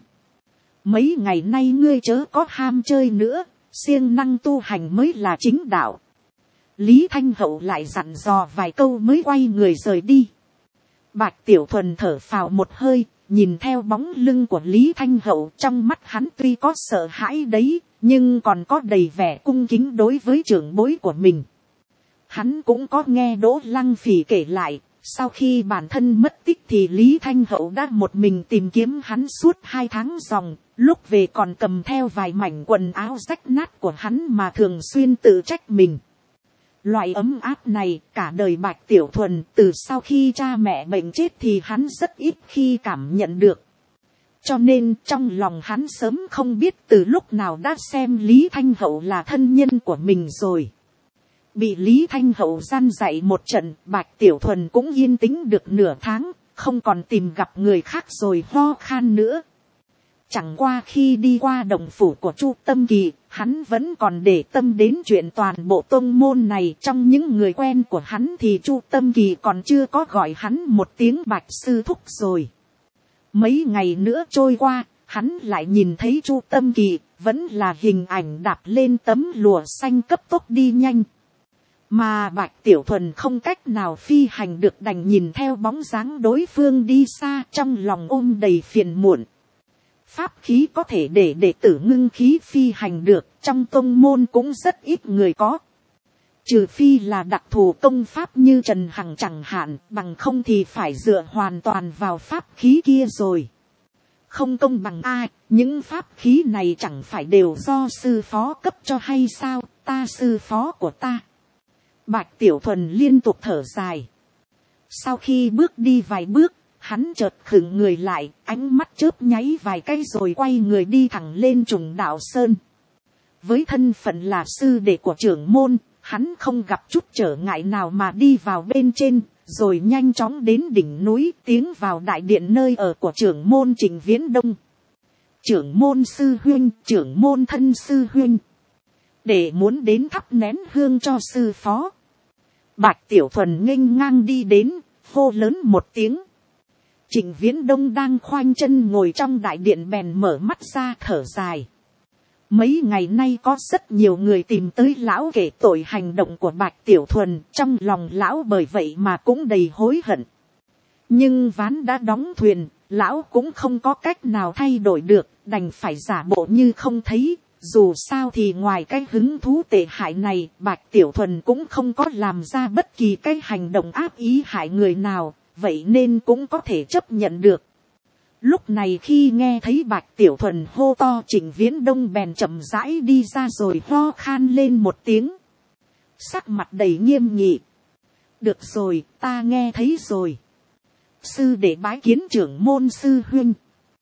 Mấy ngày nay ngươi chớ có ham chơi nữa, siêng năng tu hành mới là chính đạo. Lý Thanh Hậu lại dặn dò vài câu mới quay người rời đi. Bạch Tiểu Thuần thở phào một hơi, nhìn theo bóng lưng của Lý Thanh Hậu, trong mắt hắn tuy có sợ hãi đấy, nhưng còn có đầy vẻ cung kính đối với trưởng bối của mình. Hắn cũng có nghe Đỗ Lăng Phỉ kể lại, sau khi bản thân mất tích thì Lý Thanh Hậu đã một mình tìm kiếm hắn suốt 2 tháng ròng, lúc về còn cầm theo vài mảnh quần áo rách nát của hắn mà thường xuyên tự trách mình. Loại ấm áp này cả đời Bạch Tiểu Thuần từ sau khi cha mẹ bệnh chết thì hắn rất ít khi cảm nhận được. Cho nên trong lòng hắn sớm không biết từ lúc nào đã xem Lý Thanh Hậu là thân nhân của mình rồi. Bị Lý Thanh Hậu gian dạy một trận, Bạch Tiểu Thuần cũng yên tĩnh được nửa tháng, không còn tìm gặp người khác rồi ho khan nữa. Chẳng qua khi đi qua đồng phủ của Chu Tâm Kỳ, hắn vẫn còn để tâm đến chuyện toàn bộ tông môn này. Trong những người quen của hắn thì Chu Tâm Kỳ còn chưa có gọi hắn một tiếng Bạch sư thúc rồi. Mấy ngày nữa trôi qua, hắn lại nhìn thấy Chu Tâm Kỳ, vẫn là hình ảnh đạp lên tấm lụa xanh cấp tốc đi nhanh. Mà Bạch Tiểu Thuần không cách nào phi hành được, đành nhìn theo bóng dáng đối phương đi xa, trong lòng ôm đầy phiền muộn. Pháp khí có thể để đệ tử ngưng khí phi hành được, trong tông môn cũng rất ít người có. Trừ phi là đặc thù công pháp như Trần Hằng chẳng hạn, bằng không thì phải dựa hoàn toàn vào pháp khí kia rồi. Không công bằng ai, những pháp khí này chẳng phải đều do sư phó cấp cho hay sao, ta sư phó của ta. Bạch Tiểu Thuần liên tục thở dài. Sau khi bước đi vài bước, hắn chợt khựng người lại, ánh mắt chớp nháy vài cái rồi quay người đi thẳng lên Trùng Đạo Sơn. Với thân phận là sư đệ của trưởng môn, hắn không gặp chút trở ngại nào mà đi vào bên trên, rồi nhanh chóng đến đỉnh núi, tiến vào đại điện nơi ở của trưởng môn Trịnh Viễn Đông. Trưởng môn sư huynh, trưởng môn thân sư huynh, để muốn đến thắp nén hương cho sư phó. Bạch Tiểu Thuần nghênh ngang đi đến, hô lớn một tiếng. Trịnh Viễn Đông đang khoanh chân ngồi trong đại điện bèn mở mắt ra thở dài. Mấy ngày nay có rất nhiều người tìm tới lão kể tội hành động của Bạch Tiểu Thuần, trong lòng lão bởi vậy mà cũng đầy hối hận. Nhưng ván đã đóng thuyền, lão cũng không có cách nào thay đổi được, đành phải giả bộ như không thấy. Dù sao thì ngoài cái hứng thú tệ hại này, Bạch Tiểu Thuần cũng không có làm ra bất kỳ cái hành động ác ý hại người nào, vậy nên cũng có thể chấp nhận được. Lúc này khi nghe thấy Bạch Tiểu Thuần hô to, Trịnh Viễn Đông bèn chậm rãi đi ra rồi ho khan lên một tiếng. Sắc mặt đầy nghiêm nghị. Được rồi, ta nghe thấy rồi. Sư để bái kiến trưởng môn sư huynh.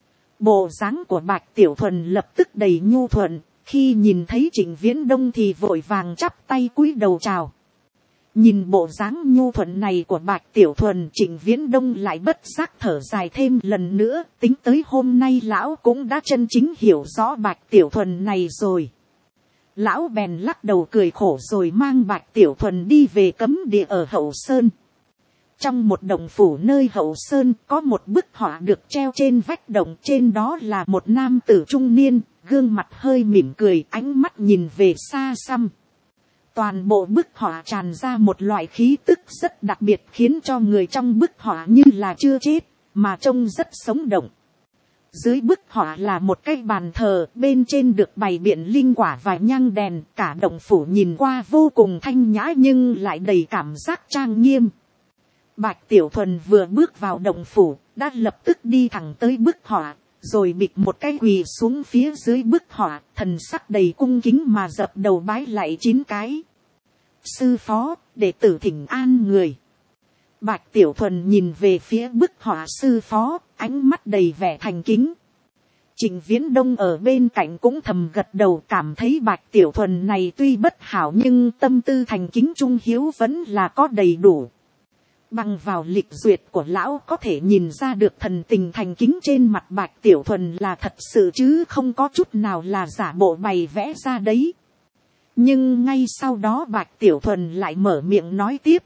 Bộ dáng của Bạch Tiểu Thuần lập tức đầy nhu thuận, khi nhìn thấy Trịnh Viễn Đông thì vội vàng chắp tay cúi đầu chào. Nhìn bộ dáng nhu thuận này của Bạch Tiểu Thuần, Trịnh Viễn Đông lại bất giác thở dài thêm lần nữa, tính tới hôm nay lão cũng đã chân chính hiểu rõ Bạch Tiểu Thuần này rồi. Lão bèn lắc đầu cười khổ rồi mang Bạch Tiểu Thuần đi về cấm địa ở Hậu Sơn. Trong một động phủ nơi Hậu Sơn có một bức họa được treo trên vách động, trên đó là một nam tử trung niên, gương mặt hơi mỉm cười, ánh mắt nhìn về xa xăm. Toàn bộ bức họa tràn ra một loại khí tức rất đặc biệt, khiến cho người trong bức họa như là chưa chết, mà trông rất sống động. Dưới bức họa là một cái bàn thờ, bên trên được bày biện linh quả và nhang đèn, cả động phủ nhìn qua vô cùng thanh nhã nhưng lại đầy cảm giác trang nghiêm. Bạch Tiểu Thuần vừa bước vào động phủ, đã lập tức đi thẳng tới bức họa, rồi bịch một cái quỳ xuống phía dưới bức họa, thần sắc đầy cung kính mà dập đầu bái lạy 9 cái. Sư phó, đệ tử thỉnh an người. Bạch Tiểu Thuần nhìn về phía bức họa sư phó, ánh mắt đầy vẻ thành kính. Trịnh Viễn Đông ở bên cạnh cũng thầm gật đầu, cảm thấy Bạch Tiểu Thuần này tuy bất hảo nhưng tâm tư thành kính trung hiếu vẫn là có đầy đủ. Bằng vào lịch duyệt của lão có thể nhìn ra được thần tình thành kính trên mặt Bạch Tiểu Thuần là thật sự chứ không có chút nào là giả bộ bày vẽ ra đấy. Nhưng ngay sau đó Bạch Tiểu Thuần lại mở miệng nói tiếp.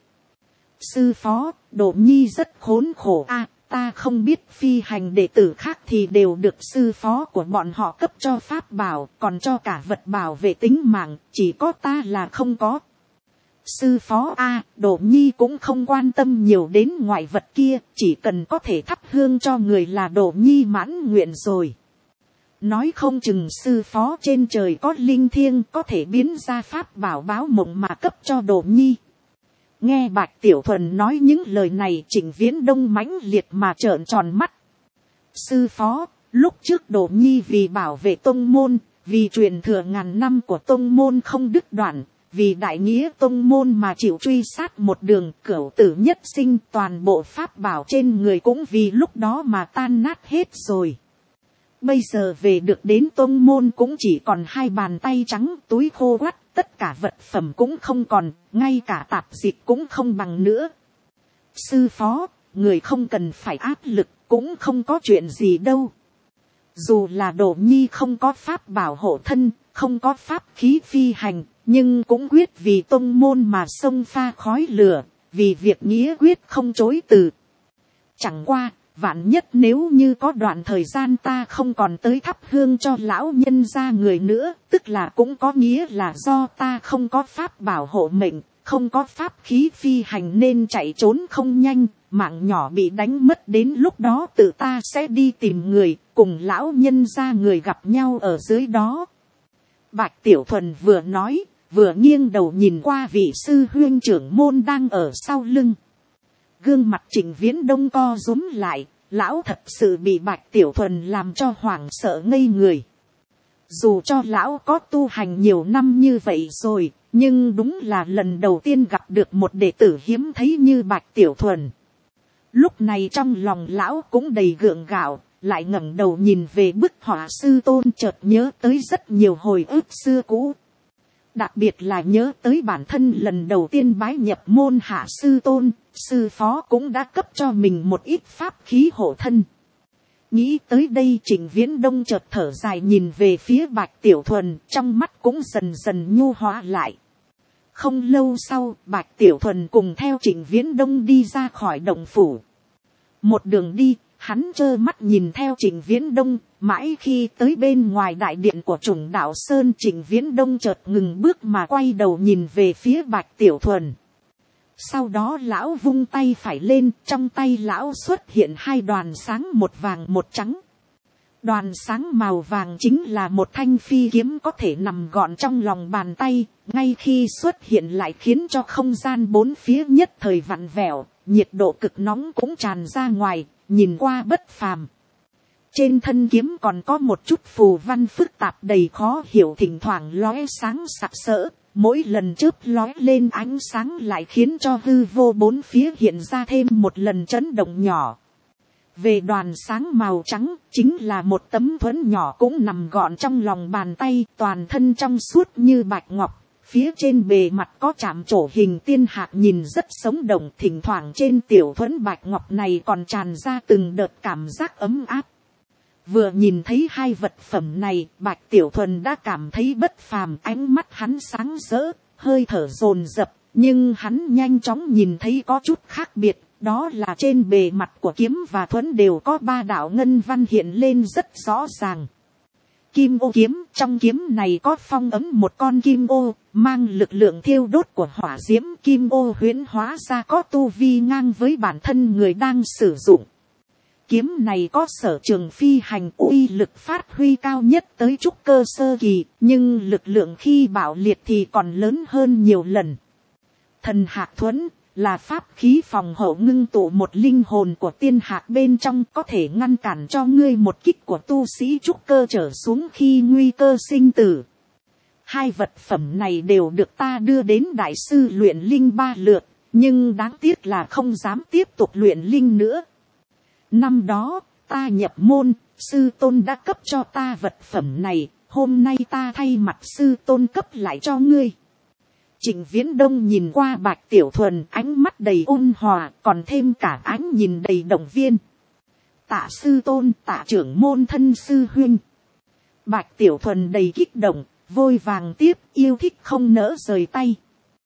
Sư phó, Đồ Nhi rất khốn khổ a, ta không biết phi hành đệ tử khác thì đều được sư phó của bọn họ cấp cho pháp bảo, còn cho cả vật bảo vệ tính mạng, chỉ có ta là không có. Sư phó a, Đỗ Nhi cũng không quan tâm nhiều đến ngoại vật kia, chỉ cần có thể thắp hương cho người là Đỗ Nhi mãn nguyện rồi. Nói không chừng sư phó trên trời có linh thiêng có thể biến ra pháp bảo báo mộng mà cấp cho Đỗ Nhi. Nghe Bạch Tiểu Thuần nói những lời này, Trịnh Viễn Đông mãnh liệt mà trợn tròn mắt. Sư phó, lúc trước Đỗ Nhi vì bảo vệ tông môn, vì truyền thừa ngàn năm của tông môn không đứt đoạn, vì đại nghĩa tông môn mà chịu truy sát một đường, cửu tử nhất sinh, toàn bộ pháp bảo trên người cũng vì lúc đó mà tan nát hết rồi. Bây giờ về được đến tông môn cũng chỉ còn 2 bàn tay trắng, túi khô quắt, tất cả vật phẩm cũng không còn, ngay cả tạp dịch cũng không bằng nữa. Sư phó, người không cần phải áp lực, cũng không có chuyện gì đâu. Dù là Đỗ Nhi không có pháp bảo hộ thân, không có pháp khí phi hành, nhưng cũng quyết vì tông môn mà xông pha khói lửa, vì việc nghĩa quyết không chối từ. Chẳng qua, vạn nhất nếu như có đoạn thời gian ta không còn tới thắp hương cho lão nhân gia người nữa, tức là cũng có nghĩa là do ta không có pháp bảo hộ mệnh, không có pháp khí phi hành nên chạy trốn không nhanh, mạng nhỏ bị đánh mất, đến lúc đó tự ta sẽ đi tìm người, cùng lão nhân gia người gặp nhau ở dưới đó. Bạch Tiểu Thuần vừa nói, vừa nghiêng đầu nhìn qua vị sư huynh trưởng môn đang ở sau lưng. Gương mặt Trịnh Viễn Đông co rúm lại, lão thật sự bị Bạch Tiểu Thuần làm cho hoảng sợ ngây người. Dù cho lão có tu hành nhiều năm như vậy rồi, nhưng đúng là lần đầu tiên gặp được một đệ tử hiếm thấy như Bạch Tiểu Thuần. Lúc này trong lòng lão cũng đầy gượng gạo, lại ngẩng đầu nhìn về bức họa sư tôn, chợt nhớ tới rất nhiều hồi ức xưa cũ. Đặc biệt là nhớ tới bản thân lần đầu tiên bái nhập môn hạ sư tôn, sư phó cũng đã cấp cho mình một ít pháp khí hộ thân. Nghĩ tới đây, Trịnh Viễn Đông chợt thở dài nhìn về phía Bạch Tiểu Thuần, trong mắt cũng dần dần nhu hóa lại. Không lâu sau, Bạch Tiểu Thuần cùng theo Trịnh Viễn Đông đi ra khỏi động phủ. Một đường đi, hắn trơ mắt nhìn theo Trịnh Viễn Đông, mãi khi tới bên ngoài đại điện của Trùng Đạo Sơn, Trịnh Viễn Đông chợt ngừng bước mà quay đầu nhìn về phía Bạch Tiểu Thuần. Sau đó lão vung tay phải lên, trong tay lão xuất hiện 2 đoàn sáng, một vàng một trắng. Đoàn sáng màu vàng chính là một thanh phi kiếm có thể nằm gọn trong lòng bàn tay, ngay khi xuất hiện lại khiến cho không gian bốn phía nhất thời vặn vẹo, nhiệt độ cực nóng cũng tràn ra ngoài, nhìn qua bất phàm. Trên thân kiếm còn có một chút phù văn phức tạp đầy khó hiểu, thỉnh thoảng lóe sáng sặc sỡ, mỗi lần chớp lóe lên ánh sáng lại khiến cho hư vô bốn phía hiện ra thêm một lần chấn động nhỏ. Về đoàn sáng màu trắng, chính là một tấm thuẫn nhỏ cũng nằm gọn trong lòng bàn tay, toàn thân trong suốt như bạch ngọc. Phía trên bề mặt có chạm trổ hình tiên hạc nhìn rất sống động, thỉnh thoảng trên tiểu thuẫn bạch ngọc này còn tràn ra từng đợt cảm giác ấm áp. Vừa nhìn thấy 2 vật phẩm này, Bạch Tiểu Thuần đã cảm thấy bất phàm, ánh mắt hắn sáng rỡ, hơi thở dồn dập, nhưng hắn nhanh chóng nhìn thấy có chút khác biệt, đó là trên bề mặt của kiếm và thuẫn đều có 3 đạo ngân văn hiện lên rất rõ ràng. Kim ô kiếm, trong kiếm này có phong ấm một con kim ô, mang lực lượng thiêu đốt của hỏa diễm. Kim ô huyễn hóa ra có tu vi ngang với bản thân người đang sử dụng. Kiếm này có sở trường phi hành, uy lực phát huy cao nhất tới trúc cơ sơ kỳ, nhưng lực lượng khi bạo liệt thì còn lớn hơn nhiều lần. Thần hạc thuẫn là pháp khí phòng hộ ngưng tụ một linh hồn của tiên hạc bên trong, có thể ngăn cản cho ngươi một kích của tu sĩ trúc cơ trở xuống khi nguy cơ sinh tử. 2 vật phẩm này đều được ta đưa đến đại sư luyện linh 3 lượt, nhưng đáng tiếc là không dám tiếp tục luyện linh nữa. Năm đó, ta nhập môn, sư tôn đã cấp cho ta vật phẩm này, hôm nay ta thay mặt sư tôn cấp lại cho ngươi. Trịnh Viễn Đông nhìn qua Bạch Tiểu Thuần, ánh mắt đầy ôn hòa, còn thêm cả ánh nhìn đầy động viên. Tạ sư tôn, tạ trưởng môn thân sư huynh. Bạch Tiểu Thuần đầy kích động, vội vàng tiếp, yêu thích không nỡ rời tay.